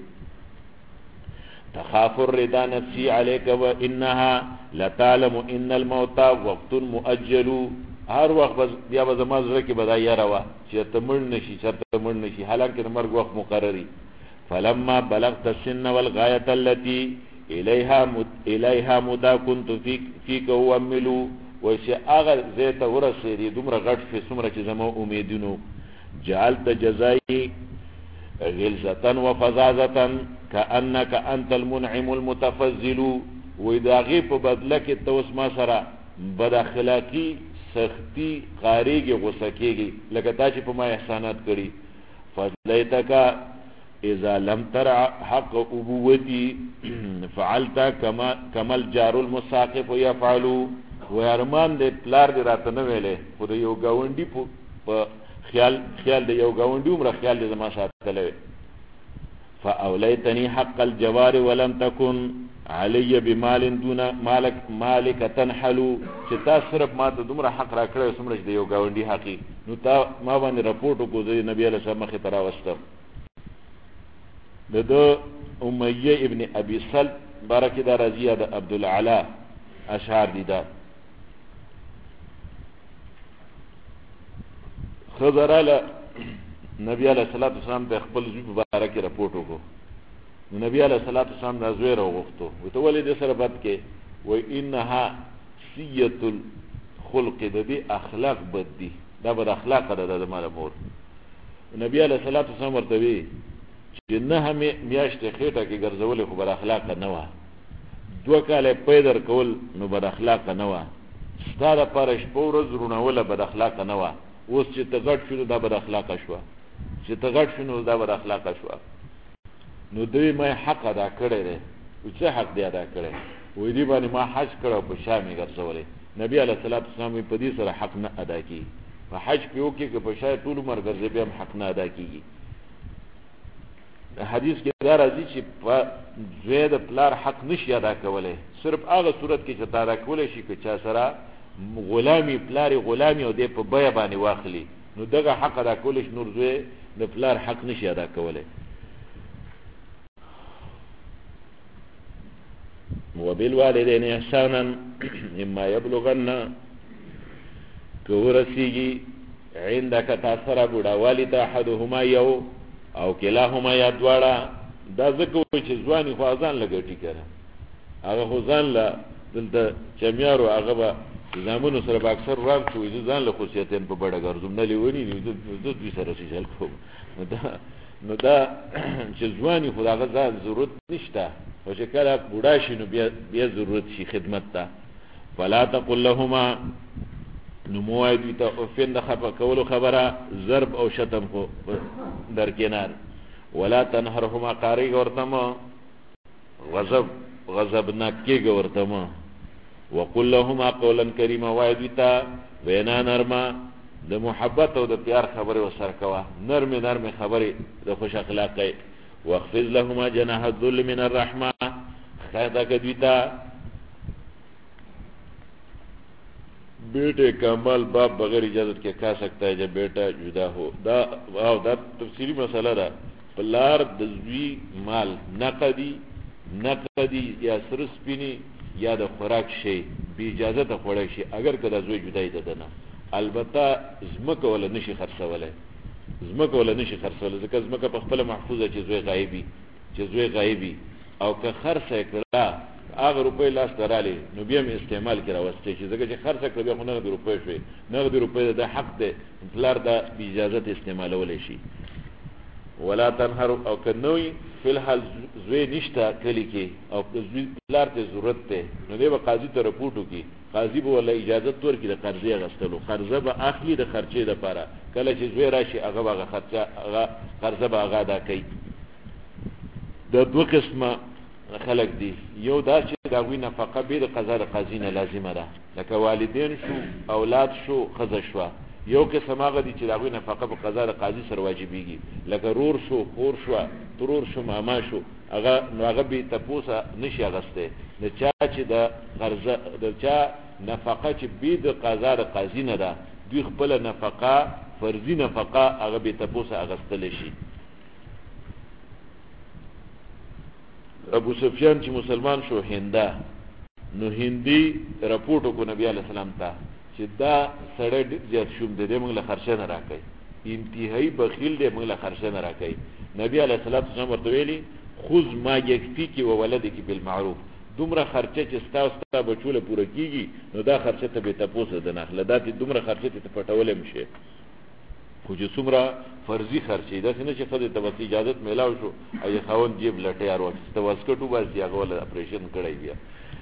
تخاف الرضا نفسي عليك وانها لتعلم ان الموت وقت مؤجل، هر وخت بیا به زما زړه کې به دا یاره وه چې ته مړ نشي، چېرته مړ نشي، حالانکه د مرګ وخت مقرري. فلما بلغت السن والغايه التي الیها مدا كنت فيك اوملو، وای چې هغه ځای ته ورسېدې دومره غټ شوې څومره چې زما امیدونو. جعلت جزایي غلظة وفظاظة كأنك انت المنعم المتفضل، وای د هغې په بدله کې ته اوس ما سره بد اخلاقي سختی قاریږي، غصه کېږي لکه تا چې په ما احسانات کړي. فضلیتک اذا لم ترع حق ابوتی فعلت کما الجار المساقف يفعل، و ارمان دې پلار دې راته نه ویلې، خو د یو ګاونډي په خیال د یو ګاونډي عمره خیال دې زما ساتلی. فاولیتنی حق الجوار ولم تكن علی بمال دون مالک تنحلو، چې تا صرف ما ته دومره حق را کړی څومره چې د یو ګاونډي حقي، نو تا ما باندې رپورټ وکړو، د نبي علیه السلام مخې ته راوستم. د امیه ابن ابي سلط بارکې دا راځي، د عبدالعلا اشعار دي. دا خضراله نبی علیه الصلاة والسلام ته خپل زوی په باره کې رپورټ وکړو. نو نبی علیه الصلاة والسلام دا زوی راوغوښتو، وی ته ولې دې سره بد کې؟ وی انها سیة الخلق، د دې اخلاق بد دي، دا بد اخلاقه ده د ما د مور. نبی علیه الصلاة والسلام ورته وی چې نه میاشتې خېټه کې ګرځولې خو بد اخلاقه نه وه، 2 کاله پیدر کول نو بد اخلاقه نه وه، ستا دپاره شپه ورځ رونوله بد اخلاقه نه وه. اوس چې ته غټ شو دا بد اخلاقه شوه، چې ته غټ شو نو دا بد اخلاقه شوه. نو دوی ما حق ادا کړی دی. څه حق دی ادا کړی؟ وایي دې باندې ما حج کړی په شا مې ګرځولی. نبي علیه الصلاة والسلام په دې سره حق نه ادا کېږي، په حج پې وکړي که په شا ټول عمر ګرځې بیا هم حق نه ادا کېږي. حدیث کې دا راځي چې په زوی د پلار حق نشي ادا کولی، صرف هغه صورت کې چې تا ادا کولی شي که چا سره غلامي پلار غلامي او دی په بیه باندې واخلي، نو دغه حق ادا کولی شي، نور زوی د پلار حق نشي ادا کولی. وبالوالدین احسانا اما یبلغن کورسیگی عندك تاثر بوډاوالی ته احدهما یو او کلاهما یا دواړه دا ځکه وایي چې ځواني خو ځان لګټي کنه هغه خو ځان له دلته چمیارو هغه به زامنو سره به اکثر وران شو ځان له خصوصیتین په بډه ګرځم نه لیونی زه دوی سره سیجل کوم نو دا چې ځواني خو هغه ځان ضرورت نشته او چې کله بوډا شي نو بیا ضرورت شي خدمت ته فلا تقل لهما نو موعد ته اوفین د خفه کولو خبره ضرب او شتم خو در کنار ولا تنهرهما قاری ورتما غضب نکي ورتما وقل لهما قولا كريما وعد ته وینا نرمه د محبت او د پیار خبره وسره کوا نرمه خبره د خوش اخلاقی واخفض لهما جناح الذل من الرحمه خیدا کدیتا بیٹے کمال باپ بغیر اجازت کے کھا سکتا ہے جب بیٹا جدا ہو دا تفصیلی مسئلہ دا پلار دزوی مال نقدی یا سرسپینی یا د خوراک شي بی اجازت خوراک شي اگر کدا زوی جدای ددنه البته زمکه ولا نشي خرڅولای ځکه زمکه په خپل محفوظه چې زوی غایبی او که خرڅ کړه هغه روپۍ لاس دراله نو بیا استعمال کړه واسطه چې ځکه چې خرڅ کړه بیا خو نه د روپۍ شوی نه د روپۍ د حق ده پلار د اجازه استعمالول شي ولا تنهر او کنوی فی الحال زوی نشته کلی کې او زوی پلار ته ضرورت ده نو دی به قاضي ته رپورټ وکي قاضي به ولا اجازه ورکړي د قرضې غستلو قرضه به اخلي د خرچې لپاره کله چې زوی راشي هغه به خرچه هغه قرضه به هغه ادا کوي د دوه قسمه خلق دي یو دا چې دا وی نفقه به د قضا د قاضي نه لازمه ده لکه والدین شو اولاد شو خزه شو یو قسم هغه دي چې دا وی نفقه په قضا د قاضي سره واجبېږي لکه رور شو خور شو ترور شو ماما شو هغه به تپوسه نشي اغسته د چا چې د قرضه د چا نفقه چې به د قضا د قاضي نه ده دوی خپل نفقه فرضي نفقه هغه به تپوسه اغستل شي ابو سفیان چې مسلمان شو نو هندي رپورټ کو نبی علیہ السلام ته چې دا سړی ډېر شوم د دې موږ له خرچه نه راکړي انتهایی بخیل دی موږ له خرچه نه راکړي نبی علیہ السلام ورته ویلي خذ ما یکفیک و ولدک بالمعروف دومره خرچه چې ستا بچوله پوره کیږي نو دا خرچه ته به تاسو د نخله دا دومره خرچه ته پټولې مشه خو چې څومره فرضي خرچې دا څنګه چې خدای ته وتی اجازه میلاو شو ای خاون جیب لټیار واسطه واسکټو باسي هغه ول اپریشن کړی بیا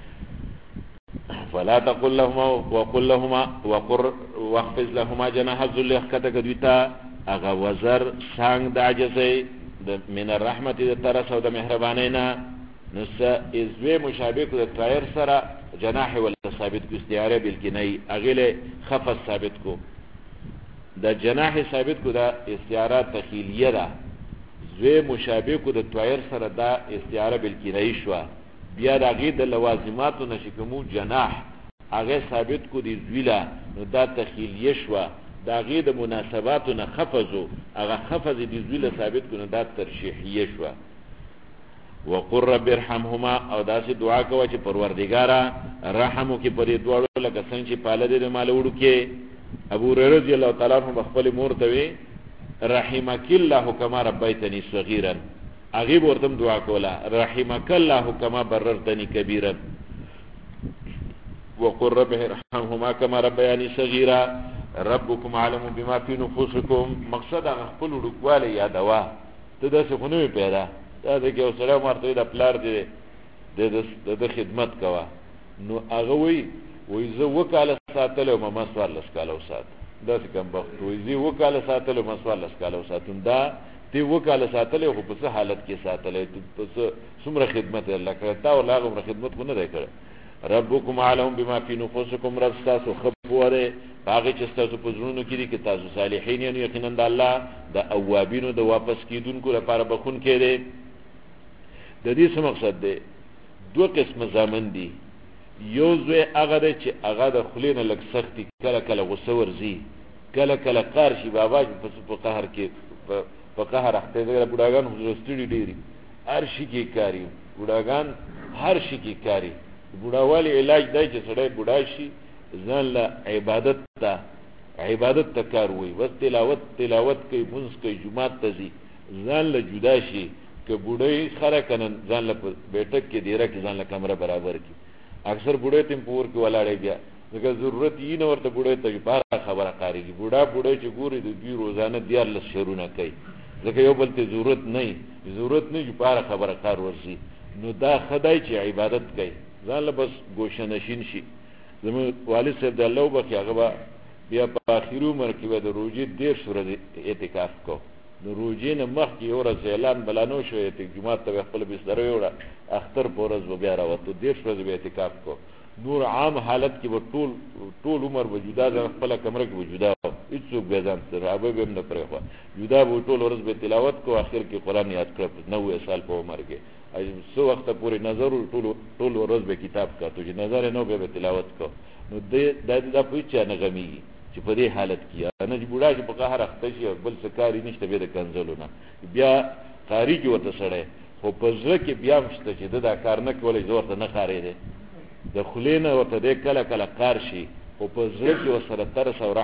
فلا تقل لهما وقل لهما واخفض لهما جناح الذل کته کدیتا هغه وزر څنګه د عجزې د من الرحمت د طرف او د مهربانۍ نه نس ازوی مشابه کو د طائر سره جناح ولا ثابت کو استعاره بالکنای اغله خفض ثابت کو د جناح ثابت کو دا استعاره تخیلیه ده زوی مشابه کو د طائر سره دا استعاره بالکنای شو بیا د غید د لوازماتو نشکمو جناح هغه ثابت کو دی زویلا نو دا تخیلیه شو دا غید مناسباتو نه خفضو هغه خفض دی زویلا ثابت کو نو دا ترشیحیه شو وقر رب ارحمهما او داسې دعا کوه چې پروردګارا رحم وکي پرې دواړو لکه څنګه چې پاله دې مال وړو کې ابو هريره رضی الله تعالی عنہ خپل مور ته وی رحمک الله کما ربیتنی صغیرا هغه ورته دعا کوله رحمک الله کما بررتنی کبیرا وقر رب ارحمهما کما ربیانی صغیرا ربکم علم بما فی نفوسکم مقصد هغه خپل وړوکواله یادوا ته داسې خو نه پیدا دا دغه سلام ورته د پلار دی د خدمت کوا نو هغه وی زه وکاله ساتل او ما سوال لسکاله وسات دا کوم وخت وی زه وکاله ساتل او ما سوال لسکاله وساتم دا تی وکاله ساتل خو په څه حالت کې ساتل په څومره خدمت الله کړ تا او لاغه خدمت کو نه دی کړ ربکم علم بما فی نفوسکم رب تاسو خبره باغی چې تاسو په زړونو کې دي کې تاسو صالحین یعنی یقینا د الله د اوابینو د واپس کیدونکو لپاره بخون کړي د دې څه مقصد دی دوه قسم زامن دي یو زوی هغه دی چې هغه د خلینه لږ سختي کله کله غوسه ورځي کله کله قهر شي بابا په قهر کې په قهر اخته دی بډاګان حضور ستړي ډیری هر شي کې کاری بډاګان هر شي کې کاری بوډاوالي علاج دی چې سړی بوډا شي ځان له عبادت ته کار وي، بس تلاوت کوي، مونځ کوي، جومات ته ځي، ځان له جدا شي. که بوډۍ خره کنه ځان له بیٹک کې دیره کې ځان له کمره برابر کی. اکثر بوډۍ تم پور کې ولاړی بیا ځکه ضرورت یې نه ورته بوډۍ ته باره خبره کارېږي. بوډۍ چې ګوري د دوی روزانه 14 شرونه کوي ځکه یو بل ته ضرورت نه چې باره خبره کار ورځي. نو دا خدای چې عبادت کوي ځان له بس ګوشه نشین شي. زموږ والد صاحب د الله وبخښي هغه به بیا په آخري عمر کې به د روژې 13 ورځې اعتکاف کو. د روژې نه مخکې یو ورځ اعلان بلانو شو جومات ته به خپله بستره یوړه، اختر په ورځ به بیا راوتو، 13 ورځې به اعتکاف کو. نور عام حالت کې به ټول عمر به جدا د خپله کمره کې به جدا و، هېڅوک بیا ځان سره رابه به هم نه پرېښوه، جدا به ټول ورځ به تلاوت کو. اخر کې قرآن یاد کړه 90 سال په عمر کې څه وخته پورې نظر ټول ورځ به کتاب کاتو چې نظر یې نه بیا به تلاوت کو. نو دا په هېڅ چا نه غمیږي چې په دې حالت کې نه چې بوډا چې په قهر اخته شي بل څه کار یې نشته بیا د کنځلو نه بیا خارجي ورته سړی، خو په زړه کې بیا هم شته چې ده دا کار نه کولی، زه ورته نه خارېدی، د خولې نه ورته دی کله کار شي، خو په زړه کې ورسره ترس او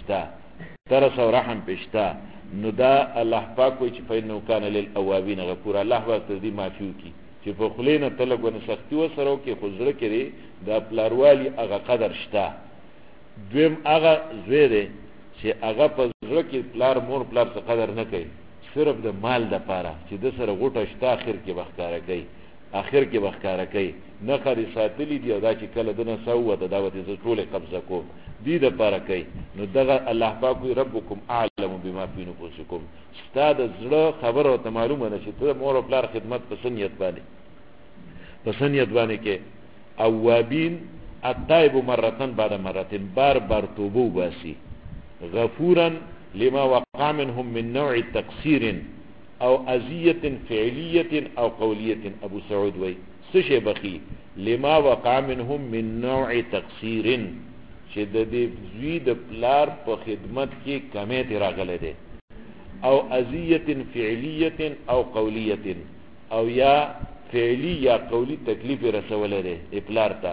رحم پېشته. نو دا الله پاک وایي چې فإنه کان للأوابین غفورا. الله به تر دې معافي وکړي چې په خولې نه ته لږ ونه سختي ورسره وکړې، خو زړه کې دی دا پلاروالي هغه قدر شته. دویم هغه زوی دی چې هغه په زړه کې مور پلار څه قدر نه کوي، صرف د مال دپاره چې د سره غوټه شته اخر کې به ښکاره کوي نه خرې ساتلي دي او دا چې کله دنه څه ووته دا به زه ټولې قبضه کوم دې دپاره کوي. نو دغه الله پاک وایي ربکم اعلم بما فی نفوسکم، ستا د زړه خبره ورته معلومه ده چې ته د مور او پلار خدمت په څه نیت باندې کې. اوابین التائب مرتن بعد مرتن، بار توبه وباسي. غفورا لما وقع منهم من نوع تقصير او اذیه فعلیه او قولیه. ابو سعود وی سشه بخی لما وقع منهم من نوع تقصير چې د دې زوی د پلار په خدمت کې کمی راغله ده، او اذیه فعلیه او قولیه، او یا فعلی یا قولی تکلیف رسوله ده پلار ته.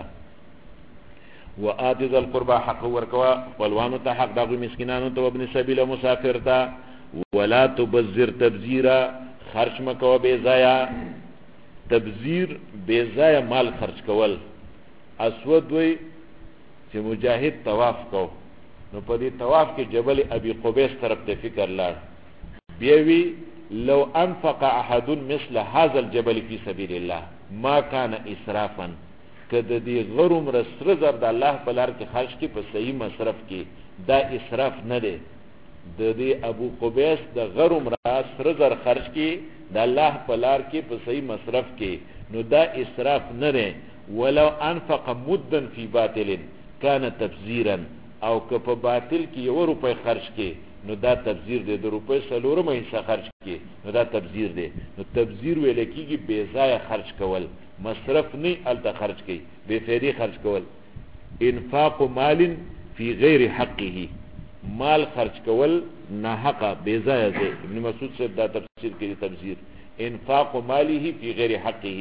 وآت ذا القربى حق ورکوا خپلوانو ته حق، دغه مسکینانو ته، ابن سبیل مسافر ته. ولا تبذر تبذیرا، خرج مکو بے ضایع. تبذیر بے ضایع مال خرج کول. اسود وی چې مجاهد طواف کو، نو په دې طواف کې جبل ابي قبیس طرف ته فکر لاړ، بیوی لو انفق احد مثل هذا الجبل في سبيل الله ما كان اسرافا. که د دې غرم سره زر د الله په لار کې خرج کې په صحیح مصرف کې دا اسراف نه دی. د دې ابو قبیس د غرم سره زر خرج کې د الله په لار کې په صحیح مصرف کې نو دا اسراف نه دی. ولو انفق مدا فی باطل کان تبذیرا، او که په باطل کې 1 روپۍ خرج کې نو دا تبذیر دی. د روپۍ 4 حصہ خرج کې نو دا تبذیر دی. نو تبذیر ویل کېږي بې ځایه خرج کول، مصرف نه الته خرج کوي، بے فایده خرج کول. انفاق مال فی غیر حقه، مال خرج کول نه حقه بے ځایه دی. ابن مسعود صاحب دا تفسیر کوي تبذیر انفاق ماله فی غیر حقه.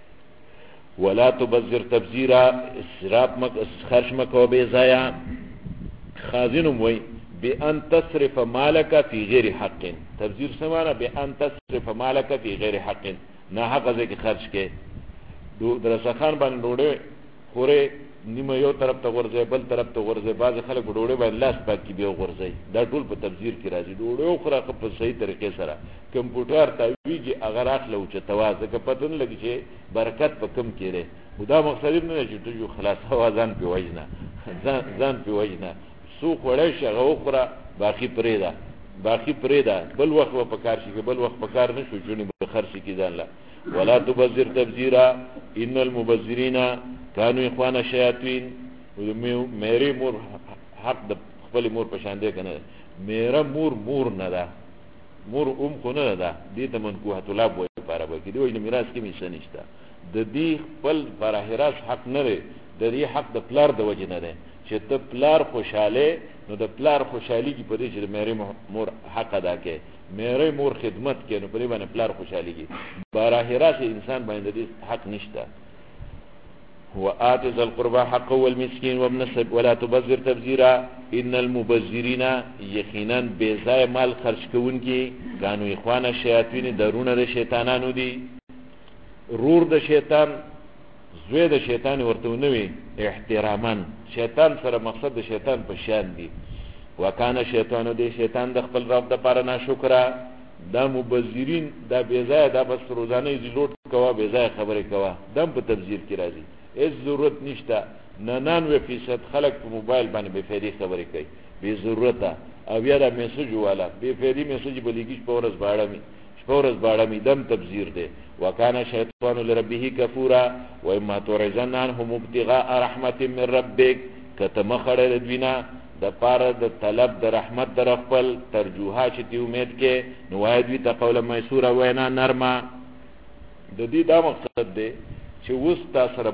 ولا تبذر تبذیرا، اسراف خرج مکو بے ځایه. خازنم وی بان تصرف مالک فی غیر حق. تبذیر سمانا بان تصرف مالک فی غیر حق، نه حق ځکه خرج کې. درسخان باندې ډوډۍ خورې نیمه یو طرف ته غورځي بل طرف ته غورځي، بعض خلک ډوډۍ باندې لاس پاک کې بیا غورځي، دا ټول په تبذیر کې راځي. ډوډۍ وخوره په صحیح طریقې سره، کمپیوټر ته ویږي اگر اخلو چې توازه که پته نه لګي چې برکت په کم کې دی. خدا مقصد نه چې ته خلاص هوا ځان په وجنه سو خوړې شي هغه وخوره، باقي پرېدا بل وخت په کار شي، بل وخت په کار نه شو چونی به خرڅ کی ځان لا. ولا تبذر تبذیرا ان المبذرین كانوا اخوان الشیاطین. میری مور حق د خپل مور په شان دی کنه، میرا مور نه ده، مور خو نه ده، دې ته منکوحه طلب وایي لپاره به کې دی وایي میراث کې میسه نشته. د دې خپل براه راست حق نه لري، د دې حق د پلار د وجه نه دی چې ته پلار خوشاله، نو د پلار خوشحالي کې په دې چې د میری مور حق ادا کوي، میری مور خدمت کوي، نو په دې باندې پلار خوشحالي کوي. براه راست انسان باندې دې حق نشته. وآت ذا القربى حقه والمسكين وابن السبيل ولا تبذر تبذیرا ان المبذرین یقینا بیزای مال خرج کوونکی کانو اخوان الشیاطین درونه د شیطانانو دي رور د شیطان زوی د شیطان ورته نوې احتراما شیطان سره مقصد د شیطان په شان دي وکانه شیطانو دی شیطان د خپل رب د پاره ناشکرا دا مبذرین دا بیزای دا بس روزانه زلوټ کوا بیزای خبره کوا دم په تبذیر کې راځي هیڅ ضرورت نشته 99% خلک په موبایل باندې بے فایده خبرې کوي بے ضرورته او یا دا میسج والا بے فایده میسج بلیږي شپورز باړمی دم تبذیر دی وکانه شیطان لربه کفورا و اما تورزن عنهم ابتغاء رحمت من ربک کتمخړه دوینا د پاره د طلب د رحمت در خپل ترجوها چې تی امید کې نوای دوی ته قول میسوره وینا نرمه د دې دا مقصد دی چې وستا سره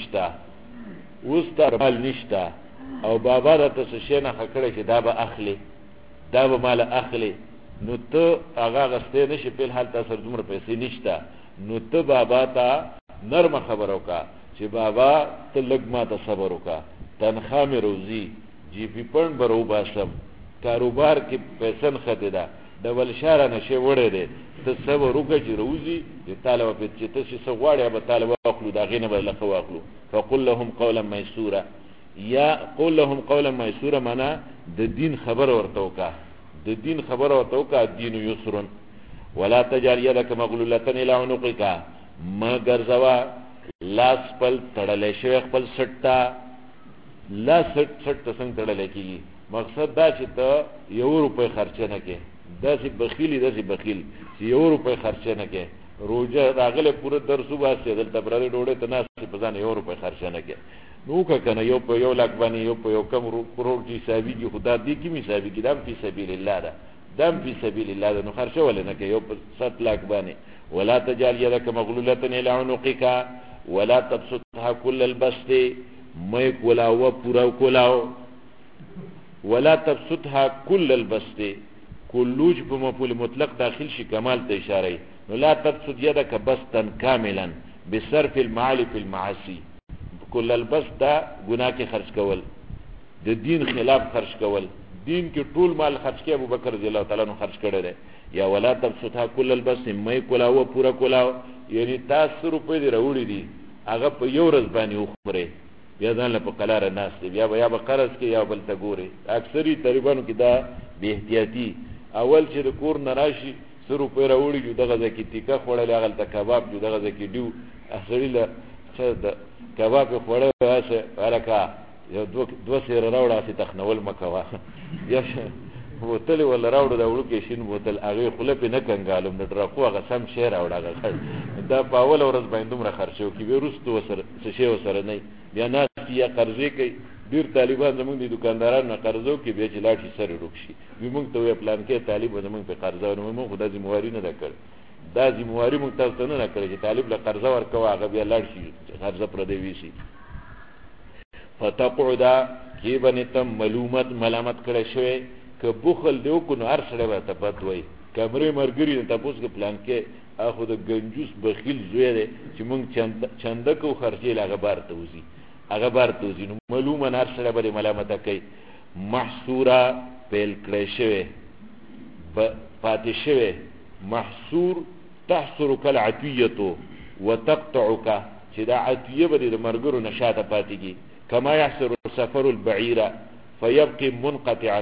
مال نشتا او بابا د تاسو شنه خکړه چې دا به اخلي دا به مال اخلي نو ته هغه غسته نشي په حال تاسو دومره پیسې نشتا نو ته بابا ته نرم خبر وکا چې بابا ته لګ ما ته صبر وکا تنخواه مې روزي جی پی پن برو باسم کاروبار کې پیسن خته ده د ولشاره نشه وړه ده ته صبر وکړه چې روزي د طالب په چې ته څه غواړې به طالب واخلو دا غینه به لخوا واخلو فقل لهم قولا ميسورا یا قول لهم قولا ميسورا معنا د دین خبر ورته وکا دین یسر ولا تجعل يدك مغلولة الى عنقك ما ګرځوا لاس پل تړلې شوی خپل سټا لا سټ څنګه تړلې کیږي مقصد دا چې ته €1 خرچ نه کې داسې بخیل چې €1 خرچ نه کې روزه راغله پوره درسو واسه دلته برالې ډوړې ته ناس په ځان €1 خرچ نه کې نو کنه یو په یو لاک باندې یو په یو کم کروڑ کی حسابي کی خدا دې کی حسابي کی دم فی سبیل الله دا دم فی سبیل الله دا نو خرچه ولې نه کې یو په 7 لاک باندې ولا تجعل يدك مغلولة الى عنقك ولا تبسطها كل البسط مې کولاو پورا کولاو ولا تبسطها كل البسط کلوج په مفعول مطلق داخل شي کمال ته اشاره نو لا تبسط يدك بسطا كاملا بصرف المعالي في المعاصي کل البسط دا گناہ کې خرج کول د دین خلاف خرج کول دین کې ټول مال خرج کې ابوبکر رضی الله تعالی عنہ خرج کړی دی یا ولا تبسطها كل البسط مې کولاو پورا کولاو یعنی تاسو روپې دی راوړي دي هغه په یو ورځ باندې وخوري بیا ځان له په قلار ناس دی بیا به قرض کې یا بل تګوري اکثری طالبانو کې دا به احتیاطي اول چې د کور نراشي سر روپې راوړي جو دغه ځکه تیکه خوړل هغه ته کباب جو دغه ځکه دیو اخري له څه د کباب خوړل واسه ورکا یو دو سیر راوړه چې تخنول مکوا یا بوتل ولا راوړو دا وړو کې شین بوتل هغه خلپ نه کنګالم د ډراکو هغه سم شیر راوړه دا په اول ورځ باندې دومره خرچو کې ورستو وسره څه شی وسره نه بیا ناس یا قرضې کوي ډیر طالبان زمونږ د دکاندارانو قرضو کې بیا چې لاټي سره روکشي موږ ته وی پلان کې طالب زمونږ په قرضو نو موږ خدای ذمہواری نه کړ دا ذمہواری موږ تاسو نه کړی چې طالب له قرض ورکوه هغه بیا لاړ شي قرض پر دی ویسي فتقعد کی بنتم ملامت کړی شوی که بخل دیو کو نو هر سره ورته پاتوي کمرې مرګري ته تاسو کې پلان کې اخو د گنجوس بخیل زوی دی چې موږ چنده کو خرچې لاغه بار توزي هغه بار توزي نو ملومن هر سره به ملامت کوي محصورا پیل کړی شوی پاتې شوی محصور تحصر کالعتیه وتقطعك چې دا عتیه به د مرګرو نشاته پاتېږي کما يحصر السفر البعير فيبقي منقطعا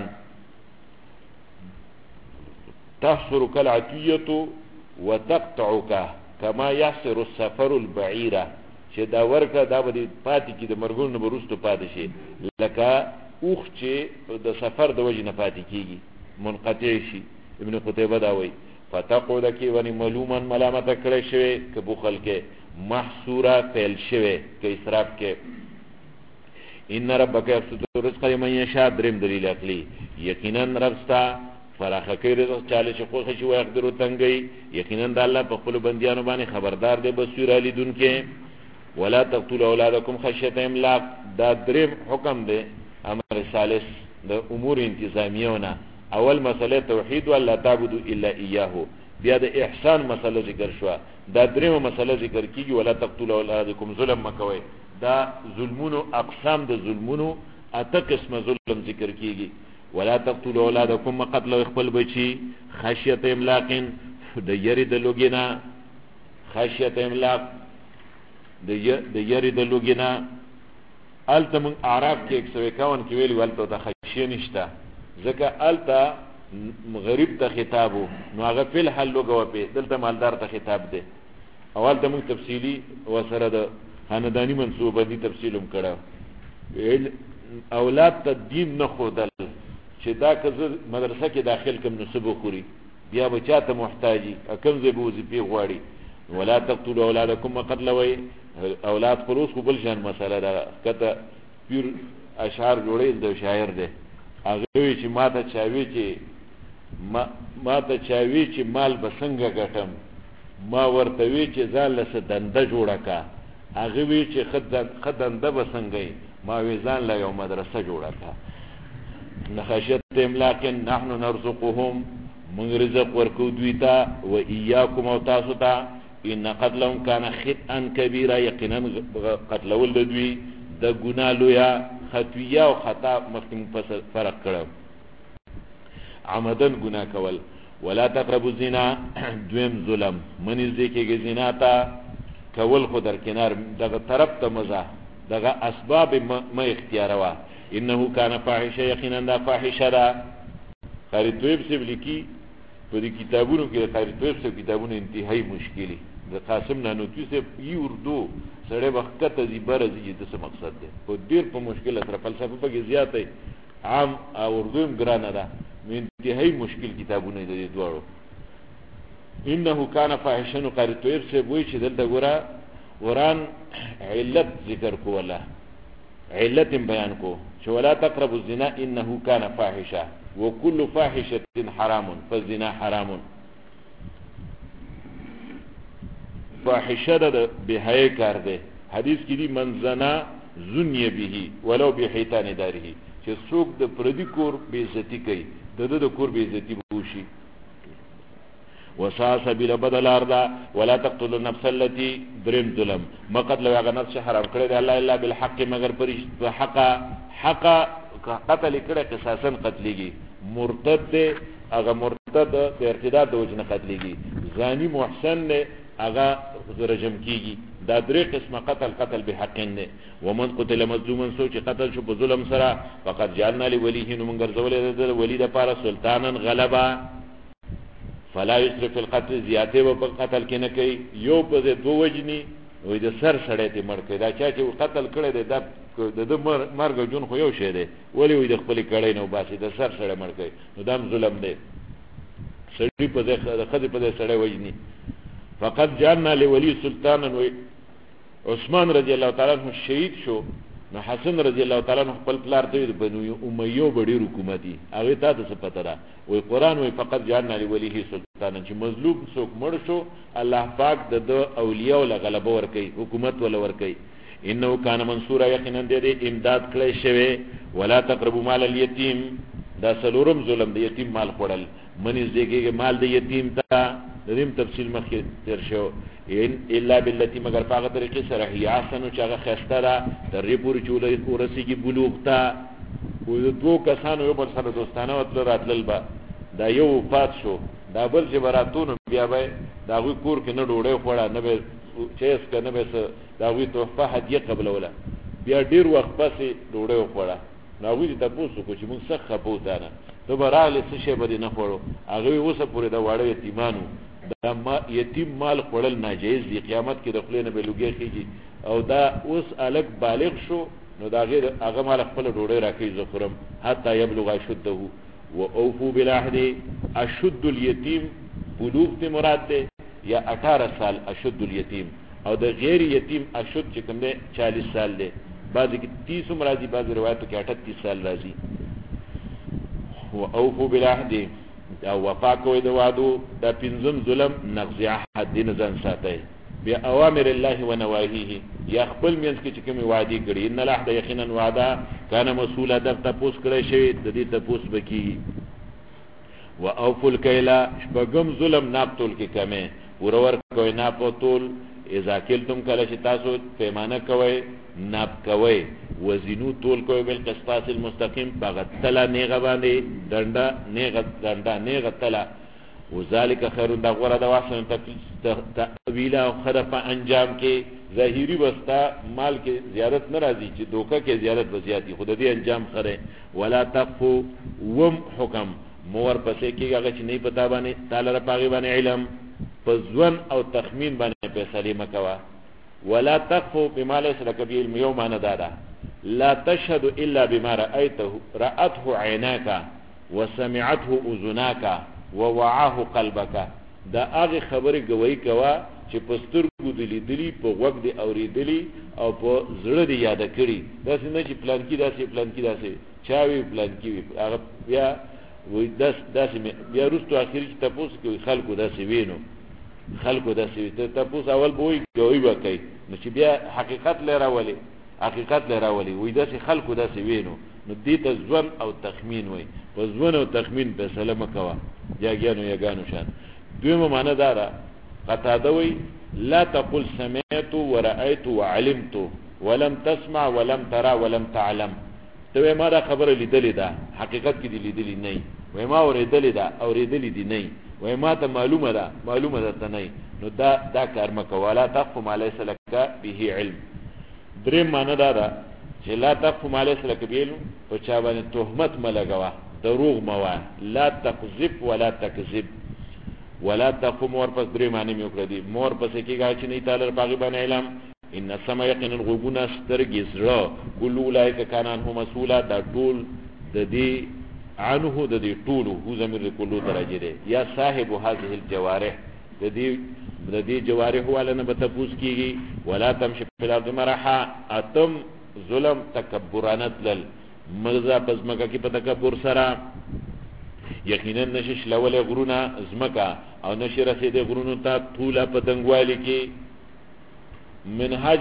تحصر كالعتية وتقطعك كما يحصر السفر البعير چې دا ورکه دا به پاتې کې د مرګونو نه برستو پاتې شي لکه اوخ چې د سفر د وجې نه پاتې کېږي منقطع شي ابن قتيبه دا وایي فتقعد کې ونی ملوما ملامت کړی شوی که بخل کې محصوره فعل شوی که اسراف کې ان ربک یبسط الرزق لمن یشاء دریم دلیل عقلی یقینا ربستا فراخه کوي رزق چاله چې خو شي ويقدرو تنګي یقینا د الله په خپل بنديانو باندې خبردار دی بصیر علی دن کې ولا تقتلوا اولادکم خشیه املاق دا دریم حکم دی امر ثالث د امور انتظامیونه اول مسئله توحید ولا تعبدوا الا اياه بیا د احسان مسله ذکر شو. دا دریمه مسله ذکر کیږي ولا تقتلوا اولادکم ظلم مکوئ. دا ظلمونو اقسام د ظلمونو اته قسمه ظلم ذکر کیږي. ولا تقتلوا اولادکم قتل خپل بچی خشیت املاق د یری د لوګینا خشیت املاق د یری د لوګینا الته من اعراف کې 151 کې ویلی ولته د خشیه نشته ځکه الته غریب ته خطابو نو هغه فل حل لوګو په دلته مالدار ته خطاب دی. اول ته موږ تفصیلی وسره د خاندانی منسوبه دي تفصیلم کړه. اولاد ته دین نه خودل چې دا که مدرسه کې داخل کوم نسب خوري بیا بچاته محتاجي کوم ځای به وظیفه غواړي. ولا تقتلوا اولادکم قتلوا اولاد خلوص کو بل شان مسله ده کته پیر اشعار جوړې د شاعر ده هغه چې ماته چاوي چې مال بسنګ غټم ما ورته وی چې ځان له دنده جوړه کا هغه وی چې خدنده بسنګي ما وی ځان له یو مدرسه جوړه کا. نخشیت املاق نحن نرزقهم من رزق ورکو دویتا و ایاکم او تاسو ته ان قتلهم كان خطئا كبيرا یقینا قتلول د دوی د ګناه لویا خطیه او خطا مخکې فرق کړو عمدن ګناه کول. ولا تقربوا الزنا دویم ظلم منځ دې کې زنا تا کول خو در کنار دغه طرف ته مزه دغه اسباب ما اختیاروا انه كان فاحشه یقینا دا فاحشه ده. قاری طيب سے لیکي په دې کتابونو کې قاری طيب سے کتابونه انتهایی مشکلی د قاسم نانوتوی سے ای اردو سړی وخت ته زیبر ازي د څه مقصد ده په ډیر په مشکله سره فلسفه په کې زیاته عام او اردو هم ګرانه ده انتهایی مشکل کتابونه دي دوړو. انه كان فاحشا قاری طيب سے وای چې دلته ګورا قرآن علت ذکر کوله علت بیان کو چې ولا تقربوا الزنا انه كان فاحشا وكل فاحشه حرام فالزنا حرام. فاحشه ده بهای کار ده حدیث کې دی من زنا زنی به ولو بحیتان داره چې څوک د پردي کور بے عزتی کوي د کور بے عزتی بوشي. وساس بلا بدل اردا ولا تقتلوا النفس التي درم ظلم مقتل هغه نفس حرام کړی دی الله الا بالحق مگر پر حق قتل کړه قصاصا قتلېږي. مرتد دی هغه مرتد د ارتداد د وجنه قتلېږي. زانی محسن نه هغه رجم کیږي. دا درې قسمه قتل بحق نه. ومن قتل مظلوما سوچ قتل شو په ظلم سره فقط جعلنا لوليه نو منګر زولې د ولید لپاره سلطانا غلبا فلا يسرف في القتل زیاته و په قتل کې نه کوي یو په دو وجني وې د سر سړی ته مړ کړي دا چې قتل کړي د مرګ جون خو یو شی دی ولی وې د خپل کړي نو باسي د سر سړی مړ کړي نو دام ظلم دی. سړی په خدای په سړی وجني. فقط جعلنا لولي سلطانا و عثمان رضی الله تعالی عنہ شهید شو نو حسن رضی الله تعالی عنہ خپل پلار ته بنو امیه بډیر حکومتي هغه تاسو څه پته را وی قران وی فقط جعلنا لوليه سلطانا چې مظلوم څوک مړ شو الله پاک د اولیاء ول غلبه ور کوي حکومت ول ور کوي. انه کان منصورا یقینا دې امداد کړی شوی. ولا تقربوا مال اليتيم دا سلورم ظلم د یتیم مال خورل منځ دې مال د یتیم ته دیم تفصیل مخکې تر شو. ان الا بالتي مگر پاغه طریقې سره هي احسن چې هغه خسته ده ترې پوری چولې ورسیږي بلوغ ته. و دوه کسانو یو بل سره دوستانه وتل راتلل با دا یو وفات شو دا بل چې براتون بیا به دا غوی کور کې نه ډوړې خوړه نه به چیس کنه به دا غوی تحفه هدیه قبل ولا بیا ډیر وخت پسې ډوړې خوړه نو غوی ته پوښتنه کو چې موږ څه خپوتانه ته براله څه شی به نه خوړو هغه اوسه پورې دا واړه یتیمانو دا یتیم مال خورل ناجیز دی. قیامت کې د خپل نه بلوګي کیږي او دا اوس الګ بالغ شو نو دا غیر هغه مال خپل ډوړې راکې زخرم حتی یبلغ اشده و اوفو بالعهد. اشد الیتیم بلوغ ته مراد ده یا 18 سال اشد الیتیم او د غیر یتیم اشد چې کوم ده 40 سال ده. بعضی کې 30 مرادی بعض روایتو کې 38 سال راځي. و اوفو بالعهد دا وفا کوي د وعدو دا پنځم ظلم نقض عهد دین ځان ساتي بیا اوامر الله و نواهیه یا خپل مینس کې چې کوم وعده کړی ان العهد یقینا وعده کان مسئولا د تاسو کړی شوی د دې تاسو بکی. و اوفو الکیلا شپږم ظلم ناپ تول کې کمه ورور کوي ناپ تول اذا کلتم کله چې تاسو پیمانه کوي ناپ کوي وزنو تول کوي بالقسطاس المستقیم بغتلا نیغه باندې ډنډا نیغه تلا وذالک خیر دا غره دا واسن تاویل او خرف انجام کې ظاهری وستا مال کې زیارت ناراضي چې دوکه کې زیارت وزیاتی خود دې انجام خره ولا تقفو وم حکم مور پسې کې هغه چې نه پتا باندې تعالی را پاغي باندې علم پزون او تخمین باندې فیصله مکوا ولا تقفو بما ليس لك به علم يوم انا دادا لا تشهد الا بما راته عيناك وسمعته اذناك ووعاه قلبك دا هغه خبره گوئی کوا چې پسترګو دلی په وګ دی اوریدلی او په زړه دی یاد کړی دا څنګه چې پلان کې داسې چاوي پلان کې هغه بیا وې داسې بیا وروسته اخري چې تاسو کوي خلکو داسې وینو خلکو داسې ته تاسو اول بوې گوئی وکي نو چې بیا حقیقت لراولي وې داسې خلکو داسې وینو نو دې ته ځوان او تخمین وای په ځوان او تخمین په سلامه کوا یګانو شان دویمه معنی دارا قطاده وی لا تقل سمعت ورأيت وعلمت ولم تسمع ولم ترى ولم تعلم ته ما دا خبر لیدلې ده حقیقت کې دی لیدلې نه وای ما اوریدلې ده اوریدلې دي نه وای ما ته معلومه ده ته نه نو دا کار مکه ولا تقف ما ليس لك به علم درې معنی دارا چې لا تقف ما ليس لك به علم په چا باندې تهمت ملګوا دروغ موا لا تکذب ولا تکذب ولا تقف مور پس درې معنی مې وکړه دي مور پس کېږي چې نه تعالی باغی باندې علم ان السما یقین الغبون استرګز را کل اولئک کان عنه مسئولا دا ټول د دې عنه د دې ټول هو زمير کلو درجه ده یا صاحب هذه الجوارح د دې جوارح ولنه به تفوس کیږي ولا تمشي فی الارض مرحا اتم ظلم تکبرانت لل مغزا پس مکه کې په تکبر سره یقینا نشش لول غرونا زمکا او نشی رسیده غرونو تا طولا پتنگوالی کی منهاج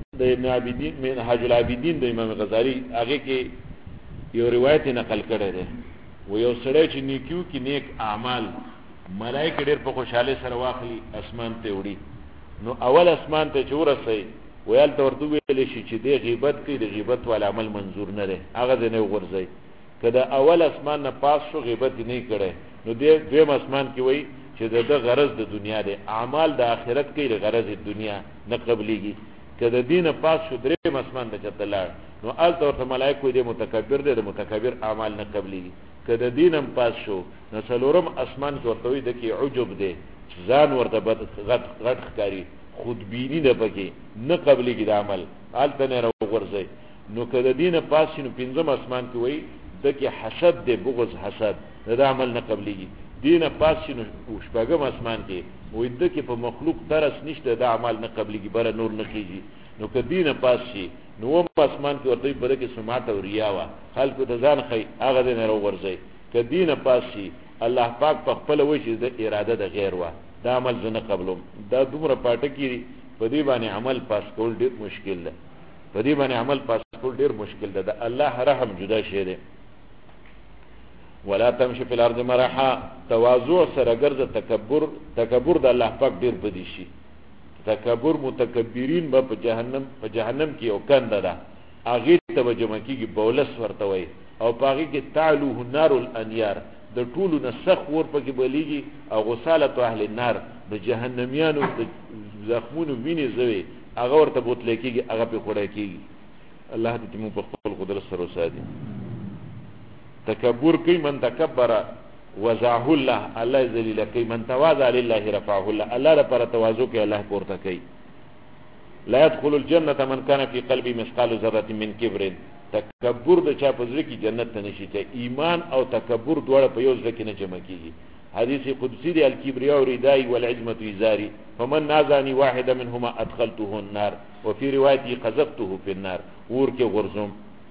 العابدین د امام غزالی هغه کې یو روایت نقل کړی دی و یو سړی چې نیکیو کې نیک اعمال ملائکه ډېر په خوشاله سره واخلي اسمان ته وړي نو اول اسمان ته چې ورسي ویل ته ورته ویل شي چې د غیبت کې د غیبت ول عمل منظور نه دی هغه نه ورځي کله اول اسمان نه پاس شو غیبت نه کړي نو دې دویم اسمان کې وای چې د غرض د دنیا دی اعمال د آخرت کې غرض د دنیا نه قبليږي کله دینه پاس شو دریم اسمان ته چتلار نو ال تور ملائکه دې متکبر دې متکبر اعمال نه قبليږي کله دینم پاس شو نو څلورم اسمان کې ورته وي د کې عجب دی ځان ورته غټ ښکاری خودبینی نه پکې نه قبليږي د عمل ال تنه ورځي نو کله دینه پاس شنو پنځم اسمان کې وای دکې حسد دې بغض حسد دا عمل نه قبليږي دینه پاس شنو شپږم اسمان کې وای دکې په مخلوق ترس نشته دا عمل نه قبليږي بر نور نه کیږي نو کدینه پاس شي نو اسمان کې ورته په دکې سماعت او ریا وا خلق ته ځان خي هغه دې نه ورځي کدینه پاس شي الله پاک په خپل وجه د اراده د غیر وا دا عمل نه قبلوم دا دومره پټه کیږي په دې باندې عمل پاس کول ډېر مشکل ده په دې باندې عمل پاس کول ډېر مشکل ده د الله رحم جدا شي ده ولا تمشي في الارض مرحا تواضع سره ګرځ تکبر د الله پاک ډیر بدی شي تکبر متکبرین په جهنم کې او کنده ده اغه ته جمع کیږي بولس ورته وي او پاغي کې تعلوه النار الانيار د ټولو نسخ ور پکې بلیږي او غساله اهل النار د جهنميانو د زخمونو ویني زوي هغه ورته بوتل کېږي هغه په خوړه کېږي الله دې موږ په خپل قدرت سره وساتي تکبر کوي من تکبر وزعه الله الله ذلیل کوي من تواضع لله رفعه الله الله لپاره تواضع کوي الله پورته کوي لا يدخل الجنه من كان في قلبه مثقال ذره من كبر تکبر د چا په ځل کې جنت ته نشي ته ایمان او تکبر دواړه په یو ځل کې نه جمع کیږي حدیث قدسی دی الکبریا ردای والعظمه ازاری فمن نازعني واحد منهما ادخلته النار وفي روايه قذفته في النار ور کې غرزم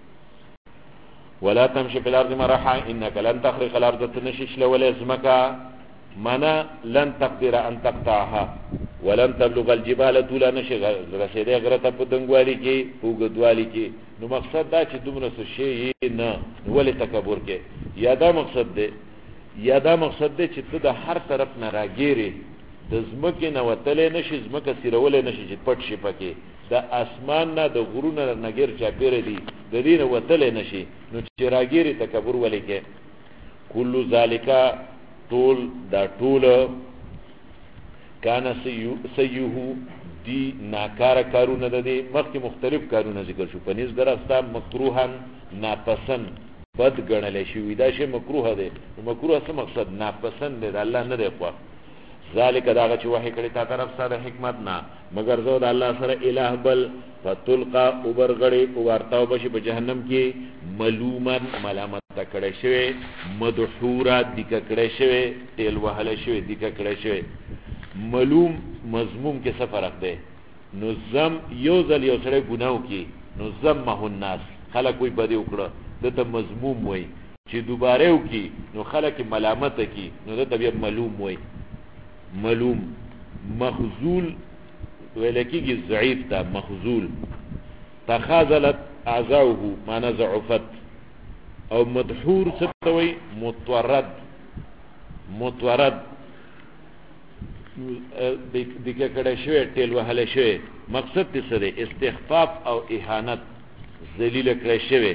ولا تمشي في الارض مرحا انك لن تخرق الارض تنشش ولا اسمك منا لن تقدر ان تقطعها ولن تبلغ الجبال طول نشي رسيده غرته په دنګوالي کې وګدوالي کې نو مقصد دا چې دومره څه شي نه ولې تکبر کې یا دا مقصد دی یا دا مقصد دی چې ته د هر طرف نه راګیرې د ځمکې نه وتلی نشي ځمکه سیرولی نشي چې پټ شي پکې د اسمان نه د غرونه نګیر چاپیره دي د دې نه وتلی نشي نو چې راګیرې تکبر ولې کې کل ذالک ټول دا ټول کان سیئه دی ناکاره کارونه ده دي مخکې مختلف کارونه ذکر شو په نس درسته مکروها ناپسند بد ګڼلی شوي دا شی مکروه دی مکروه څه مقصد ناپسند دی د الله نه دی خوښ ذالک دا هغه چې وحی کړی تا طرف سره د حکمت نه مگر زه د الله سره اله بل فتلقا اوبرغړې اوارتاو بشي په جهنم کې ملومن ملامت کړی شوی مدحورا دیکه کړی شوی تیل وهلی شوی دیکه کړی شوی ملوم مضموم کې څه فرق دی نو زم یو ځل یو سړی ګناه وکړي نو زمه الناس خلک وایي بدې وکړه دته مضموم وایي چې دوباره وکړي نو خلک ملامت کوي نو دته بیا ملوم وایي ملوم مخذول ویل کېږي ضعیف ته مخذول تخاذلت اعضاؤه معنی ضعفت او مدحور څه ته وایي متورد دیکه کړی شوی ټیل وهلی شوی مقصد دې څه دی استخفاف او اهانت ذلیله کړی شوی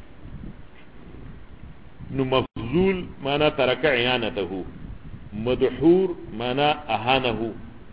نو مخذول معنی ترک عیانته مدحور معنی اهانه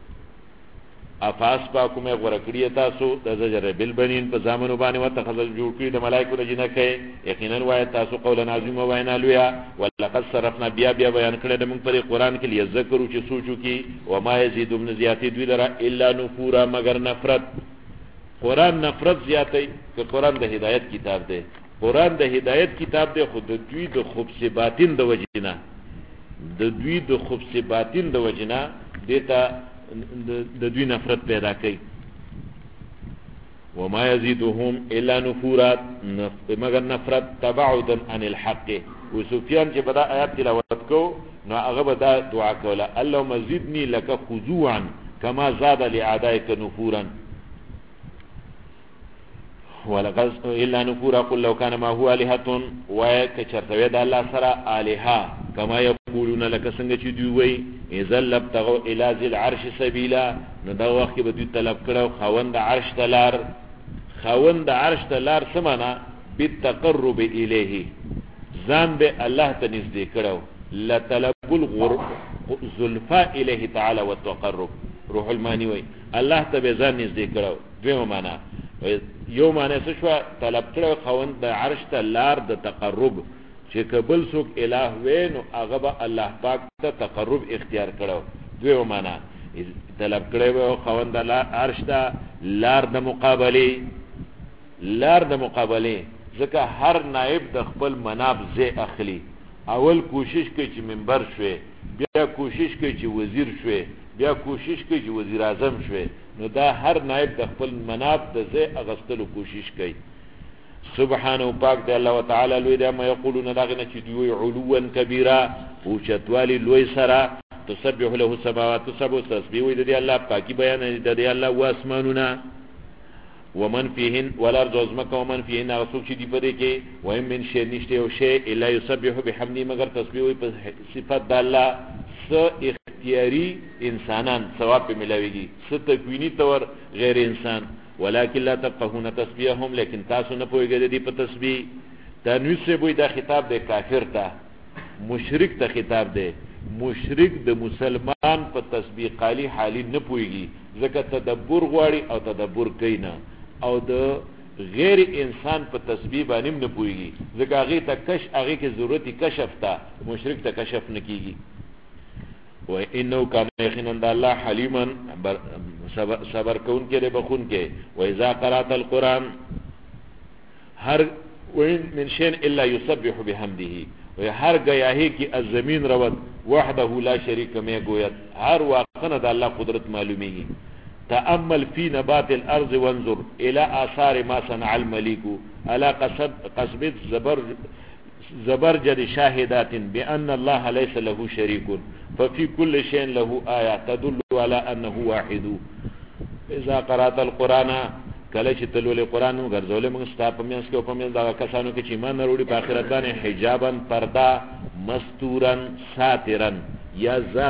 افاس پاکو میں غوره کړی تاسو د زجر بالبنین په زامنو باندې وتخذل جوړ کړی د ملائکو د جنکه یقینا وای تاسو قول عظیم وینا لویا ولقد صرفنا بیا بیان کړی د موږ په قرآن کې لذکرو چې سوچو کې و ما یزيد من زیاتی دوی لرا الا نفورا مگر نفرت قرآن نفرت زیاتی که قرآن د هدایت کتاب دی قرآن د هدایت کتاب دی خود دوی د خبث باطن د وجینا د دوی د خبث باطن د وجینا دیتا د دوی نفرت پیدا کوي وما يزيدهم الا نفورا مگر نفرت تبعدا عن الحق وسفيان چې بدا آیات تلاوت کو نو هغه بدا دعا کوله اللهم زدني لك خضوعا كما زاد لاعدائك نفورا ولقد الا نفورا قل لو كان ما هو الهه وكچرتوي د الله سره الها كما يقولون لك څنګه چې دوی وای اذا لبتغوا الى ذي العرش سبيلا نو دا وخت به دوی طلب کړو خوند عرش تلار خوند عرش تلار سمانا بالتقرب اليه ځان به الله ته نږدې کړو لطلب الزلفاء اليه تعالى والتقرب روح المانی وای الله ته به ځان نږدې کړو دویمه معنا یو معنی څه شو طلب کړو خوند د عرش تلار د تقرب چې قبل څوک الہ وینو هغه به الله پاک ته تقرب اختیار کړو دویو معنا طلب کړو خوند عرش ته لار د مقابله ځکه هر نائب د خپل مناب زی اخلي اول کوشش کوي چې منبر شوي بیا کوشش کوي چې وزیر شوي بیا کوشش کوي چې وزیر اعظم شوي نو دا هر نائب د خپل مناب د زی اغستلو کوشش کوي سبحانه پاک دی الله تعالی لوی دی ما یقولون داغنه چې دوی علوا کبیره او چتوالی لوی سره تسبح له السماوات السبع تسبیح وی دی الله پاکی بیان دی الله واسمانونه ومن فيهن والارض وزمك ومن فيهن رسول چې دی پدې کې وای من شی نشته او شی الا يسبح بحمده مگر تسبیح وی په صفات د الله س اختیاری انسانان ثواب په ملاويږي س تکوینی تور غیر انسان ولكن لا تفقهون تسبيحهم لیکن تاسو نه پوهیږئ دی په تسبیح تنویس سے بوئی دا خطاب دے کافر تا مشرک تا خطاب دے مشرک د مسلمان په تسبیح قالی حالی نه پوهیږي ځکه تدبر غواړي او تدبر کوي نه او د غیر انسان په تسبیح باندې نه پوهیږي ځکه هغه ته هغه کې ضرورت کشف تا مشرک ته کشف نه کیږي و انه کان یقینا الله حلیما صبر کون کې له بخون کې و اذا قرات القران هر وین من شین الا يسبح بحمده و هر گیاهی کی الزمین روت وحده لا شریک میں گویت هر واقعنا د الله قدرت معلومیږي تأمل في نبات الارض وانظر الى آثار ما صنع الملك على قصب زبرجد شاهدات بأن الله ليس له شريك ففي كل شيء له آية تدل على أنه واحد إذا قرأت القرآن کله چې تلول قرآن مو ګرځولې موږ ستا په منځ کې او په منځ دغه کسانو کې چې ایمان نه وروړي په آخرت باندې حجابا پرده مستورن ساترن یا ذا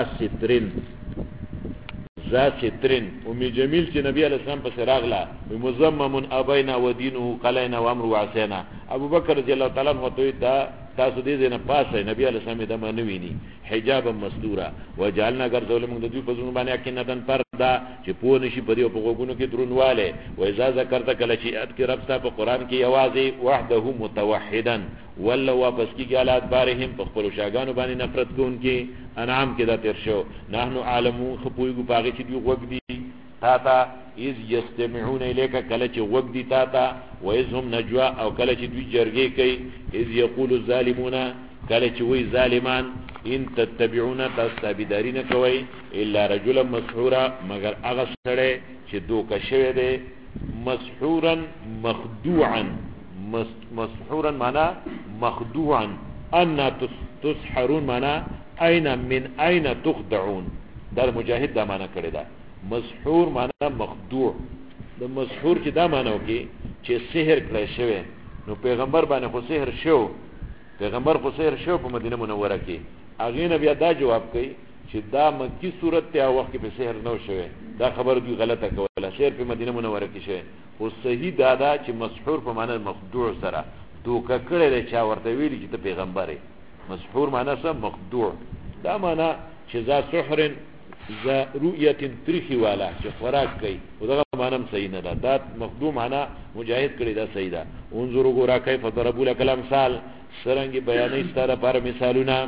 سترن ام جمیل چې نبی علیہ السلام پس راغله مزمم ابینا ودینه قلینا وامر وعسینا ابو بکر رضی الله تعالی عنہ ته تاسو دې نه پاسه نبی علیہ السلام د منویني حجابا مستورا وجعلنا غرذول موږ د دوی په ځون باندې اكنتن پردا چې په نشي په دې په غوګونو کې درونواله و اذا ذکرت کله چې اذکر رب په قران کې یوازې وحده متوحدا ولا واپس کې حالات بارهم په خپل شاګانو باندې نفرت کوونکې انعام کې دا تیر شو نحنو عالمو خپويګو باغې چې دی وګ دي تا تا اذ يستمعون اليك کله چې وګ دي تا تا و اذ هم نجوا او کله چې دوی جرګې کوي اذ يقول الظالمون کله چې وی ظالمان ان تتبعون تستبدارین کوي الا رجلا مسحورا مگر هغه سره چې دوکه شوی دی مسحورا مخدوعا مسحورا معنا مخدوعا ان تسحرون معنا اين من اين تخدعون دا مجاهد دا معنا کړی دا مسحور معنا مخدوع د مسحور چې دا معنا وکي چې سحر کړی شوی نو پیغمبر باندې خو سحر شو پیغمبر خو سحر شو په مدینه منوره کې اغه نبی دا جواب کوي چې دا مکی صورت ته وخت کې په سحر نو شوی دا خبر دی غلطه کوله سحر په مدینه منوره کې شوی خو صحیح دا چې مسحور په معنا مخدوع سره دوکه کړی چا ورته ویلی چې ته پیغمبر یې مسحور معنا څه مخدوع دا معنا چې ذا سحر ذا رؤيه ترخي والا چې خوراک کوي دا معنا صحیح نه ده دا مخدوع معنا مجاهد کړی دا صحیح ده انظر غورا کیف ضربوا لك الامثال سرنګ بیانې ستاره پر مثالونه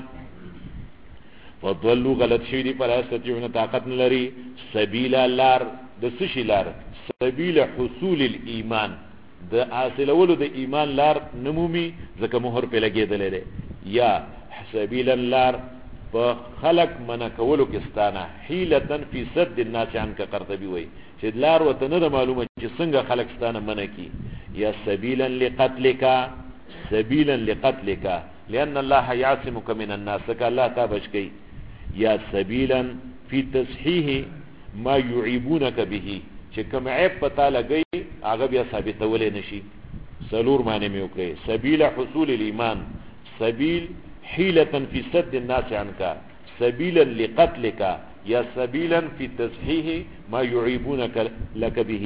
فضلوا غلط شوی دی پر استجونه طاقت نه لري سبیل لار د سشي لار سبیل حصول الايمان د حاصلولو د ایمان لار نمومي ځکه مهر په لګیدل لري یا سبیل لار په خلق منع کولو کې ستانه حیلتن فی صد الناس عنک قرطبی وای چې لار وته نه معلومه چې څنګه خلق ستانه منع کی یا سبیلا لقتلک لان الله يعصمك من الناس که الله تابش کی یا سبیلا فی تصحیح ما يعيبونك به چې کوم عیب پتا لګي هغه بیا ثابتول نشي سلور معنی مې وکړي سبیل حصول الايمان سبیل حیلة فی صد الناس عنك سبیلا لقتلك یا سبیلا فی تصحیح ما يعيبونك لك به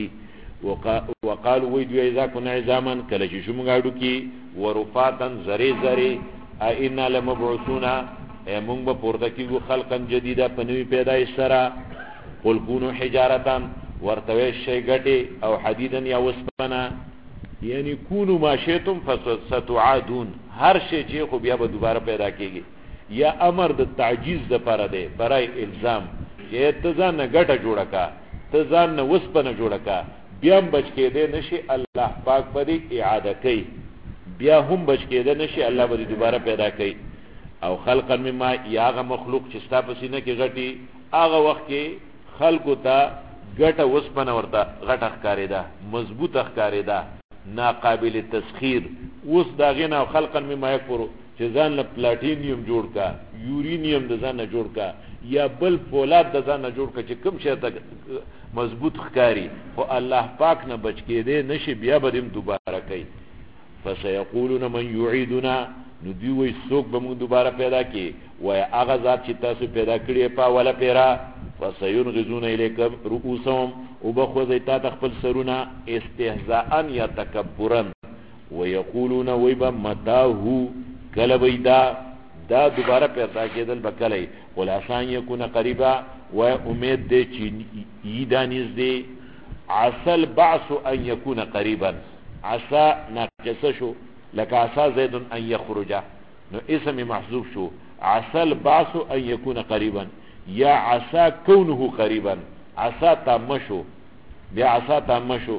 وقالوا ويدو اذا كنا عظاما کله چې شوم غاړو کې ورفاتن زری ائنا لمبعوثون مونږ به پورته کیږو خلقا جديدا پنوي پیدایش سره قل كونوا حجارة ورتوي شي غټي او حديدا یا وسپنا یعنی کونو ما شئتم فستعادون هر شی چې خو بیا به دوباره پیدا کیږي یا امر د تعجیز د پاره دی برای الزام چې ته ځان نه غټه جوړه کا ته ځان نه وسپنه جوړه کا بیا هم بچ کېده نشي الله پاک به اعاده کوي بیا هم بچ کېده نشي الله به دوباره پیدا کوي او خلقا مما یاغه مخلوق چې ستا په سینه کې غټي هغه وخت کې خلقو ته غټه وسپنه ورته غټه ښکارېده مضبوط ښکارېده ناقابل تسخير اوس دا غنا خلقا مما يكفر چې ځان له پلاټینیوم جوړ کا یورینیم د ځان نه جوړ کا یا بل فولاد د ځان نه جوړ کا چې کوم شی ته مضبوط ښکاری خو الله پاک نه بچ کېده نشي بیا به دیم دوباره کوي فسيقولون من يعيدنا نو دی وای څوک به موږ دوباره پیدا کی وای هغه ذات چې تاسو پیدا کړی په ولا پیرا فسينغزون الیکم رؤوسهم وبخذ تا تخپل سرونه استهزاء یا تکبرا ويقولون ويبا متاه کلبیدا دا دوباره پیدا کېدل بکلی قل آسان یکون قریبا و امید دې چې یدانیز دې عسى البعث ان يكون قريبا عسى ناقص شو لك عسى زيد ان يخرج نو اسم محذوف شو عسى البعث ان يكون قريبا یا عسى كونه قريبا عسى تمشو بیا عسى تمشو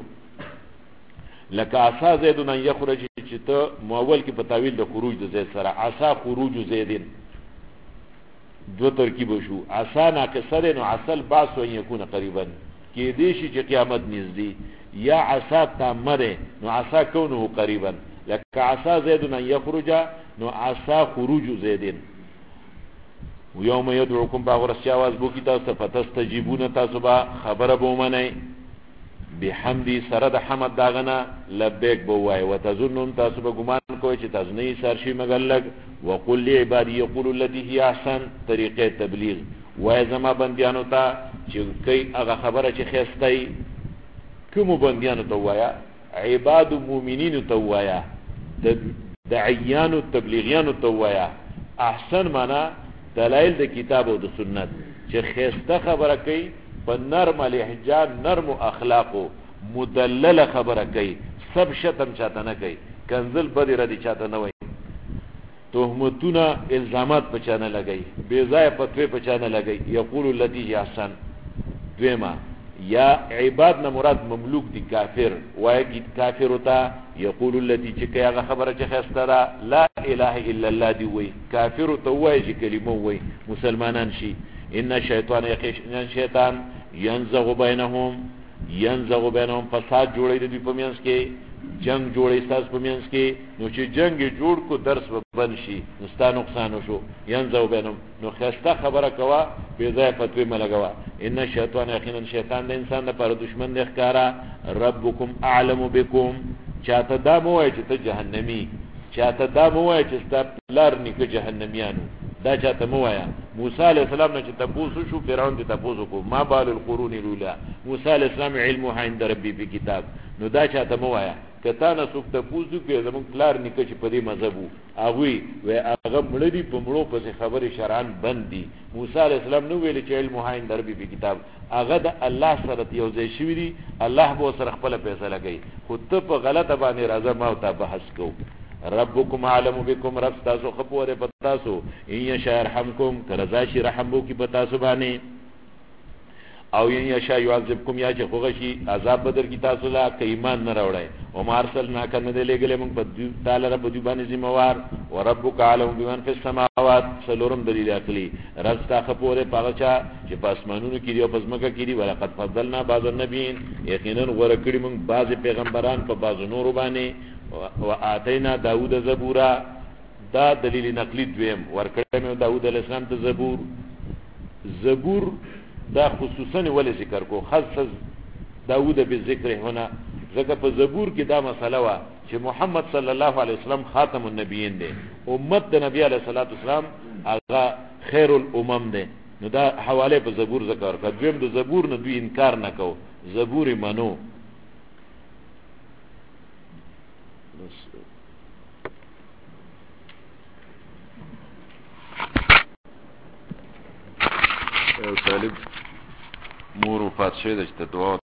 لك عسى زيد ان يخرج چې ته مؤول کې په تعویل د خروج د زید سره عسى خروج زيد دو ترکیب شو عسى ناقصه نو عسى البعث ان يكون قريبا کې دې شي چې قیامت نږدې یا عسى تمره نو عسى كونه قريبا لك عسى زيد ان يخرج نو عسى خروج زيد ويوم يدعوكم باغرس آواز بو کی تاسو فتستجیبون تاسو با خبر بو منئ بحمدی سره د حمد داغنا لبیک بوای وتظنون تاسو به ګمان کوئ چې تاسو نه سر شي مگر لګ وقل لعبادي يقولوا التي هي احسن طریقې تبلیغ وای زما بندیانو ته چې کوي هغه خبره چې خېستای کوم بندیانو ته وایا عباد المؤمنین ته وایا دعیان او تبلیغیان ته وایا احسن معنا دلایل د کتاب او د سنت چې خېسته خبره کوي په نرم لهجه نرم اخلاق مدلل خبره کوي سب شتم چاته نه کوي کنزل بدی ردی چاته نه وای تهمتونه الزامات پچانه لګي بے ځای فتوی پچانه لګي یقول الذی احسن دویما یا عباد نه مراد مملوک دی کافر وای کی کافر ہوتا یقول الذی چې هغه خبره چې خستره لا اله الا الله دی وای کافر ته وای چې کلمه وای مسلمانان شي ان الشیطان یقین شیطان ينزغ بینهم فساد جوړی دی په مینس کې جنگ جوړی تاسو په مینس کې نو چې جنگ جوړ کو درس بند شي نستا نقصان شو ينزغ بینهم نو خسته خبره کوا بے ځای فتوی ملګوا ان الشیطان یقینا شیطان د انسان لپاره دشمن دی ښکارا ربکم اعلم بكم چاته دا موای چې ته جهنمی چاته دا موای چې ستاسو لار نیکه جهنميانو دا چاته موایا موسی علیہ السلام نه چې تاسو شو فرعون دې تاسو کو ما بال القرون الاولى موسی علیہ السلام علم عند ربي په کتاب نو دا چاته موایا کته نه څوک تاسو کې زمون کلار نیکه چې په دې مذهب اوی و هغه مړدي په مړو په خبره شرعن بندي موسی علیہ السلام نو ویل چې علم عند ربي په کتاب هغه د الله سره یو ځای شوی دی الله به سره خپل فیصله کوي خو ته په غلطه باندې راځه ما او ته بحث کو ربکم علم بكم رب تاسو خبره پتاسو ان یشاء يرحمکم کرزاشی رحمو کی پتاسو باندې او ان یشاء يعذبکم یا چې خوغشی عذاب بدر کی تاسو لا ک ایمان نه راوړای او مارسلنا کنه دې لګلې موږ په تعالی رب دې باندې ذمہوار وربک علم بمن فی السماوات سلورم دلیل عقلی رب تاسو خبره پاغچا چې پاسمانونو کې دی او پزماکه کې دی ولقد فضلنا بعض النبیین یقینا ورکړي موږ بعض پیغمبران په بعض نور باندې و اتینا داوود زبورا دا دلیل نقلی دویم ورکړم داوود علیہ السلام ته زبور دا خصوصا ول ذکر کو خاص داوود به ذکر هنا ځکه په زبور کې دا مسله وا چې محمد صلی الله علیه وسلم خاتم النبیین دی امت د نبی علیہ الصلوۃ والسلام هغه خیر الامم دی نو دا حواله په زبور ذکر کړه دویم د زبور نه دوی انکار نکاو زبور منو طالب مور وفات شوی د دعا